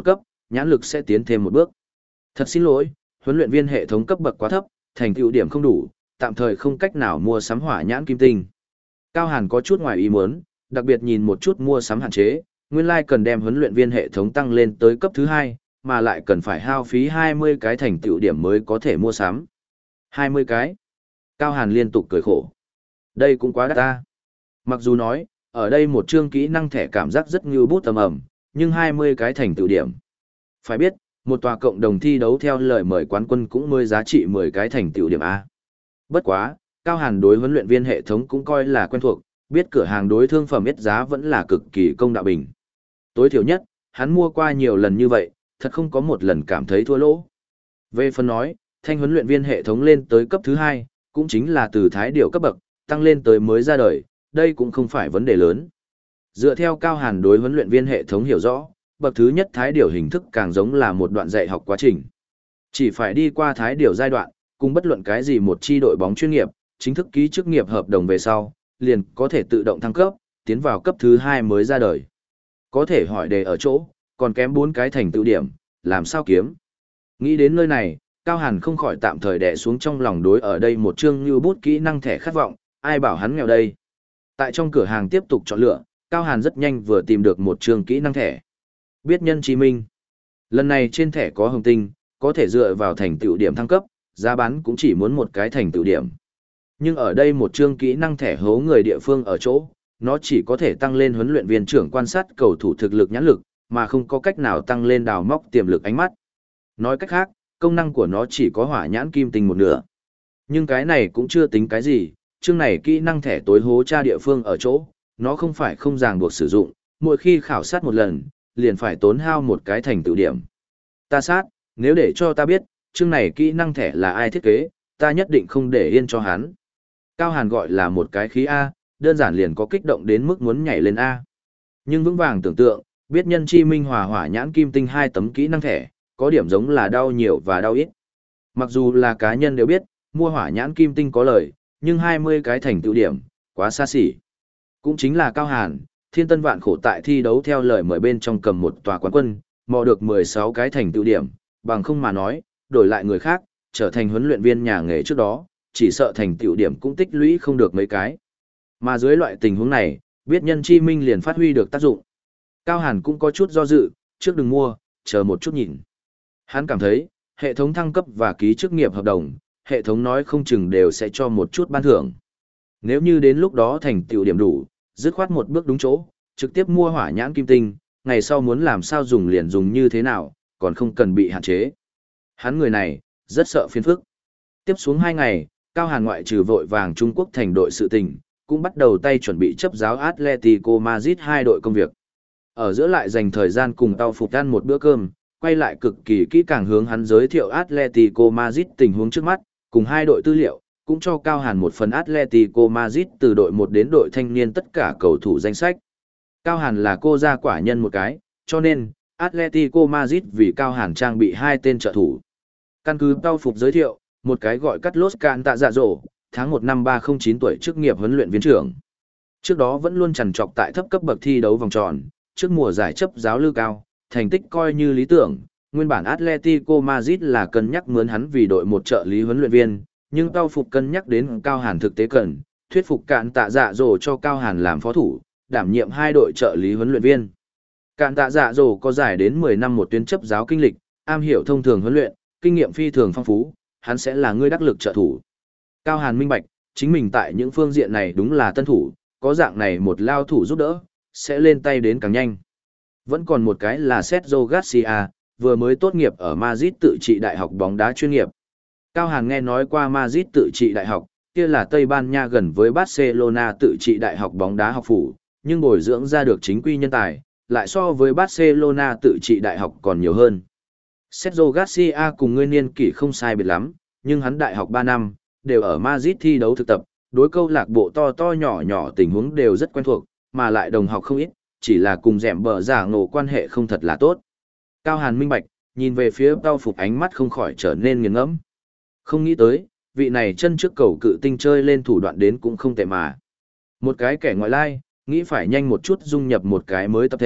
nhãn lực sẽ tiến thêm một bước. Thật xin lỗi, huấn luyện viên hệ thống cấp bậc quá thấp, thành tựu điểm không đủ, tạm thời không cách nào mua sắm hỏa nhãn kim tinh. Cao Hàn có chút ngoài ý muốn, đặc biệt nhìn một chút mua sắm hạn chế, nguyên lai cần đem huấn luyện viên hệ thống tăng lên tới cấp thứ hai, mà lại cần phải hao phí hai mươi cái thành tựu điểm mới có thể mua sắm. hai mươi cái. Cao Hàn liên tục cười khổ. Đây cũng quá đắt ta. Mặc dù nói, ở đây một chương kỹ năng thẻ cảm giác rất như bút tầm ẩm, nhưng hai mươi cái thành tựu điểm. Phải biết, một tòa cộng đồng thi đấu theo lời mời quán quân cũng mới giá trị mười cái thành tựu điểm A. Bất quá, Cao Hàn đối huấn luyện viên hệ thống cũng coi là quen thuộc, biết cửa hàng đối thương phẩm ít giá vẫn là cực kỳ công đạo bình. Tối thiểu nhất, hắn mua qua nhiều lần như vậy, thật không có một lần cảm thấy thua lỗ. Về phần nói, thanh huấn luyện viên hệ thống lên tới cấp thứ hai, cũng chính là từ thái điều cấp bậc, tăng lên tới mới ra đời, đây cũng không phải vấn đề lớn. Dựa theo Cao Hàn đối huấn luyện viên hệ thống hiểu rõ, bậc thứ nhất thái điều hình thức càng giống là một đoạn dạy học quá trình. Chỉ phải đi qua thái điều giai đoạn, cùng bất luận cái gì một chi đội bóng chuyên nghiệp, chính thức ký chức nghiệp hợp đồng về sau, liền có thể tự động thăng cấp, tiến vào cấp thứ hai mới ra đời. Có thể hỏi đề ở chỗ, còn kém bốn cái thành tựu điểm, làm sao kiếm? Nghĩ đến nơi này, Cao Hàn không khỏi tạm thời đè xuống trong lòng đối ở đây một chương như bút kỹ năng thẻ khát vọng, ai bảo hắn nghèo đây. Tại trong cửa hàng tiếp tục chọn lựa, Cao Hàn rất nhanh vừa tìm được một chương kỹ năng thẻ. Biết nhân chí minh. Lần này trên thẻ có hồng tinh, có thể dựa vào thành tựu điểm thăng cấp, giá bán cũng chỉ muốn một cái thành tựu điểm. Nhưng ở đây một chương kỹ năng thẻ hố người địa phương ở chỗ, nó chỉ có thể tăng lên huấn luyện viên trưởng quan sát cầu thủ thực lực nhãn lực, mà không có cách nào tăng lên đào móc tiềm lực ánh mắt. Nói cách khác, công năng của nó chỉ có hỏa nhãn kim tinh một nửa. Nhưng cái này cũng chưa tính cái gì, chương này kỹ năng thẻ tối hố tra địa phương ở chỗ, nó không phải không ràng buộc sử dụng, mỗi khi khảo sát một lần, liền phải tốn hao một cái thành tựu điểm. Ta sát, nếu để cho ta biết, chương này kỹ năng thẻ là ai thiết kế, ta nhất định không để yên cho hắn. Cao Hàn gọi là một cái khí A, đơn giản liền có kích động đến mức muốn nhảy lên A. Nhưng vững vàng tưởng tượng, biết nhân chi minh hòa hỏa nhãn kim tinh hai tấm kỹ năng thẻ, có điểm giống là đau nhiều và đau ít. Mặc dù là cá nhân đều biết, mua hỏa nhãn kim tinh có lời, nhưng hai mươi cái thành tựu điểm, quá xa xỉ. Cũng chính là Cao Hàn, thiên tân vạn khổ tại thi đấu theo lời mời bên trong cầm một tòa quán quân, mò được mười sáu cái thành tựu điểm, bằng không mà nói, đổi lại người khác, trở thành huấn luyện viên nhà nghề trước đó, chỉ sợ thành tựu điểm cũng tích lũy không được mấy cái. Mà dưới loại tình huống này, biết nhân chi minh liền phát huy được tác dụng. Cao Hàn cũng có chút do dự, trước đừng mua, chờ một chút nhìn. Hắn cảm thấy, hệ thống thăng cấp và ký chức nghiệp hợp đồng, hệ thống nói không chừng đều sẽ cho một chút ban thưởng. Nếu như đến lúc đó thành tựu điểm đủ, dứt khoát một bước đúng chỗ, trực tiếp mua hỏa nhãn kim tinh, ngày sau muốn làm sao dùng liền dùng như thế nào, còn không cần bị hạn chế. Hắn người này, rất sợ phiền phức. Tiếp xuống hai ngày, Cao Hàn ngoại trừ vội vàng Trung Quốc thành đội sự tình, cũng bắt đầu tay chuẩn bị chấp giáo Atletico Madrid hai đội công việc. Ở giữa lại dành thời gian cùng tao phục ăn một bữa cơm, quay lại cực kỳ kỹ càng hướng hắn giới thiệu Atletico Madrid tình huống trước mắt, cùng hai đội tư liệu, cũng cho Cao Hàn một phần Atletico Madrid từ đội một đến đội thanh niên tất cả cầu thủ danh sách. Cao Hàn là cô gia quả nhân một cái, cho nên, Atletico Madrid vì Cao Hàn trang bị hai tên trợ thủ. Căn cứ tao phục giới thiệu, một cái gọi Carlos Canta dạ dỗ, tháng một năm ba không chín tuổi chức nghiệp huấn luyện viên trưởng. Trước đó vẫn luôn trằn trọc tại thấp cấp bậc thi đấu vòng tròn, trước mùa giải chấp giáo lưu cao, thành tích coi như lý tưởng, nguyên bản Atletico Madrid là cân nhắc mướn hắn vì đội một trợ lý huấn luyện viên, nhưng tao phục cân nhắc đến Cao Hàn thực tế cần, thuyết phục Cạn Tạ Dạ Dỗ cho Cao Hàn làm phó thủ, đảm nhiệm hai đội trợ lý huấn luyện viên. Cạn Tạ Dạ Dỗ có giải đến mười năm một tuyến chấp giáo kinh lịch, am hiểu thông thường huấn luyện, kinh nghiệm phi thường phong phú, hắn sẽ là người đắc lực trợ thủ. Cao Hàn minh bạch, chính mình tại những phương diện này đúng là tân thủ, có dạng này một lao thủ giúp đỡ, sẽ lên tay đến càng nhanh. Vẫn còn một cái là Sergio Garcia, vừa mới tốt nghiệp ở Madrid tự trị đại học bóng đá chuyên nghiệp. Cao Hàn nghe nói qua Madrid tự trị đại học, kia là Tây Ban Nha gần với Barcelona tự trị đại học bóng đá học phủ, nhưng bồi dưỡng ra được chính quy nhân tài, lại so với Barcelona tự trị đại học còn nhiều hơn. Sergio Garcia cùng người niên kỷ không sai biệt lắm, nhưng hắn đại học ba năm, đều ở Madrid thi đấu thực tập, đối câu lạc bộ to to nhỏ nhỏ tình huống đều rất quen thuộc, mà lại đồng học không ít, chỉ là cùng dẻm bờ giả ngộ quan hệ không thật là tốt. Cao Hàn minh bạch, nhìn về phía tao phục ánh mắt không khỏi trở nên nghiền ngẫm. Không nghĩ tới, vị này chân trước cầu cự tinh chơi lên thủ đoạn đến cũng không tệ mà. Một cái kẻ ngoại lai, nghĩ phải nhanh một chút dung nhập một cái mới tập thể,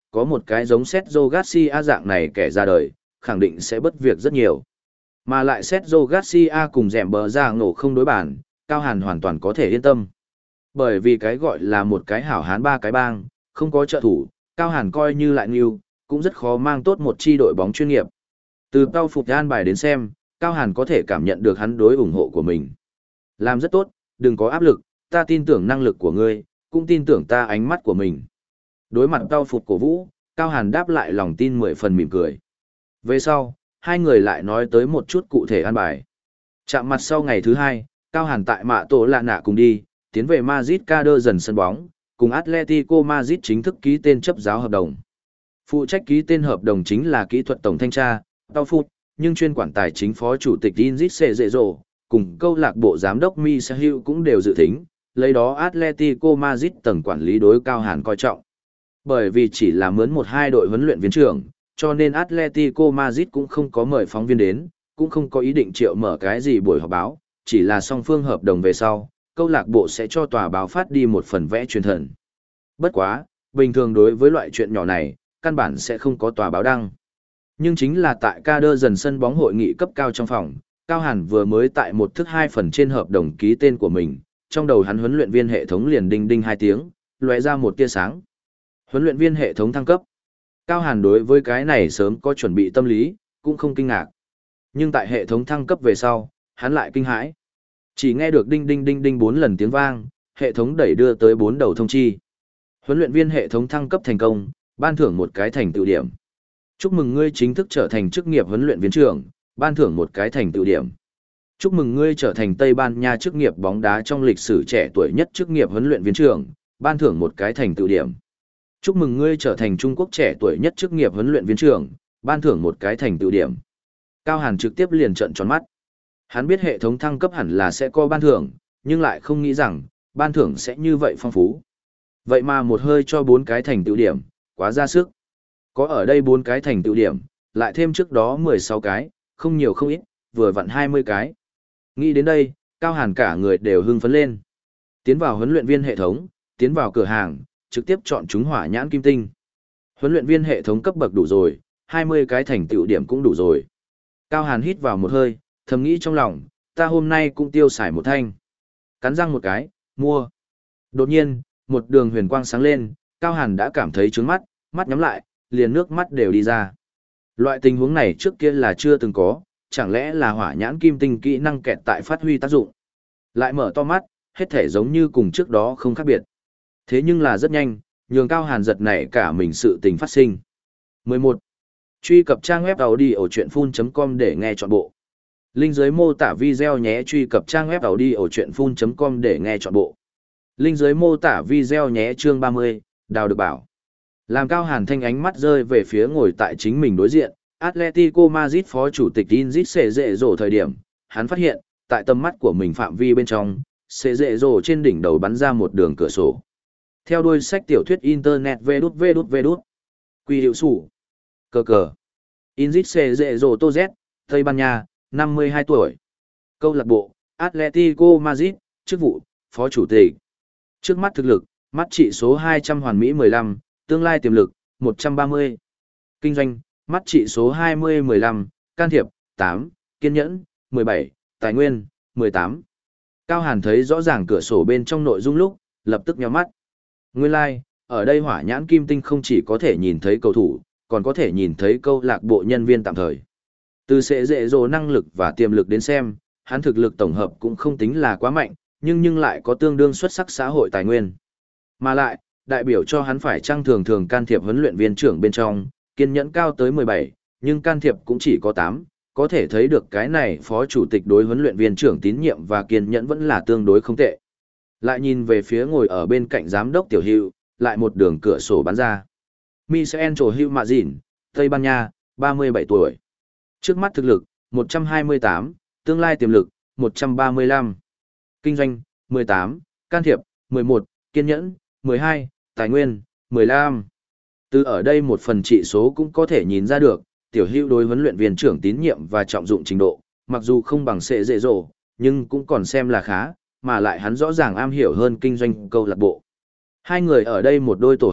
có một cái giống Sergio Garcia dạng này kẻ ra đời, khẳng định sẽ bất việc rất nhiều. Mà lại Sergio Garcia cùng dẻm bờ ra ngộ không đối bản, Cao Hàn hoàn toàn có thể yên tâm. Bởi vì cái gọi là một cái hảo hán ba cái bang, không có trợ thủ, Cao Hàn coi như lại nghiêu, cũng rất khó mang tốt một chi đội bóng chuyên nghiệp. Từ Tao Phục an bài đến xem, Cao Hàn có thể cảm nhận được hắn đối ủng hộ của mình. Làm rất tốt, đừng có áp lực, ta tin tưởng năng lực của ngươi, cũng tin tưởng ta ánh mắt của mình. Đối mặt Tao Phục cổ vũ, Cao Hàn đáp lại lòng tin mười phần mỉm cười. Về sau, hai người lại nói tới một chút cụ thể an bài. Chạm mặt sau ngày thứ hai, Cao Hàn tại Mạ Tổ Lạ Nạ cùng đi, tiến về Madrid Cader dần sân bóng, cùng Atletico Madrid chính thức ký tên chấp giáo hợp đồng. Phụ trách ký tên hợp đồng chính là kỹ thuật tổng thanh tra, Tao Phục, nhưng chuyên quản tài chính phó chủ tịch Inzit Cerezo, cùng câu lạc bộ giám đốc Misael cũng đều dự thính, lấy đó Atletico Madrid tầng quản lý đối Cao Hàn coi trọng. Bởi vì chỉ là mướn một hai đội huấn luyện viên trưởng, cho nên Atletico Madrid cũng không có mời phóng viên đến, cũng không có ý định triệu mở cái gì buổi họp báo, chỉ là song phương hợp đồng về sau, câu lạc bộ sẽ cho tòa báo phát đi một phần vẽ truyền thần. Bất quá, bình thường đối với loại chuyện nhỏ này, căn bản sẽ không có tòa báo đăng. Nhưng chính là tại Cader dần sân bóng hội nghị cấp cao trong phòng, Cao Hàn vừa mới tại một thức hai phần trên hợp đồng ký tên của mình, trong đầu hắn huấn luyện viên hệ thống liền đinh đinh hai tiếng, lóe ra một tia sáng. Huấn luyện viên hệ thống thăng cấp. Cao Hàn đối với cái này sớm có chuẩn bị tâm lý, cũng không kinh ngạc. Nhưng tại hệ thống thăng cấp về sau, hắn lại kinh hãi. Chỉ nghe được đinh đinh đinh đinh bốn lần tiếng vang, hệ thống đẩy đưa tới bốn đầu thông chi. Huấn luyện viên hệ thống thăng cấp thành công, ban thưởng một cái thành tựu điểm. Chúc mừng ngươi chính thức trở thành chức nghiệp huấn luyện viên trưởng, ban thưởng một cái thành tựu điểm. Chúc mừng ngươi trở thành Tây Ban Nha chức nghiệp bóng đá trong lịch sử trẻ tuổi nhất chức nghiệp huấn luyện viên trưởng, ban thưởng một cái thành tựu điểm. Chúc mừng ngươi trở thành Trung Quốc trẻ tuổi nhất chức nghiệp huấn luyện viên trưởng, ban thưởng một cái thành tựu điểm. Cao Hàn trực tiếp liền trợn tròn mắt. Hắn biết hệ thống thăng cấp hẳn là sẽ có ban thưởng, nhưng lại không nghĩ rằng, ban thưởng sẽ như vậy phong phú. Vậy mà một hơi cho bốn cái thành tựu điểm, quá ra sức. Có ở đây bốn cái thành tựu điểm, lại thêm trước đó mười sáu cái, không nhiều không ít, vừa vặn hai mươi cái. Nghĩ đến đây, Cao Hàn cả người đều hưng phấn lên. Tiến vào huấn luyện viên hệ thống, tiến vào cửa hàng, trực tiếp chọn chúng hỏa nhãn kim tinh. Huấn luyện viên hệ thống cấp bậc đủ rồi, hai mươi cái thành tựu điểm cũng đủ rồi. Cao Hàn hít vào một hơi, thầm nghĩ trong lòng, ta hôm nay cũng tiêu xài một thanh. Cắn răng một cái, mua. Đột nhiên, một đường huyền quang sáng lên, Cao Hàn đã cảm thấy trướng mắt, mắt nhắm lại, liền nước mắt đều đi ra. Loại tình huống này trước kia là chưa từng có, chẳng lẽ là hỏa nhãn kim tinh kỹ năng kẹt tại phát huy tác dụng. Lại mở to mắt, hết thể giống như cùng trước đó không khác biệt. Thế nhưng là rất nhanh, nhường Cao Hàn giật nảy cả mình sự tình phát sinh. mười một. Truy cập trang web audiochuyenphun chấm com để nghe trọn bộ. Link dưới mô tả video nhé. Truy cập trang web audiochuyenphun chấm com để nghe trọn bộ. Link dưới mô tả video nhé. Chương ba mươi, Đào được bảo. Làm Cao Hàn thanh ánh mắt rơi về phía ngồi tại chính mình đối diện, Atletico Madrid phó chủ tịch Inzit Cerezo thời điểm, hắn phát hiện, tại tầm mắt của mình phạm vi bên trong, Cerezo trên đỉnh đầu bắn ra một đường cửa sổ. Theo đuôi sách tiểu thuyết Internet vê đút vê đút vê đút. Quy hiệu sủ. Cờ cờ. Inzit Cerezo Tô Z, Tây Ban Nha, năm mươi hai tuổi. Câu lạc bộ, Atletico Madrid, chức vụ, phó chủ tịch. Trước mắt thực lực, mắt trị số hai trăm hoàn mỹ mười lăm, tương lai tiềm lực, một trăm ba mươi. Kinh doanh, mắt trị số hai mươi mười lăm, can thiệp, tám, kiên nhẫn, mười bảy, tài nguyên, mười tám. Cao Hàn thấy rõ ràng cửa sổ bên trong nội dung lúc, lập tức nhíu mắt. Nguyên lai, like, ở đây hỏa nhãn kim tinh không chỉ có thể nhìn thấy cầu thủ, còn có thể nhìn thấy câu lạc bộ nhân viên tạm thời. Từ sẽ dễ dỗ năng lực và tiềm lực đến xem, hắn thực lực tổng hợp cũng không tính là quá mạnh, nhưng nhưng lại có tương đương xuất sắc xã hội tài nguyên. Mà lại, đại biểu cho hắn phải trang thường thường can thiệp huấn luyện viên trưởng bên trong, kiên nhẫn cao tới mười bảy, nhưng can thiệp cũng chỉ có tám, có thể thấy được cái này phó chủ tịch đối huấn luyện viên trưởng tín nhiệm và kiên nhẫn vẫn là tương đối không tệ. Lại nhìn về phía ngồi ở bên cạnh giám đốc Tiểu Hữu, lại một đường cửa sổ bắn ra. Michel Hữu Mạ Dìn, Tây Ban Nha, ba mươi bảy tuổi. Trước mắt thực lực, một trăm hai mươi tám, tương lai tiềm lực, một trăm ba mươi lăm. Kinh doanh, mười tám, can thiệp, mười một, kiên nhẫn, mười hai, tài nguyên, mười lăm. Từ ở đây một phần trị số cũng có thể nhìn ra được, Tiểu Hữu đối huấn luyện viên trưởng tín nhiệm và trọng dụng trình độ, mặc dù không bằng Sệ Dễ Dỗ, nhưng cũng còn xem là khá, mà lại hắn rõ ràng am hiểu hơn kinh doanh câu lạc bộ. Hai người ở đây một đôi tổ hợp,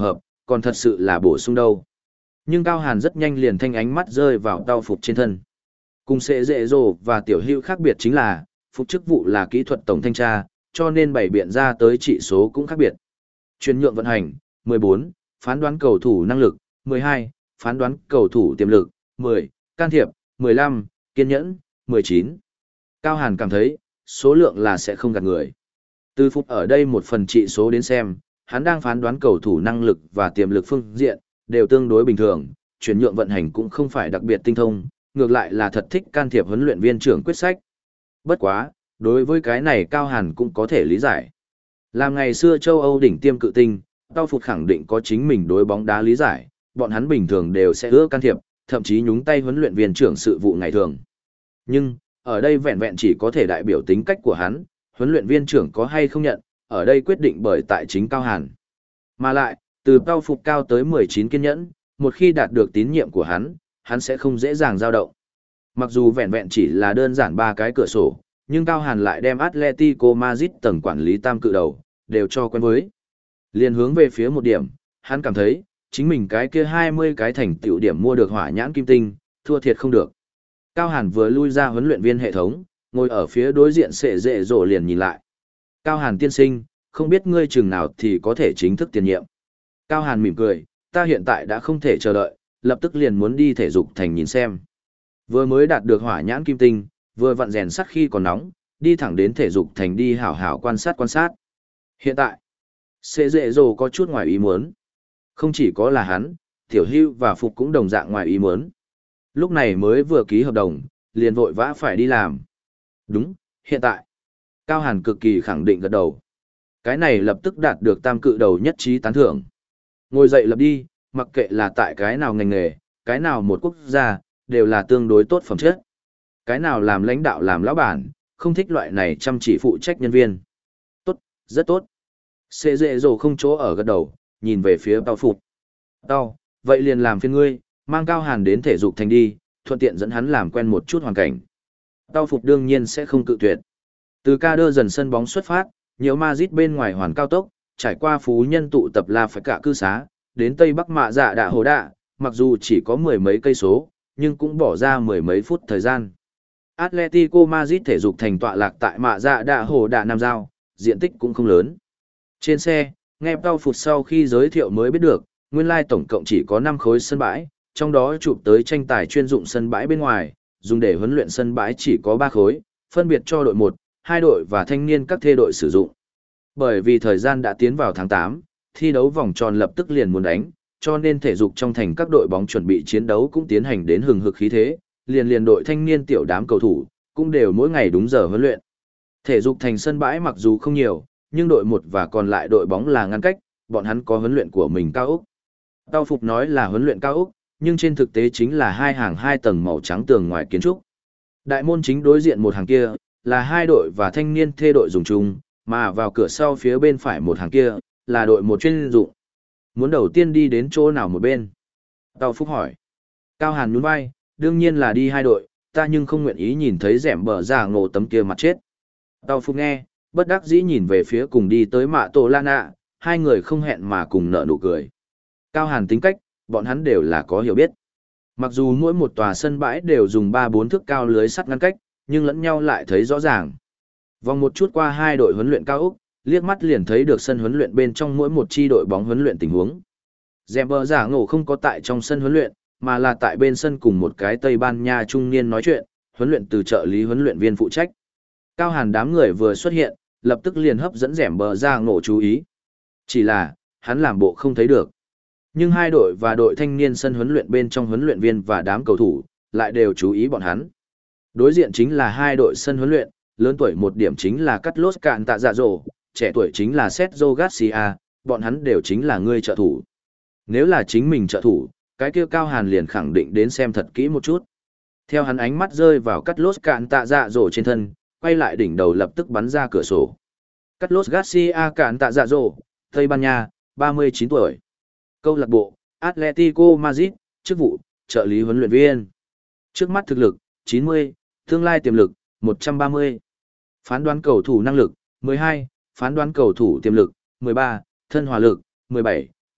còn thật sự là bổ sung đâu. Nhưng Cao Hàn rất nhanh liền thanh ánh mắt rơi vào Tao Phục trên thân. Cùng sẽ dễ dồ và Tiểu Hữu khác biệt chính là, Phục chức vụ là kỹ thuật tổng thanh tra, cho nên bày biện ra tới trị số cũng khác biệt. Chuyển nhượng vận hành, mười bốn, phán đoán cầu thủ năng lực, mười hai, phán đoán cầu thủ tiềm lực, mười, can thiệp, mười lăm, kiên nhẫn, mười chín. Cao Hàn cảm thấy, số lượng là sẽ không gạt người. Từ Phục ở đây một phần trị số đến xem, hắn đang phán đoán cầu thủ năng lực và tiềm lực phương diện, đều tương đối bình thường, chuyển nhượng vận hành cũng không phải đặc biệt tinh thông, ngược lại là thật thích can thiệp huấn luyện viên trưởng quyết sách. Bất quá, đối với cái này Cao Hàn cũng có thể lý giải. Làm ngày xưa châu Âu đỉnh tiêm cự tinh, Tao Phục khẳng định có chính mình đối bóng đá lý giải, bọn hắn bình thường đều sẽ ưa can thiệp, thậm chí nhúng tay huấn luyện viên trưởng sự vụ ngày thường. Nhưng, ở đây vẹn vẹn chỉ có thể đại biểu tính cách của hắn, huấn luyện viên trưởng có hay không nhận, ở đây quyết định bởi tại chính Cao Hàn. Mà lại, từ Tao Phục cao tới mười chín kiên nhẫn, một khi đạt được tín nhiệm của hắn, hắn sẽ không dễ dàng dao động. Mặc dù vẹn vẹn chỉ là đơn giản ba cái cửa sổ, nhưng Cao Hàn lại đem Atletico Madrid tầng quản lý tam cự đầu, đều cho quen với. Liên hướng về phía một điểm, hắn cảm thấy, chính mình cái kia hai mươi cái thành tựu điểm mua được hỏa nhãn kim tinh, thua thiệt không được. Cao Hàn vừa lui ra huấn luyện viên hệ thống, ngồi ở phía đối diện sệ dệ rổ liền nhìn lại. Cao Hàn tiên sinh, không biết ngươi chừng nào thì có thể chính thức tiền nhiệm. Cao Hàn mỉm cười, ta hiện tại đã không thể chờ đợi, lập tức liền muốn đi thể dục thành nhìn xem. Vừa mới đạt được hỏa nhãn kim tinh, vừa vặn rèn sắt khi còn nóng, đi thẳng đến thể dục thành đi hảo hảo quan sát quan sát. Hiện tại, sệ dệ rổ có chút ngoài ý muốn. Không chỉ có là hắn, Tiểu Hữu và Phục cũng đồng dạng ngoài ý muốn. Lúc này mới vừa ký hợp đồng, liền vội vã phải đi làm. Đúng, hiện tại. Cao Hàn cực kỳ khẳng định gật đầu. Cái này lập tức đạt được tam cự đầu nhất trí tán thưởng. Ngồi dậy lập đi, mặc kệ là tại cái nào ngành nghề, cái nào một quốc gia, đều là tương đối tốt phẩm chất. Cái nào làm lãnh đạo làm lão bản, không thích loại này chăm chỉ phụ trách nhân viên. Tốt, rất tốt. Xê dệ dồ không chỗ ở gật đầu, nhìn về phía Tao Phục. Tao, vậy liền làm phiền ngươi, mang Cao Hàn đến thể dục thành đi, thuận tiện dẫn hắn làm quen một chút hoàn cảnh. Tao Phục đương nhiên sẽ không cự tuyệt. Từ ca đơ dần sân bóng xuất phát, nhiều Madrid bên ngoài hoàn cao tốc, trải qua phú nhân tụ tập La phải cả cư xá, đến Tây Bắc Mạ Dạ Đạ Hồ Đạ, mặc dù chỉ có mười mấy cây số, nhưng cũng bỏ ra mười mấy phút thời gian. Atletico Madrid thể dục thành tọa lạc tại Mạ Dạ Đạ Hồ Đạ Nam Giao, diện tích cũng không lớn. Trên xe, nghe Tao Phục sau khi giới thiệu mới biết được, nguyên lai tổng cộng chỉ có năm khối sân bãi, trong đó chụp tới tranh tài chuyên dụng sân bãi bên ngoài, dùng để huấn luyện sân bãi chỉ có ba khối, phân biệt cho đội một, hai đội và thanh niên các thê đội sử dụng. Bởi vì thời gian đã tiến vào tháng tám, thi đấu vòng tròn lập tức liền muốn đánh, cho nên thể dục trong thành các đội bóng chuẩn bị chiến đấu cũng tiến hành đến hừng hực khí thế, liền liền đội thanh niên tiểu đám cầu thủ, cũng đều mỗi ngày đúng giờ huấn luyện. Thể dục thành sân bãi mặc dù không nhiều, nhưng đội một và còn lại đội bóng là ngăn cách, bọn hắn có huấn luyện của mình cao ốc. Tao Phục nói là huấn luyện cao ốc, nhưng trên thực tế chính là hai hàng hai tầng màu trắng tường ngoài kiến trúc. Đại môn chính đối diện một hàng kia, là hai đội và thanh niên thê đội dùng chung, mà vào cửa sau phía bên phải một hàng kia, là đội một chuyên dụng. Muốn đầu tiên đi đến chỗ nào một bên? Tao Phúc hỏi. Cao Hàn nhún vai, đương nhiên là đi hai đội, ta nhưng không nguyện ý nhìn thấy rẻm bờ ra ngộ tấm kia mặt chết. Tao Phúc nghe, bất đắc dĩ nhìn về phía cùng đi tới Mạ Tổ Lan ạ, hai người không hẹn mà cùng nở nụ cười. Cao Hàn tính cách, bọn hắn đều là có hiểu biết. Mặc dù mỗi một tòa sân bãi đều dùng ba bốn thước cao lưới sắt ngăn cách, nhưng lẫn nhau lại thấy rõ ràng. Vòng một chút qua hai đội huấn luyện cao ốc, liếc mắt liền thấy được sân huấn luyện bên trong mỗi một chi đội bóng huấn luyện tình huống. Dèm bờ giả ngộ không có tại trong sân huấn luyện, mà là tại bên sân cùng một cái Tây Ban Nha trung niên nói chuyện, huấn luyện từ trợ lý huấn luyện viên phụ trách. Cao Hàn đám người vừa xuất hiện, lập tức liền hấp dẫn dẻm bờ giả ngộ chú ý. Chỉ là, hắn làm bộ không thấy được. Nhưng hai đội và đội thanh niên sân huấn luyện bên trong huấn luyện viên và đám cầu thủ, lại đều chú ý bọn hắn. Đối diện chính là hai đội sân huấn luyện, lớn tuổi một điểm chính là Carlos Cạn Tạ Dạ Dỗ, trẻ tuổi chính là Sergio Garcia, bọn hắn đều chính là người trợ thủ. Nếu là chính mình trợ thủ, cái kia Cao Hàn liền khẳng định đến xem thật kỹ một chút. Theo hắn ánh mắt rơi vào Carlos Cạn Tạ Dạ Dỗ trên thân, quay lại đỉnh đầu lập tức bắn ra cửa sổ. Carlos Garcia Cạn Tạ Dạ Dỗ, Tây Ban Nha, ba mươi chín tuổi. Câu lạc bộ, Atletico Madrid, chức vụ, trợ lý huấn luyện viên. Trước mắt thực lực, chín mươi, tương lai tiềm lực, một trăm ba mươi. Phán đoán cầu thủ năng lực, mười hai, phán đoán cầu thủ tiềm lực, mười ba, thân hòa lực, mười bảy,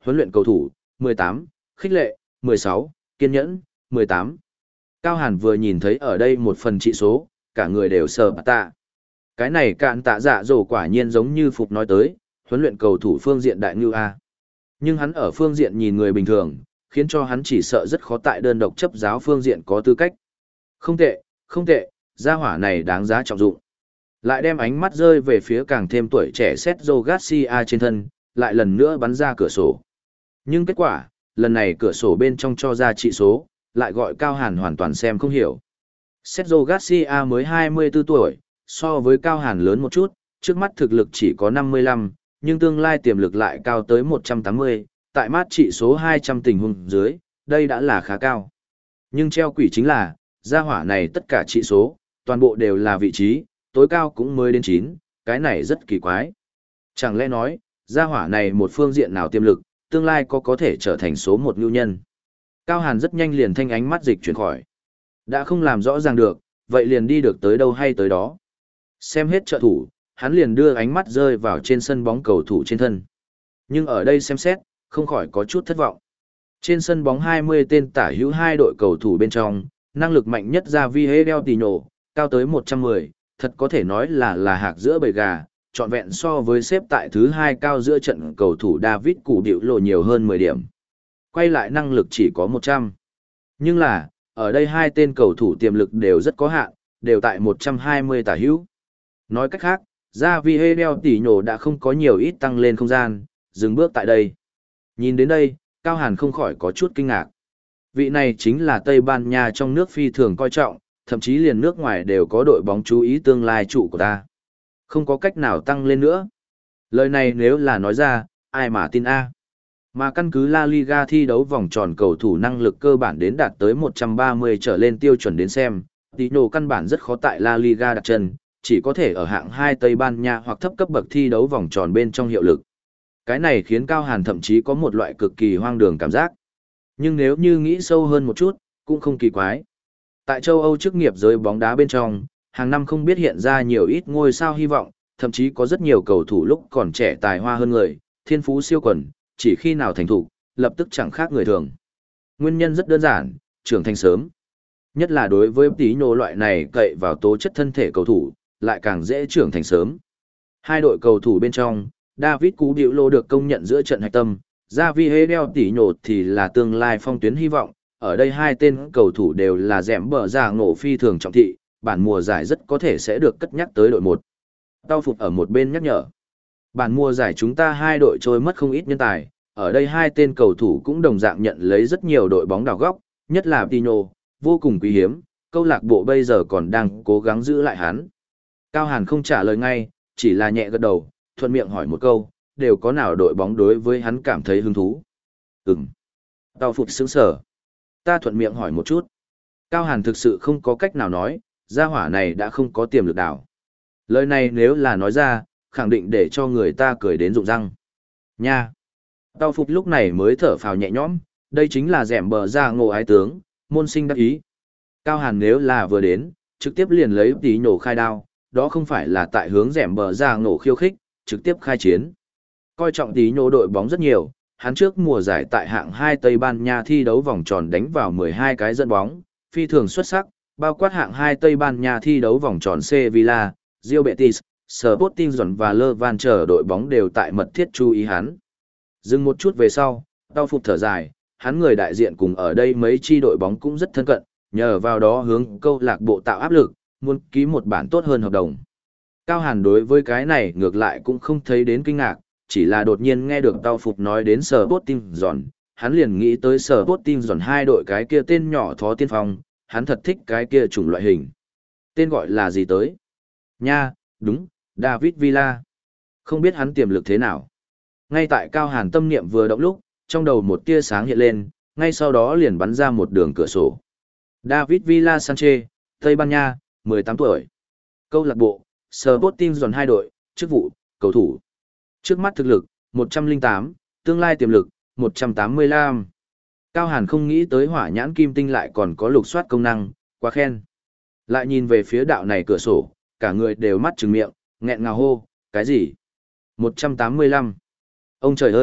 Huấn luyện cầu thủ, mười tám, khích lệ, mười sáu, kiên nhẫn, mười tám. Cao Hàn vừa nhìn thấy ở đây một phần trị số, cả người đều sờ bạt tạ. Cái này cạn tạ dạ dỗ quả nhiên giống như Phục nói tới, huấn luyện cầu thủ phương diện đại ngưu A. Nhưng hắn ở phương diện nhìn người bình thường, khiến cho hắn chỉ sợ rất khó tại đơn độc chấp giáo phương diện có tư cách. Không tệ, không tệ, gia hỏa này đáng giá trọng dụng. Lại đem ánh mắt rơi về phía càng thêm tuổi trẻ Sergio Garcia trên thân, lại lần nữa bắn ra cửa sổ. Nhưng kết quả, lần này cửa sổ bên trong cho ra trị số, lại gọi Cao Hàn hoàn toàn xem không hiểu. Sergio Garcia mới hai mươi tư tuổi, so với Cao Hàn lớn một chút, trước mắt thực lực chỉ có năm mươi lăm, nhưng tương lai tiềm lực lại cao tới một trăm tám mươi, tại mát trị số hai trăm tình huống dưới, đây đã là khá cao. Nhưng treo quỷ chính là, gia hỏa này tất cả trị số, toàn bộ đều là vị trí, tối cao cũng mới đến chín, cái này rất kỳ quái. Chẳng lẽ nói, gia hỏa này một phương diện nào tiềm lực, tương lai có có thể trở thành số một nhu nhân. Cao Hàn rất nhanh liền thanh ánh mắt dịch chuyển khỏi. Đã không làm rõ ràng được, vậy liền đi được tới đâu hay tới đó. Xem hết trợ thủ, hắn liền đưa ánh mắt rơi vào trên sân bóng cầu thủ trên thân. Nhưng ở đây xem xét, không khỏi có chút thất vọng. Trên sân bóng hai mươi tên tả hữu hai đội cầu thủ bên trong, năng lực mạnh nhất ra Vidal Tino, cao tới một trăm mười, thật có thể nói là là hạc giữa bầy gà, trọn vẹn so với xếp tại thứ hai cao giữa trận cầu thủ David Củ Điệu Lộ nhiều hơn mười điểm. Quay lại năng lực chỉ có một trăm. Nhưng là, ở đây hai tên cầu thủ tiềm lực đều rất có hạn, đều tại một trăm hai mươi tả hữu. Nói cách khác, ra Vidal Tino đã không có nhiều ít tăng lên không gian, dừng bước tại đây. Nhìn đến đây, Cao Hàn không khỏi có chút kinh ngạc. Vị này chính là Tây Ban Nha trong nước phi thường coi trọng, thậm chí liền nước ngoài đều có đội bóng chú ý tương lai trụ của ta. Không có cách nào tăng lên nữa. Lời này nếu là nói ra, ai mà tin a? Mà căn cứ La Liga thi đấu vòng tròn cầu thủ năng lực cơ bản đến đạt tới một trăm ba mươi trở lên tiêu chuẩn đến xem, Tino căn bản rất khó tại La Liga đặt chân, chỉ có thể ở hạng hai Tây Ban Nha hoặc thấp cấp bậc thi đấu vòng tròn bên trong hiệu lực. Cái này khiến Cao Hàn thậm chí có một loại cực kỳ hoang đường cảm giác. Nhưng nếu như nghĩ sâu hơn một chút, cũng không kỳ quái. Tại châu Âu chức nghiệp giới bóng đá bên trong, hàng năm không biết hiện ra nhiều ít ngôi sao hy vọng, thậm chí có rất nhiều cầu thủ lúc còn trẻ tài hoa hơn người, thiên phú siêu quần, chỉ khi nào thành thủ, lập tức chẳng khác người thường. Nguyên nhân rất đơn giản, trưởng thành sớm. Nhất là đối với tí nhô loại này cậy vào tố chất thân thể cầu thủ, lại càng dễ trưởng thành sớm. Hai đội cầu thủ bên trong, David Cú Điệu Lô được công nhận giữa trận hạch tâm, Javi Hedel tỉ nhột thì là tương lai phong tuyến hy vọng. Ở đây hai tên cầu thủ đều là dẻm bờ ra ngộ phi thường trọng thị, bản mùa giải rất có thể sẽ được cất nhắc tới đội một. Tao phục ở một bên nhắc nhở. Bản mùa giải chúng ta hai đội trôi mất không ít nhân tài, ở đây hai tên cầu thủ cũng đồng dạng nhận lấy rất nhiều đội bóng đào góc, nhất là Tino, vô cùng quý hiếm, câu lạc bộ bây giờ còn đang cố gắng giữ lại hắn. Cao Hàn không trả lời ngay, chỉ là nhẹ gật đầu, thuận miệng hỏi một câu, đều có nào đội bóng đối với hắn cảm thấy hứng thú? Ừm. Tao phục sững sở. Ta thuận miệng hỏi một chút. Cao Hàn thực sự không có cách nào nói, gia hỏa này đã không có tiềm lực đảo. Lời này nếu là nói ra, khẳng định để cho người ta cười đến rụng răng. Nha! Tao phục lúc này mới thở phào nhẹ nhõm, đây chính là dẻm bờ ra ngộ ái tướng, môn sinh đắc ý. Cao Hàn nếu là vừa đến, trực tiếp liền lấy tí nhổ khai đao, đó không phải là tại hướng dẻm bờ ra ngộ khiêu khích, trực tiếp khai chiến. Coi trọng tí nhổ đội bóng rất nhiều, hắn trước mùa giải tại hạng hai Tây Ban Nha thi đấu vòng tròn đánh vào mười hai cái dẫn bóng, phi thường xuất sắc, bao quát hạng hai Tây Ban Nha thi đấu vòng tròn Sevilla, Real Betis, Sporting Gijón và Levante chờ đội bóng đều tại mật thiết chú ý hắn. Dừng một chút về sau, Tao phục thở dài, hắn người đại diện cùng ở đây mấy chi đội bóng cũng rất thân cận, nhờ vào đó hướng câu lạc bộ tạo áp lực, muốn ký một bản tốt hơn hợp đồng. Cao Hàn đối với cái này ngược lại cũng không thấy đến kinh ngạc, chỉ là đột nhiên nghe được Tao phục nói đến Sporting Gijón, hắn liền nghĩ tới Sporting Gijón hai đội cái kia tên nhỏ thó tiên phong, hắn thật thích cái kia chủng loại hình. Tên gọi là gì tới? Nha, đúng, David Villa. Không biết hắn tiềm lực thế nào. Ngay tại Cao Hàn tâm niệm vừa động lúc, trong đầu một tia sáng hiện lên, ngay sau đó liền bắn ra một đường cửa sổ. David Villa Sanchez, Tây Ban Nha, mười tám tuổi. Câu lạc bộ, Sporting Gijón hai đội, chức vụ, cầu thủ. Trước mắt thực lực, một trăm lẻ tám, tương lai tiềm lực, một trăm tám mươi lăm. Cao Hàn không nghĩ tới hỏa nhãn kim tinh lại còn có lục soát công năng, quá khen. Lại nhìn về phía đạo này cửa sổ, cả người đều mắt trừng miệng, nghẹn ngào hô, cái gì? một trăm tám mươi lăm. Ông trời ơi,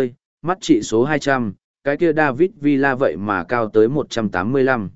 mắt trị số hai trăm, cái kia David Villa vậy mà cao tới một trăm tám mươi lăm.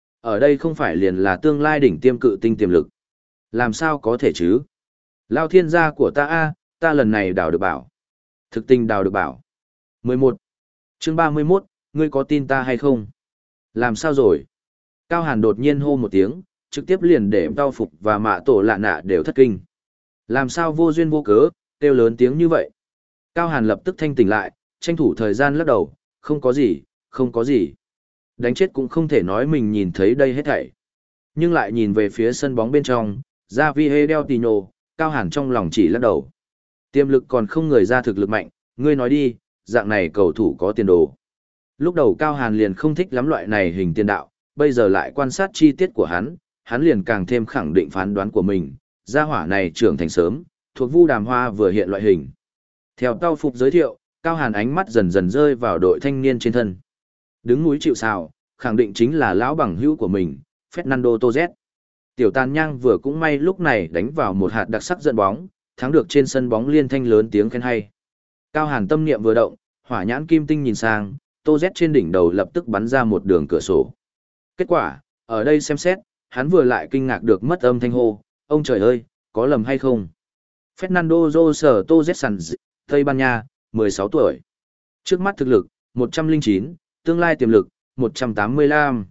Ở đây không phải liền là tương lai đỉnh tiêm cự tinh tiềm lực. Làm sao có thể chứ? Lao thiên gia của ta a, ta lần này đào được bảo. Thực tình đào được bảo. mười một. Chương ba mươi mốt, ngươi có tin ta hay không? Làm sao rồi? Cao Hàn đột nhiên hô một tiếng, trực tiếp liền để Tao Phục và Mạ Tổ Lạ Nạ đều thất kinh. Làm sao vô duyên vô cớ, kêu lớn tiếng như vậy? Cao Hàn lập tức thanh tỉnh lại, tranh thủ thời gian lắc đầu, không có gì, không có gì. Đánh chết cũng không thể nói mình nhìn thấy đây hết thảy. Nhưng lại nhìn về phía sân bóng bên trong, ra vi đeo Tino, Cao Hàn trong lòng chỉ lắc đầu. Tiềm lực còn không người ra thực lực mạnh, ngươi nói đi, dạng này cầu thủ có tiền đồ. Lúc đầu Cao Hàn liền không thích lắm loại này hình tiền đạo, bây giờ lại quan sát chi tiết của hắn, hắn liền càng thêm khẳng định phán đoán của mình, gia hỏa này trưởng thành sớm, thuộc Vu Đàm Hoa vừa hiện loại hình. Theo Tao Phục giới thiệu, Cao Hàn ánh mắt dần dần rơi vào đội thanh niên trên thân. Đứng núi chịu sào, khẳng định chính là lão bằng hữu của mình, Fernando Torres. Tiểu Tàn Nhang vừa cũng may lúc này đánh vào một hạt đặc sắc dẫn bóng, thắng được trên sân bóng liên thanh lớn tiếng khen hay. Cao Hàn tâm niệm vừa động, hỏa nhãn kim tinh nhìn sang, Torres trên đỉnh đầu lập tức bắn ra một đường cửa sổ. Kết quả, ở đây xem xét, hắn vừa lại kinh ngạc được mất âm thanh hô, ông trời ơi, có lầm hay không? Fernando Jose Torres Sanz, Tây Ban Nha, mười sáu tuổi. Trước mắt thực lực, một trăm lẻ chín, tương lai tiềm lực, một trăm tám mươi lăm.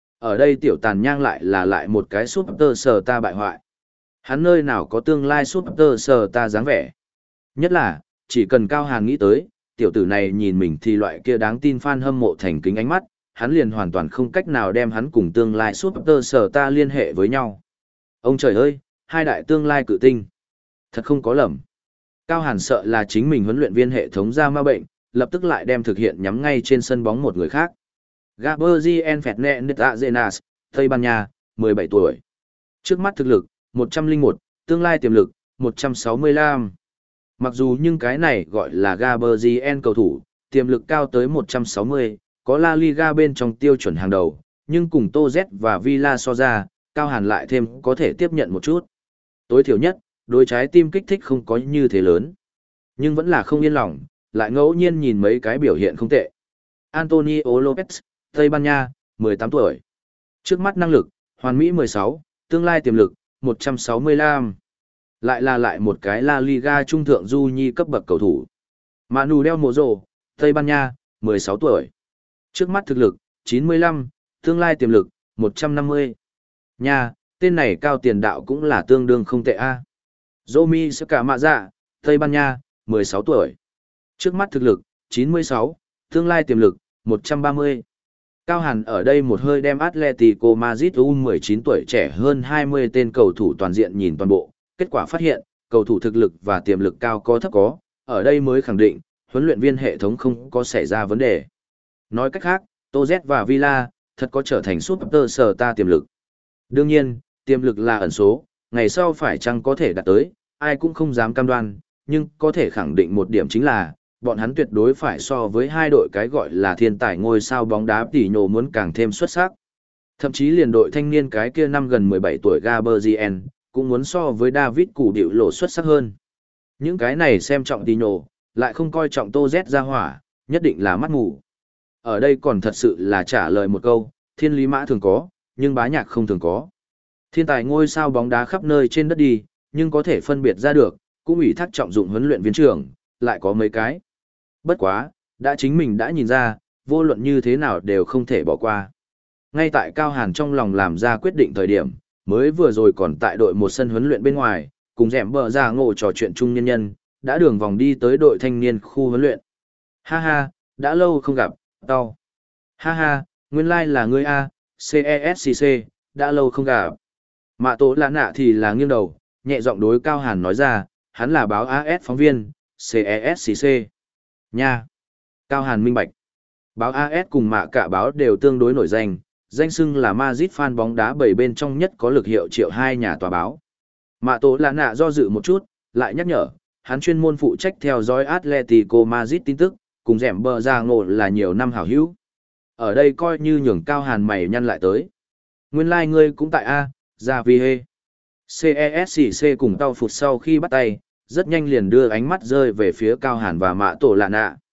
Ở đây Tiểu Tàn Nhang lại là lại một cái Super Star ta bại hoại. Hắn nơi nào có tương lai Super Star ta dáng vẻ. Nhất là, chỉ cần Cao Hàn nghĩ tới, tiểu tử này nhìn mình thì loại kia đáng tin fan hâm mộ thành kính ánh mắt, hắn liền hoàn toàn không cách nào đem hắn cùng tương lai Super Star ta liên hệ với nhau. Ông trời ơi, hai đại tương lai cự tinh. Thật không có lầm. Cao Hàn sợ là chính mình huấn luyện viên hệ thống ra ma bệnh, lập tức lại đem thực hiện nhắm ngay trên sân bóng một người khác. Gabriel Fernandez, Tây Ban Nha, mười bảy tuổi. Trước mắt thực lực, một trăm lẻ một, tương lai tiềm lực, một trăm sáu mươi lăm. Mặc dù nhưng cái này gọi là Gabriel cầu thủ, tiềm lực cao tới một trăm sáu mươi, có La Liga bên trong tiêu chuẩn hàng đầu, nhưng cùng Tô Z và Villa so ra, Cao Hàn lại thêm có thể tiếp nhận một chút. Tối thiểu nhất, đối trái tim kích thích không có như thế lớn. Nhưng vẫn là không yên lòng, lại ngẫu nhiên nhìn mấy cái biểu hiện không tệ. Antonio Lopez, Tây Ban Nha, mười tám tuổi. Trước mắt năng lực, hoàn mỹ mười sáu, tương lai tiềm lực, một trăm sáu mươi lăm. Lại là lại một cái La Liga trung thượng du nhi cấp bậc cầu thủ. Manuel Mozo, Tây Ban Nha, mười sáu tuổi. Trước mắt thực lực, chín mươi lăm, tương lai tiềm lực, một trăm năm mươi. Nha, tên này cao tiền đạo cũng là tương đương không tệ a. Romy Scamazza, Tây Ban Nha, mười sáu tuổi. Trước mắt thực lực, chín mươi sáu, tương lai tiềm lực, một trăm ba mươi. Cao Hàn ở đây một hơi đem Atletico Madrid u mười chín tuổi trẻ hơn hai mươi tên cầu thủ toàn diện nhìn toàn bộ, kết quả phát hiện, cầu thủ thực lực và tiềm lực cao có thấp có, ở đây mới khẳng định, huấn luyện viên hệ thống không có xảy ra vấn đề. Nói cách khác, Toz và Villa, thật có trở thành Super Star tiềm lực. Đương nhiên, tiềm lực là ẩn số, ngày sau phải chăng có thể đạt tới, ai cũng không dám cam đoan, nhưng có thể khẳng định một điểm chính là, bọn hắn tuyệt đối phải so với hai đội cái gọi là thiên tài ngôi sao bóng đá tỷ nhổ muốn càng thêm xuất sắc. Thậm chí liền đội thanh niên cái kia năm gần mười bảy tuổi Gabriel, cũng muốn so với David Củ Điệu Lộ xuất sắc hơn. Những cái này xem trọng tỷ nhổ, lại không coi trọng Tô Z ra hỏa, nhất định là mắt mù. Ở đây còn thật sự là trả lời một câu, thiên lý mã thường có, nhưng bá nhạc không thường có. Thiên tài ngôi sao bóng đá khắp nơi trên đất đi, nhưng có thể phân biệt ra được, cũng ủy thác trọng dụng huấn luyện viên trưởng, lại có mấy cái. Bất quá, đã chính mình đã nhìn ra, vô luận như thế nào đều không thể bỏ qua. Ngay tại Cao Hàn trong lòng làm ra quyết định thời điểm, mới vừa rồi còn tại đội một sân huấn luyện bên ngoài, cùng dẻm bờ ra ngộ trò chuyện chung nhân nhân, đã đường vòng đi tới đội thanh niên khu huấn luyện. Ha ha, đã lâu không gặp, tao. Ha ha, nguyên lai là ngươi A, xê e ét xê xê, đã lâu không gặp. Mạ Tố Lạ Nạ thì là nghiêng đầu, nhẹ giọng đối Cao Hàn nói ra, hắn là báo a ét phóng viên, xê e ét xê xê. Nha. Cao Hàn minh bạch. Báo a ét cùng mạ cả báo đều tương đối nổi danh, danh xưng là Madrid fan bóng đá bảy bên trong nhất có lực hiệu triệu hai nhà tòa báo. Mạ Tố Lạ Nạ do dự một chút, lại nhắc nhở, hắn chuyên môn phụ trách theo dõi Atletico Madrid tin tức, cùng dẻm bờ ra ngộ là nhiều năm hảo hữu. Ở đây coi như nhường Cao Hàn mày nhăn lại tới. Nguyên lai like ngươi cũng tại A, ra vì hê. xê e ét xê xê cùng tao phụt sau khi bắt tay, rất nhanh liền đưa ánh mắt rơi về phía Cao Hàn và Mạ Tổ Lạ Nạ.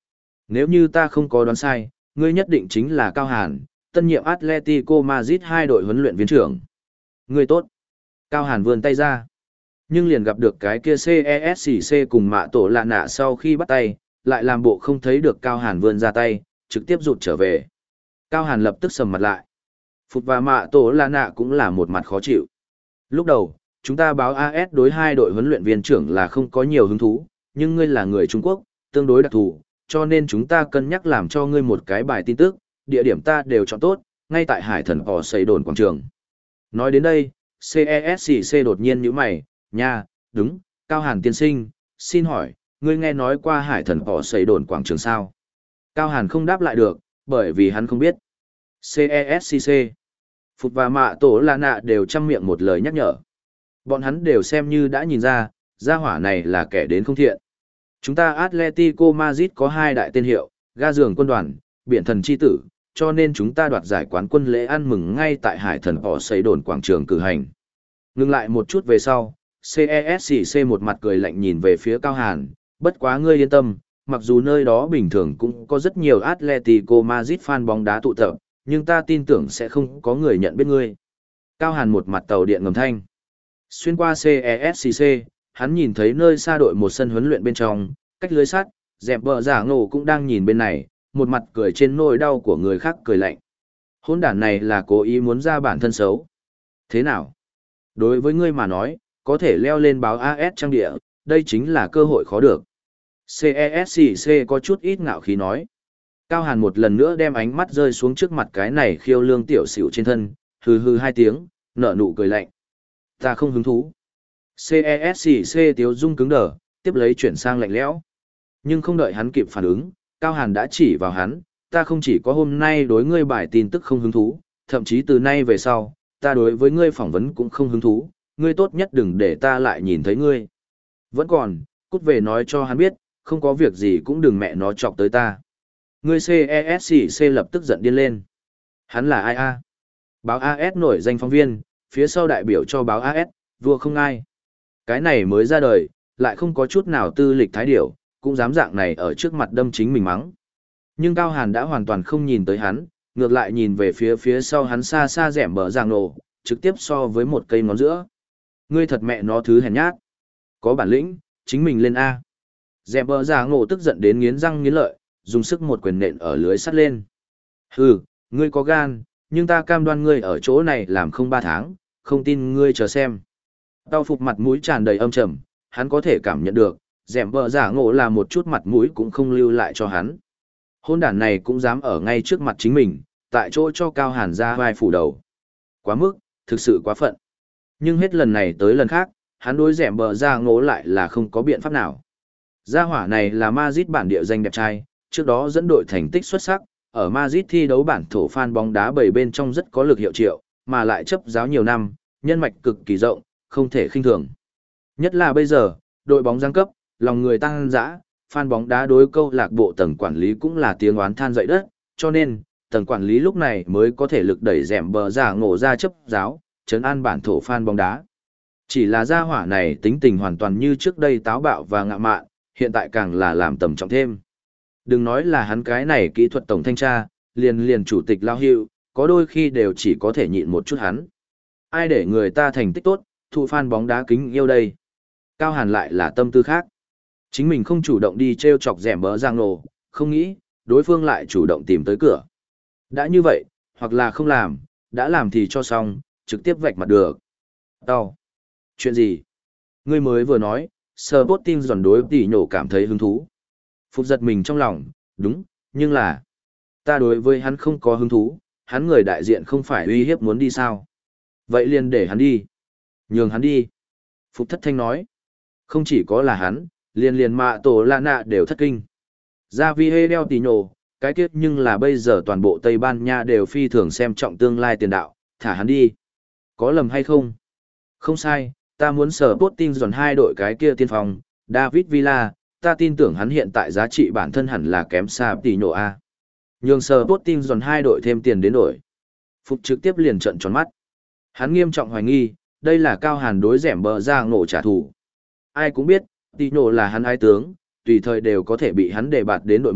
Nếu như ta không có đoán sai, ngươi nhất định chính là Cao Hàn, tân nhiệm Atletico Madrid hai đội huấn luyện viên trưởng. Ngươi tốt. Cao Hàn vươn tay ra. Nhưng liền gặp được cái kia xê e ét xê xê cùng mạ tổ lạ nạ sau khi bắt tay, lại làm bộ không thấy được Cao Hàn vươn ra tay, trực tiếp rụt trở về. Cao Hàn lập tức sầm mặt lại. Phục và mạ tổ lạ nạ cũng là một mặt khó chịu. Lúc đầu, chúng ta báo a ét đối hai đội huấn luyện viên trưởng là không có nhiều hứng thú, nhưng ngươi là người Trung Quốc, tương đối đặc thù, cho nên chúng ta cân nhắc làm cho ngươi một cái bài tin tức, địa điểm ta đều chọn tốt, ngay tại Hải Thần Cỏ xây đồn quảng trường. Nói đến đây, xê e ét xê xê đột nhiên nhíu mày, nha, đúng, Cao Hàn tiên sinh, xin hỏi, ngươi nghe nói qua Hải Thần Cỏ xây đồn quảng trường sao? Cao Hàn không đáp lại được, bởi vì hắn không biết. xê e ét xê xê, Phục và Mạ Tổ Lạ Nạ đều chăm miệng một lời nhắc nhở. Bọn hắn đều xem như đã nhìn ra, gia hỏa này là kẻ đến không thiện. Chúng ta Atletico Madrid có hai đại tên hiệu, ga giường quân đoàn, biển thần chi tử, cho nên chúng ta đoạt giải quán quân lễ ăn mừng ngay tại Hải Thần Cỏ xây đồn quảng trường cử hành. Ngừng lại một chút về sau, xê e ét xê xê một mặt cười lạnh nhìn về phía Cao Hàn, bất quá ngươi yên tâm, mặc dù nơi đó bình thường cũng có rất nhiều Atletico Madrid fan bóng đá tụ tập, nhưng ta tin tưởng sẽ không có người nhận biết ngươi. Cao Hàn một mặt tàu điện ngầm thanh. Xuyên qua xê e ét xê xê, hắn nhìn thấy nơi xa đội một sân huấn luyện bên trong, cách lưới sắt, dẹp bờ giả ngộ cũng đang nhìn bên này, một mặt cười trên nỗi đau của người khác cười lạnh. Hôn đản này là cố ý muốn ra bản thân xấu. Thế nào? Đối với ngươi mà nói, có thể leo lên báo a ét trang địa, đây chính là cơ hội khó được. xê e ét xê xê có chút ít ngạo khí nói. Cao Hàn một lần nữa đem ánh mắt rơi xuống trước mặt cái này khiêu lương tiểu xỉu trên thân, hừ hừ hai tiếng, nở nụ cười lạnh. Ta không hứng thú. xê e ét xê xê tiếu dung cứng đờ, tiếp lấy chuyển sang lạnh lẽo. Nhưng không đợi hắn kịp phản ứng, Cao Hàn đã chỉ vào hắn, ta không chỉ có hôm nay đối ngươi bài tin tức không hứng thú, thậm chí từ nay về sau, ta đối với ngươi phỏng vấn cũng không hứng thú, ngươi tốt nhất đừng để ta lại nhìn thấy ngươi. Vẫn còn, cút về nói cho hắn biết, không có việc gì cũng đừng mẹ nó chọc tới ta. Ngươi xê e ét xê xê lập tức giận điên lên. Hắn là ai a? Báo a ét nổi danh phóng viên, phía sau đại biểu cho báo a ét, vua không ai. Cái này mới ra đời, lại không có chút nào tư lịch thái điểu, cũng dám dạng này ở trước mặt đâm chính mình mắng. Nhưng Cao Hàn đã hoàn toàn không nhìn tới hắn, ngược lại nhìn về phía phía sau hắn xa xa rẻm bờ giang nổ, trực tiếp so với một cây ngón giữa. Ngươi thật mẹ nó thứ hèn nhát. Có bản lĩnh, chính mình lên A. Rẻm bờ giang nổ tức giận đến nghiến răng nghiến lợi, dùng sức một quyền nện ở lưới sắt lên. Hừ, ngươi có gan, nhưng ta cam đoan ngươi ở chỗ này làm không ba tháng, không tin ngươi chờ xem. Tao phục mặt mũi tràn đầy âm trầm, hắn có thể cảm nhận được, dẻm bờ giả ngộ là một chút mặt mũi cũng không lưu lại cho hắn. Hôn đản này cũng dám ở ngay trước mặt chính mình, tại chỗ cho Cao Hàn ra vai phủ đầu. Quá mức, thực sự quá phận. Nhưng hết lần này tới lần khác, hắn đối dẻm bờ giả ngộ lại là không có biện pháp nào. Gia hỏa này là Madrid bản địa danh đẹp trai, trước đó dẫn đội thành tích xuất sắc, ở Madrid thi đấu bản thổ fan bóng đá bảy bên trong rất có lực hiệu triệu, mà lại chấp giáo nhiều năm, nhân mạch cực kỳ rộng, không thể khinh thường. Nhất là bây giờ, đội bóng giáng cấp, lòng người tăng dã, fan bóng đá đối câu lạc bộ tầng quản lý cũng là tiếng oán than dậy đất, cho nên, tầng quản lý lúc này mới có thể lực đẩy dẻm bờ giả ngộ ra chấp giáo, trấn an bản thổ fan bóng đá. Chỉ là gia hỏa này tính tình hoàn toàn như trước đây táo bạo và ngạ mạn, hiện tại càng là làm tầm trọng thêm. Đừng nói là hắn cái này kỹ thuật tổng thanh tra, liền liền chủ tịch lao hiệu, có đôi khi đều chỉ có thể nhịn một chút hắn. Ai để người ta thành tích tốt, thụ fan bóng đá kính yêu đây. Cao Hàn lại là tâm tư khác. Chính mình không chủ động đi treo chọc rẻm bờ giang nổ, không nghĩ, đối phương lại chủ động tìm tới cửa. Đã như vậy, hoặc là không làm, đã làm thì cho xong, trực tiếp vạch mặt được. Tao. Chuyện gì? Ngươi mới vừa nói, Sporting giòn đối tỷ nhổ cảm thấy hứng thú. Phục giật mình trong lòng, đúng, nhưng là... Ta đối với hắn không có hứng thú, hắn người đại diện không phải uy hiếp muốn đi sao? Vậy liền để hắn đi. Nhường hắn đi. Phục thất thanh nói. Không chỉ có là hắn, liền liền mạ tổ lạ nạ đều thất kinh. Ra vi hê đeo tì nhổ, cái kết nhưng là bây giờ toàn bộ Tây Ban Nha đều phi thường xem trọng tương lai tiền đạo, thả hắn đi. Có lầm hay không? Không sai, ta muốn sở Sporting giòn hai đội cái kia tiên phong, David Villa, ta tin tưởng hắn hiện tại giá trị bản thân hẳn là kém xa tì nhổ A. Nhường sở Sporting giòn hai đội thêm tiền đến đổi. Phục trực tiếp liền trận tròn mắt. Hắn nghiêm trọng hoài nghi, đây là Cao Hàn đối rẻm bờ ra ngộ trả thù. Ai cũng biết, tì nhổ là hắn ái tướng, tùy thời đều có thể bị hắn đề bạt đến đội một,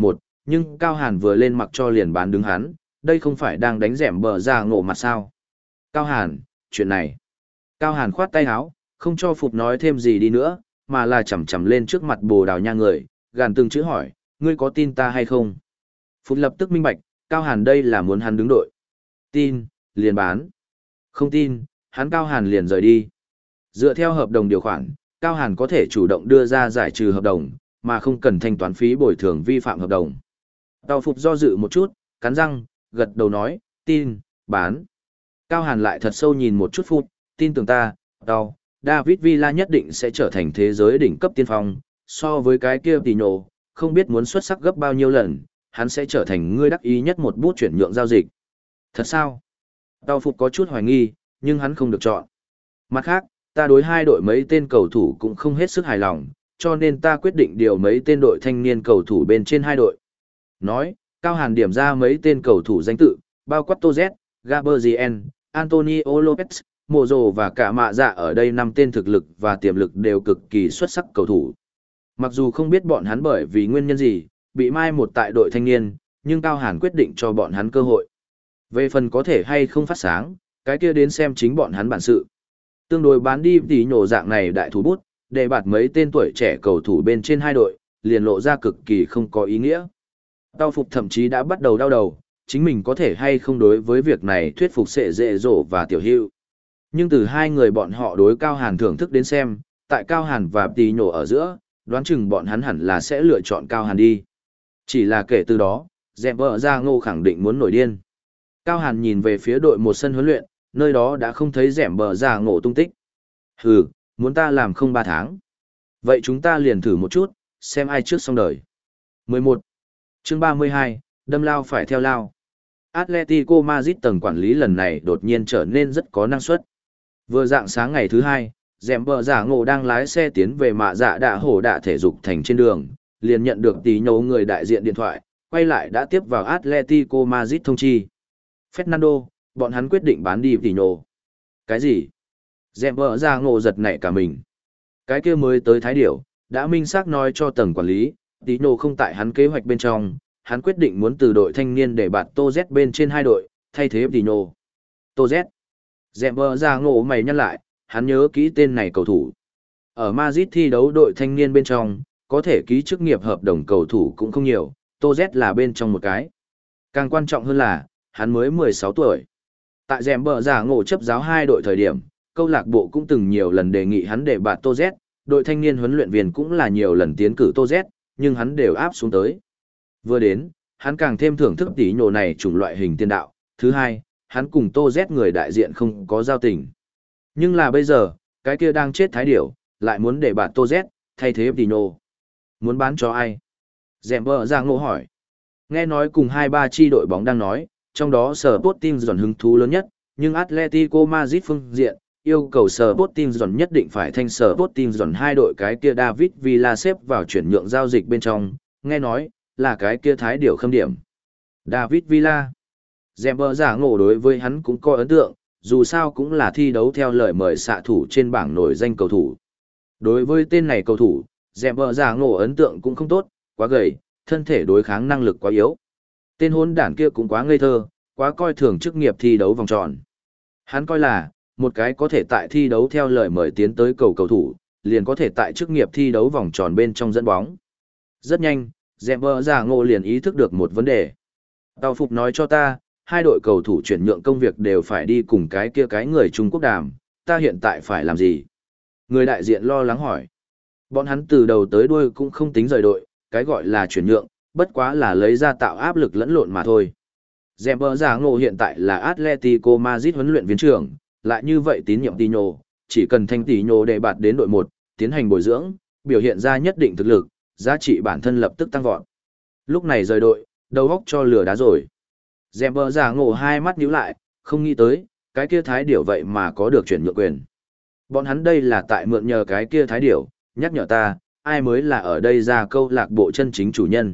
nhưng Cao Hàn vừa lên mặc cho liền bán đứng hắn, đây không phải đang đánh rẻm bờ ra ngộ mặt sao. Cao Hàn, chuyện này. Cao Hàn khoát tay áo, không cho Phục nói thêm gì đi nữa, mà là chầm chầm lên trước mặt Bồ Đào Nha người, gàn từng chữ hỏi, ngươi có tin ta hay không? Phục lập tức minh bạch, Cao Hàn đây là muốn hắn đứng đội. Tin, liền bán. Không tin, hắn Cao Hàn liền rời đi. Dựa theo hợp đồng điều khoản, Cao Hàn có thể chủ động đưa ra giải trừ hợp đồng, mà không cần thanh toán phí bồi thường vi phạm hợp đồng. Tào Phục do dự một chút, cắn răng, gật đầu nói, tin, bán. Cao Hàn lại thật sâu nhìn một chút Phục, tin tưởng ta, Tào, David Villa nhất định sẽ trở thành thế giới đỉnh cấp tiên phong, so với cái kia Tino, không biết muốn xuất sắc gấp bao nhiêu lần, hắn sẽ trở thành người đắc ý nhất một bút chuyển nhượng giao dịch. Thật sao? Tào Phục có chút hoài nghi, nhưng hắn không được chọn. Mặt khác, ta đối hai đội mấy tên cầu thủ cũng không hết sức hài lòng, cho nên ta quyết định điều mấy tên đội thanh niên cầu thủ bên trên hai đội. Nói, Cao Hàn điểm ra mấy tên cầu thủ danh tự, bao quát Toz, Gabriel, Antonio Lopez, Mozo và cả mạ dạ ở đây năm tên thực lực và tiềm lực đều cực kỳ xuất sắc cầu thủ. Mặc dù không biết bọn hắn bởi vì nguyên nhân gì, bị mai một tại đội thanh niên, nhưng Cao Hàn quyết định cho bọn hắn cơ hội. Về phần có thể hay không phát sáng, cái kia đến xem chính bọn hắn bản sự. Tương đối bán đi tí nhổ dạng này đại thủ bút, để bạt mấy tên tuổi trẻ cầu thủ bên trên hai đội, liền lộ ra cực kỳ không có ý nghĩa. Tao Phục thậm chí đã bắt đầu đau đầu, chính mình có thể hay không đối với việc này thuyết phục Sệ Dệ Dỗ và Tiểu Hữu. Nhưng từ hai người bọn họ đối Cao Hàn thưởng thức đến xem, tại Cao Hàn và tí nhổ ở giữa, đoán chừng bọn hắn hẳn là sẽ lựa chọn Cao Hàn đi. Chỉ là kể từ đó, dẹp vợ ra ngô khẳng định muốn nổi điên. Cao Hàn nhìn về phía đội một sân huấn luyện, nơi đó đã không thấy rẻm bờ ra ngộ tung tích. Hừ, muốn ta làm không ba tháng. Vậy chúng ta liền thử một chút, xem ai trước xong đời. mười một. Chương ba mươi hai, đâm lao phải theo lao. Atletico Madrid tầng quản lý lần này đột nhiên trở nên rất có năng suất. Vừa dạng sáng ngày thứ hai, rẻm bờ giả ngộ đang lái xe tiến về mạ dạ đạ hổ đạ thể dục thành trên đường, liền nhận được tí nhấu người đại diện điện thoại, quay lại đã tiếp vào Atletico Madrid thông chi. Fernando, bọn hắn quyết định bán đi Tino. Cái gì? Dẹm vợ ra ngộ giật nảy cả mình. Cái kia mới tới Thái Điểu, đã minh xác nói cho tầng quản lý, Tino không tại hắn kế hoạch bên trong, hắn quyết định muốn từ đội thanh niên để bạt Tô Z bên trên hai đội, thay thế Tino. Tô Z. Dẹm vợ ra ngộ mày nhắc lại, hắn nhớ kỹ tên này cầu thủ. Ở Madrid thi đấu đội thanh niên bên trong, có thể ký chức nghiệp hợp đồng cầu thủ cũng không nhiều, Tô Z là bên trong một cái. Càng quan trọng hơn là, hắn mới mười sáu tuổi. Tại rèm bờ giả ngộ chấp giáo hai đội thời điểm, câu lạc bộ cũng từng nhiều lần đề nghị hắn để bạt Tô Z, đội thanh niên huấn luyện viên cũng là nhiều lần tiến cử Tô Z, nhưng hắn đều áp xuống tới. Vừa đến, hắn càng thêm thưởng thức tí nhổ này chủng loại hình tiền đạo. Thứ hai, hắn cùng Tô Z người đại diện không có giao tình. Nhưng là bây giờ, cái kia đang chết Thái Điểu, lại muốn để bạt Tô Z, thay thế tí nhổ. Muốn bán cho ai? Rèm bờ giả ngộ hỏi. Nghe nói cùng hai ba chi đội bóng đang nói, trong đó Sporting dần hứng thú lớn nhất, nhưng Atletico Madrid phương diện, yêu cầu Sporting dần nhất định phải thanh Sporting dần hai đội cái kia David Villa xếp vào chuyển nhượng giao dịch bên trong, nghe nói, là cái kia Thái Điểu khâm điểm. David Villa. Zember giả ngộ đối với hắn cũng có ấn tượng, dù sao cũng là thi đấu theo lời mời xạ thủ trên bảng nổi danh cầu thủ. Đối với tên này cầu thủ, Zember giả ngộ ấn tượng cũng không tốt, quá gầy, thân thể đối kháng năng lực quá yếu. Tên hôn đản kia cũng quá ngây thơ, quá coi thường chức nghiệp thi đấu vòng tròn. Hắn coi là, một cái có thể tại thi đấu theo lời mời tiến tới cầu cầu thủ, liền có thể tại chức nghiệp thi đấu vòng tròn bên trong dẫn bóng. Rất nhanh, Zember giả ngộ liền ý thức được một vấn đề. Tào Phục nói cho ta, hai đội cầu thủ chuyển nhượng công việc đều phải đi cùng cái kia cái người Trung Quốc đàm, ta hiện tại phải làm gì? Người đại diện lo lắng hỏi. Bọn hắn từ đầu tới đuôi cũng không tính rời đội, cái gọi là chuyển nhượng, bất quá là lấy ra tạo áp lực lẫn lộn mà thôi. Zember giả ngộ hiện tại là Atletico Madrid huấn luyện viên trưởng, lại như vậy tín nhiệm Tino, chỉ cần thanh Tino để bạt đến đội một, tiến hành bồi dưỡng, biểu hiện ra nhất định thực lực, giá trị bản thân lập tức tăng vọt. Lúc này rời đội, đầu óc cho lửa đá rồi. Zember giả ngộ hai mắt nhíu lại, không nghĩ tới, cái kia Thái Điểu vậy mà có được chuyển nhượng quyền. Bọn hắn đây là tại mượn nhờ cái kia Thái Điểu, nhắc nhở ta, ai mới là ở đây ra câu lạc bộ chân chính chủ nhân.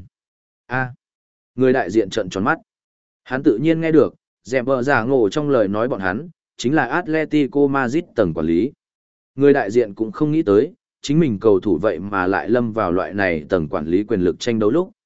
A. Người đại diện trợn tròn mắt. Hắn tự nhiên nghe được, Zember giả ngộ trong lời nói bọn hắn, chính là Atletico Madrid tầng quản lý. Người đại diện cũng không nghĩ tới, chính mình cầu thủ vậy mà lại lâm vào loại này tầng quản lý quyền lực tranh đấu lúc.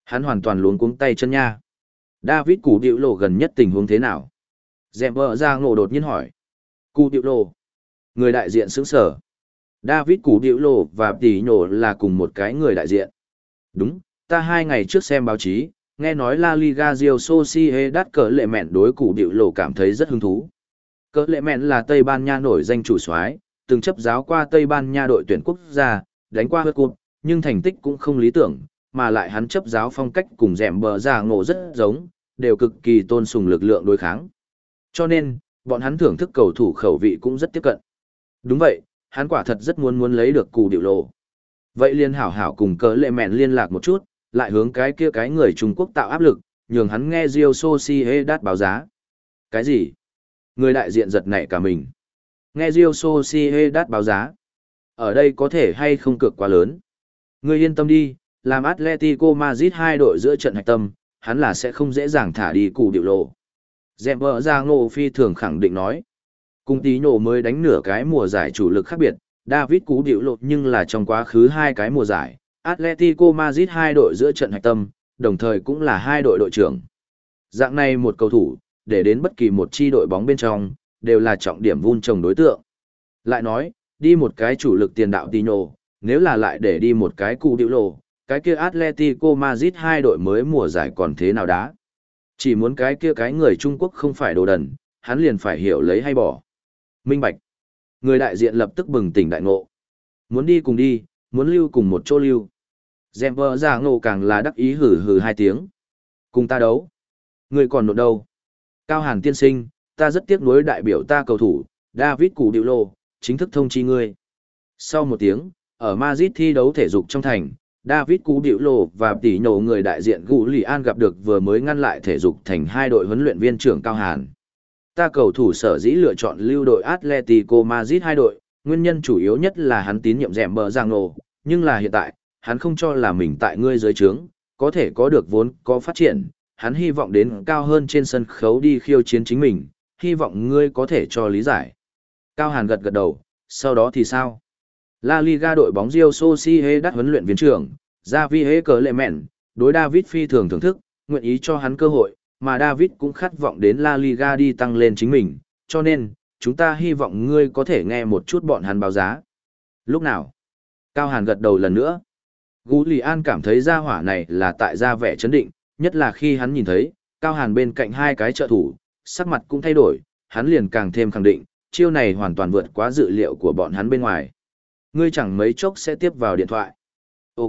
Hắn hoàn toàn luống cuống tay chân nha. David Cú Điệu Lộ gần nhất tình huống thế nào? Dẹm vợ ra ngộ đột nhiên hỏi. Cú Điệu Lộ. Người đại diện sững sở. David Cú Điệu Lộ và Tỷ Nhổ là cùng một cái người đại diện. Đúng, ta hai ngày trước xem báo chí, nghe nói La Liga Real Sociedad cỡ lệ mẹn đối Cú Điệu Lộ cảm thấy rất hứng thú. Cỡ lệ mẹn là Tây Ban Nha nổi danh chủ soái, từng chấp giáo qua Tây Ban Nha đội tuyển quốc gia, đánh qua World Cup, nhưng thành tích cũng không lý tưởng, mà lại hắn chấp giáo phong cách cùng dẹm bờ ra ngộ rất giống, đều cực kỳ tôn sùng lực lượng đối kháng. Cho nên, bọn hắn thưởng thức cầu thủ khẩu vị cũng rất tiếp cận. Đúng vậy, hắn quả thật rất muốn muốn lấy được Cú Điệu Lộ. Vậy liên hảo hảo cùng cỡ lệ mẹn liên lạc một chút, lại hướng cái kia cái người Trung Quốc tạo áp lực, nhường hắn nghe Real Sociedad báo giá. Cái gì? Người đại diện giật nảy cả mình. Nghe Real Sociedad báo giá. Ở đây có thể hay không cược quá lớn. Ngươi yên tâm đi, làm Atletico Madrid hai đội giữa trận hạch tâm, hắn là sẽ không dễ dàng thả đi Cú Điệu Lộ. Dẹm vợ ra ngộ phi thường khẳng định nói. Cùng tí nổ mới đánh nửa cái mùa giải chủ lực khác biệt, David Cú Điệu Lộ nhưng là trong quá khứ hai cái mùa giải, Atletico Madrid hai đội giữa trận hạch tâm, đồng thời cũng là hai đội đội trưởng. Dạng này một cầu thủ, để đến bất kỳ một chi đội bóng bên trong, đều là trọng điểm vun trồng đối tượng. Lại nói, đi một cái chủ lực tiền đạo Tino, nếu là lại để đi một cái Cú Điệu Lộ, cái kia Atletico Madrid hai đội mới mùa giải còn thế nào đá. Chỉ muốn cái kia cái người Trung Quốc không phải đồ đần, hắn liền phải hiểu lấy hay bỏ. Minh bạch. Người đại diện lập tức bừng tỉnh đại ngộ. Muốn đi cùng đi, muốn lưu cùng một chỗ lưu. Dẹm vợ ra ngộ càng là đắc ý hử hử hai tiếng. Cùng ta đấu. Người còn nộn đâu. Cao Hàn tiên sinh, ta rất tiếc nuối đại biểu ta cầu thủ, David Cú Điệu Lộ, chính thức thông chi ngươi. Sau một tiếng, ở Madrid thi đấu thể dục trong thành, David Cú Điệu Lộ và tỷ nổ người đại diện Gù Lì An gặp được vừa mới ngăn lại thể dục thành hai đội huấn luyện viên trưởng Cao Hàn. Ta cầu thủ sở dĩ lựa chọn lưu đội Atletico Madrid hai đội, nguyên nhân chủ yếu nhất là hắn tín nhiệm dẹm bờ giang nổ, nhưng là hiện tại, hắn không cho là mình tại ngươi dưới trướng, có thể có được vốn, có phát triển, hắn hy vọng đến cao hơn trên sân khấu đi khiêu chiến chính mình, hy vọng ngươi có thể cho lý giải. Cao Hàn gật gật đầu, sau đó thì sao? La Liga đội bóng Real Sociedad huấn luyện viên trưởng, Javier Clemente, đối David phi thường thưởng thức, nguyện ý cho hắn cơ hội, mà David cũng khát vọng đến La Liga đi tăng lên chính mình, cho nên, chúng ta hy vọng ngươi có thể nghe một chút bọn hắn báo giá. Lúc nào? Cao Hàn gật đầu lần nữa. Gú Lì An cảm thấy gia hỏa này là tại gia vẻ chấn định, nhất là khi hắn nhìn thấy, Cao Hàn bên cạnh hai cái trợ thủ, sắc mặt cũng thay đổi, hắn liền càng thêm khẳng định, chiêu này hoàn toàn vượt quá dự liệu của bọn hắn bên ngoài. Ngươi chẳng mấy chốc sẽ tiếp vào điện thoại. Ok.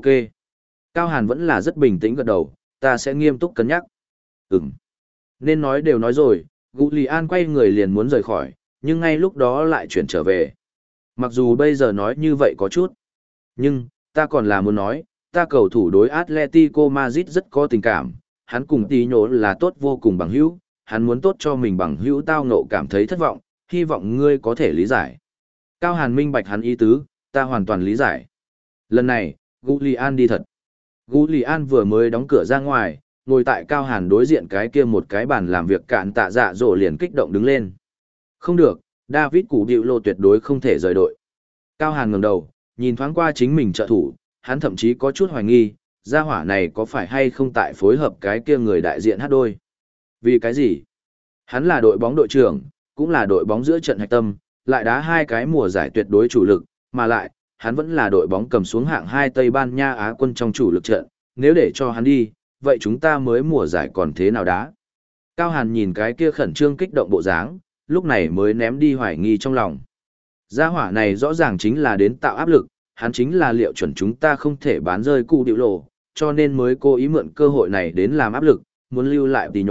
Cao Hàn vẫn là rất bình tĩnh gật đầu, ta sẽ nghiêm túc cân nhắc. Ừm. Nên nói đều nói rồi, Gú Lì An quay người liền muốn rời khỏi, nhưng ngay lúc đó lại chuyển trở về. Mặc dù bây giờ nói như vậy có chút, nhưng, ta còn là muốn nói, ta cầu thủ đối Atletico Madrid rất có tình cảm, hắn cùng tí nhổ là tốt vô cùng bằng hữu, hắn muốn tốt cho mình bằng hữu tao ngộ cảm thấy thất vọng, hy vọng ngươi có thể lý giải. Cao Hàn minh bạch hắn ý tứ, ta hoàn toàn lý giải. Lần này, Gú Lì An đi thật. Gú Lì An vừa mới đóng cửa ra ngoài, ngồi tại Cao Hàn đối diện cái kia một cái bàn làm việc cạn tạ dạ dỗ liền kích động đứng lên. Không được, David Cú Điệu Lộ tuyệt đối không thể rời đội. Cao Hàn ngẩng đầu, nhìn thoáng qua chính mình trợ thủ, hắn thậm chí có chút hoài nghi, gia hỏa này có phải hay không tại phối hợp cái kia người đại diện hát đôi. Vì cái gì? Hắn là đội bóng đội trưởng, cũng là đội bóng giữa trận hạch tâm, lại đá hai cái mùa giải tuyệt đối chủ lực, mà lại, hắn vẫn là đội bóng cầm xuống hạng hai Tây Ban Nha Á quân trong chủ lực trận, nếu để cho hắn đi, vậy chúng ta mới mùa giải còn thế nào đá? Cao Hàn nhìn cái kia khẩn trương kích động bộ dáng, lúc này mới ném đi hoài nghi trong lòng. Gia hỏa này rõ ràng chính là đến tạo áp lực, hắn chính là liệu chuẩn chúng ta không thể bán rơi Cú Điệu Lộ, cho nên mới cố ý mượn cơ hội này đến làm áp lực, muốn lưu lại Tino.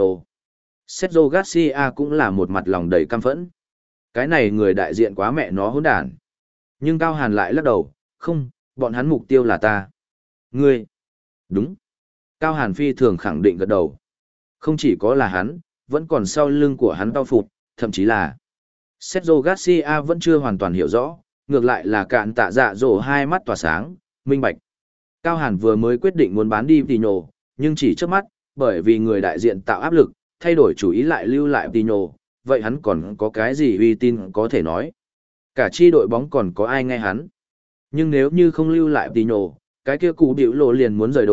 Sergio Garcia cũng là một mặt lòng đầy căm phẫn. Cái này người đại diện quá mẹ nó hỗn đản. Nhưng Cao Hàn lại lắc đầu, không, bọn hắn mục tiêu là ta. Ngươi. Đúng. Cao Hàn phi thường khẳng định gật đầu. Không chỉ có là hắn, vẫn còn sau lưng của hắn tao phục, thậm chí là Sergio Garcia vẫn chưa hoàn toàn hiểu rõ, ngược lại là cạn tạ dạ dỗ hai mắt tỏa sáng, minh bạch. Cao Hàn vừa mới quyết định muốn bán đi Tino, nhưng chỉ trước mắt, bởi vì người đại diện tạo áp lực, thay đổi chủ ý lại lưu lại Tino, vậy hắn còn có cái gì uy tín có thể nói. Cả chi đội bóng còn có ai nghe hắn. Nhưng nếu như không lưu lại Tino, cái kia Cú Điệu Lộ liền muốn rời đội,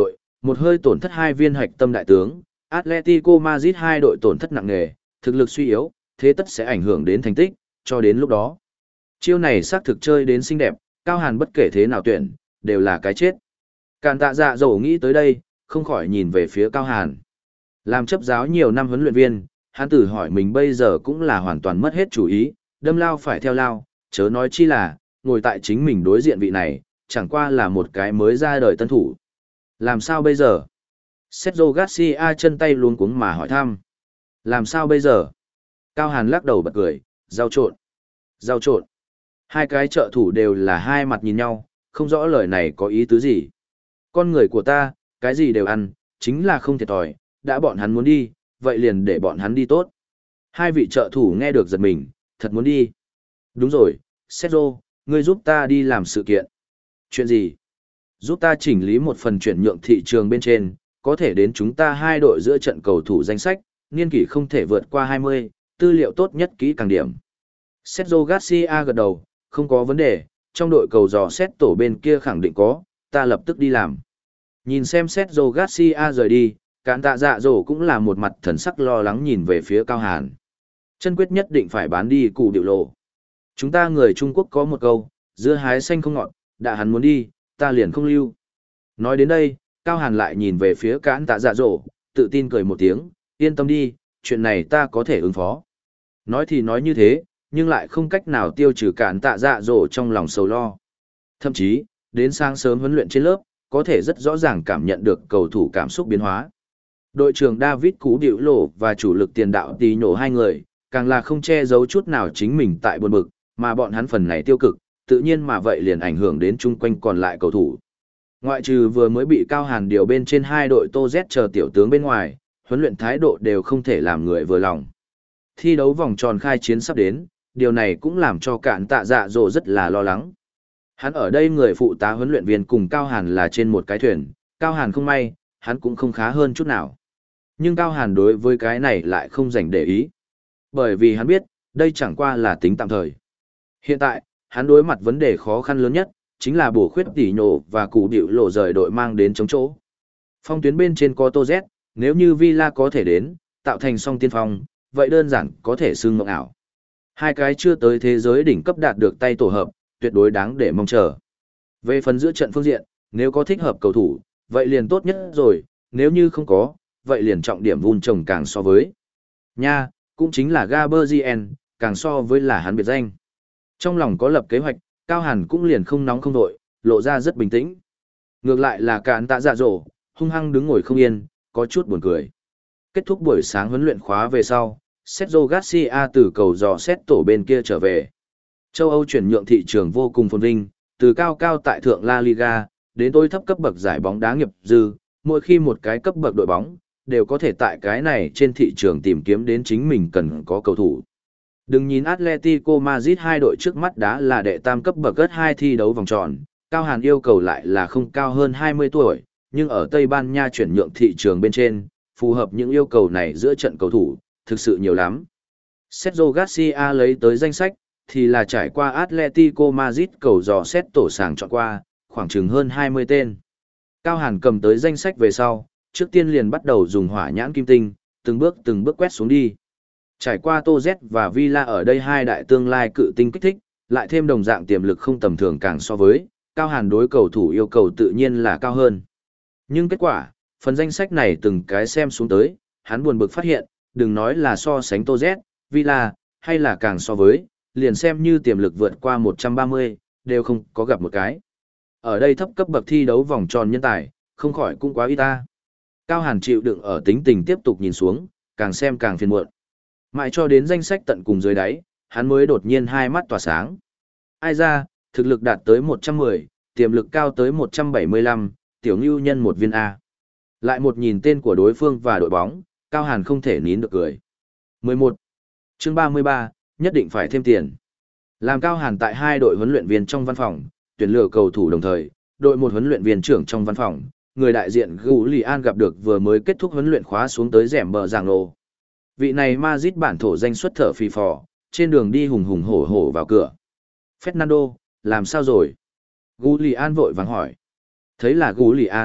Một hơi tổn thất hai viên hạch tâm đại tướng, Atletico Madrid hai đội tổn thất nặng nề, thực lực suy yếu, thế tất sẽ ảnh hưởng đến thành tích, cho đến lúc đó. Chiêu này xác thực chơi đến xinh đẹp, Cao Hàn bất kể thế nào tuyển, đều là cái chết. Càn tạ dạ dỗ nghĩ tới đây, không khỏi nhìn về phía Cao Hàn. Làm chấp giáo nhiều năm huấn luyện viên, hắn tự hỏi mình bây giờ cũng là hoàn toàn mất hết chủ ý, đâm lao phải theo lao, chớ nói chi là, ngồi tại chính mình đối diện vị này, chẳng qua là một cái mới ra đời tân thủ. Làm sao bây giờ? Sergio Garcia chân tay luống cuống mà hỏi thăm. Làm sao bây giờ? Cao Hàn lắc đầu bật cười, giao trộn. Giao trộn. Hai cái trợ thủ đều là hai mặt nhìn nhau, không rõ lời này có ý tứ gì. Con người của ta, cái gì đều ăn, chính là không thiệt thòi, đã bọn hắn muốn đi, vậy liền để bọn hắn đi tốt. Hai vị trợ thủ nghe được giật mình, thật muốn đi. Đúng rồi, Sergio, ngươi giúp ta đi làm sự kiện. Chuyện gì? Giúp ta chỉnh lý một phần chuyển nhượng thị trường bên trên, có thể đến chúng ta hai đội giữa trận cầu thủ danh sách, niên kỷ không thể vượt qua hai mươi, tư liệu tốt nhất kỹ càng điểm. Sergio Garcia gật đầu, không có vấn đề, trong đội cầu dò xét tổ bên kia khẳng định có, ta lập tức đi làm. Nhìn xem Sergio Garcia rời đi, Cản Tạ Dạ Dỗ cũng là một mặt thần sắc lo lắng nhìn về phía Cao Hàn. Chân quyết nhất định phải bán đi Cù Điệu Lộ. Chúng ta người Trung Quốc có một câu, dưa hái xanh không ngọt, đã hắn muốn đi, ta liền không lưu. Nói đến đây, Cao Hàn lại nhìn về phía Cản Tạ Dạ Dỗ, tự tin cười một tiếng, yên tâm đi, chuyện này ta có thể ứng phó. Nói thì nói như thế, nhưng lại không cách nào tiêu trừ Cản Tạ Dạ Dỗ trong lòng sầu lo. Thậm chí, đến sáng sớm huấn luyện trên lớp, có thể rất rõ ràng cảm nhận được cầu thủ cảm xúc biến hóa. Đội trưởng David Cú Điệu Lộ và chủ lực tiền đạo Tí Nhổ hai người, càng là không che giấu chút nào chính mình tại buồn bực, mà bọn hắn phần này tiêu cực, tự nhiên mà vậy liền ảnh hưởng đến chung quanh còn lại cầu thủ. Ngoại trừ vừa mới bị Cao Hàn điều bên trên hai đội Tô Z chờ tiểu tướng bên ngoài, huấn luyện thái độ đều không thể làm người vừa lòng. Thi đấu vòng tròn khai chiến sắp đến, điều này cũng làm cho Cản Tạ Dạ Dỗ rất là lo lắng. Hắn ở đây người phụ tá huấn luyện viên cùng Cao Hàn là trên một cái thuyền, Cao Hàn không may, hắn cũng không khá hơn chút nào. Nhưng Cao Hàn đối với cái này lại không dành để ý. Bởi vì hắn biết, đây chẳng qua là tính tạm thời. Hiện tại, hắn đối mặt vấn đề khó khăn lớn nhất, chính là bổ khuyết Tỉ Nhổ và Cú Điệu Lộ rời đội mang đến chống chỗ. Phong tuyến bên trên có Tô Z, nếu như Villa có thể đến, tạo thành song tiên phong, vậy đơn giản có thể xưng mộng ảo. Hai cái chưa tới thế giới đỉnh cấp đạt được tay tổ hợp, tuyệt đối đáng để mong chờ. Về phần giữa trận phương diện, nếu có thích hợp cầu thủ, vậy liền tốt nhất rồi, nếu như không có, vậy liền trọng điểm vun trồng càng so với. Nha, cũng chính là Gaberzien, càng so với là hắn biệt danh. Trong lòng có lập kế hoạch, Cao Hàn cũng liền không nóng không đội, lộ ra rất bình tĩnh. Ngược lại là Cản Tạ Dạ Dỗ, hung hăng đứng ngồi không yên, có chút buồn cười. Kết thúc buổi sáng huấn luyện khóa về sau, Sergio Garcia từ cầu dò xét tổ bên kia trở về. Châu Âu chuyển nhượng thị trường vô cùng phồn vinh, từ cao cao tại thượng La Liga, đến tối thấp cấp bậc giải bóng đá nghiệp dư, mỗi khi một cái cấp bậc đội bóng, đều có thể tại cái này trên thị trường tìm kiếm đến chính mình cần có cầu thủ. Đừng nhìn Atletico Madrid hai đội trước mắt đã là đệ tam cấp bậc gất hai thi đấu vòng tròn, Cao Hàn yêu cầu lại là không cao hơn hai mươi tuổi, nhưng ở Tây Ban Nha chuyển nhượng thị trường bên trên, phù hợp những yêu cầu này giữa trận cầu thủ, thực sự nhiều lắm. Sergio Garcia lấy tới danh sách, thì là trải qua Atletico Madrid cầu dò xét tổ sàng chọn qua, khoảng chừng hơn hai mươi tên. Cao Hàn cầm tới danh sách về sau, trước tiên liền bắt đầu dùng hỏa nhãn kim tinh, từng bước từng bước quét xuống đi. Trải qua Tô Z và Villa ở đây hai đại tương lai cự tinh kích thích, lại thêm đồng dạng tiềm lực không tầm thường càng so với, Cao Hàn đối cầu thủ yêu cầu tự nhiên là cao hơn. Nhưng kết quả, phần danh sách này từng cái xem xuống tới, hắn buồn bực phát hiện, đừng nói là so sánh Tô Z, Villa, hay là càng so với, liền xem như tiềm lực vượt qua một trăm ba mươi, đều không có gặp một cái. Ở đây thấp cấp bậc thi đấu vòng tròn nhân tài, không khỏi cũng quá ít ta. Cao Hàn chịu đựng ở tính tình tiếp tục nhìn xuống, càng xem càng phiền muộn. Mãi cho đến danh sách tận cùng dưới đáy, hắn mới đột nhiên hai mắt tỏa sáng. Ai ra, thực lực đạt tới một trăm mười, tiềm lực cao tới một trăm bảy mươi lăm, tiểu ngưu nhân một viên A. Lại một nhìn tên của đối phương và đội bóng, Cao Hàn không thể nín được cười. mười một. Chương ba mươi ba, nhất định phải thêm tiền. Làm Cao Hàn tại hai đội huấn luyện viên trong văn phòng, tuyển lựa cầu thủ đồng thời, đội một huấn luyện viên trưởng trong văn phòng, người đại diện Gù Lì An gặp được vừa mới kết thúc huấn luyện khóa xuống tới rẻm bờ giảng lô. Vị này Madrid bản thổ danh xuất thở phì phò, trên đường đi hùng hùng hổ hổ vào cửa. Fernando, làm sao rồi? Gù Lì An vội vàng hỏi. Thấy là Gù Lì An,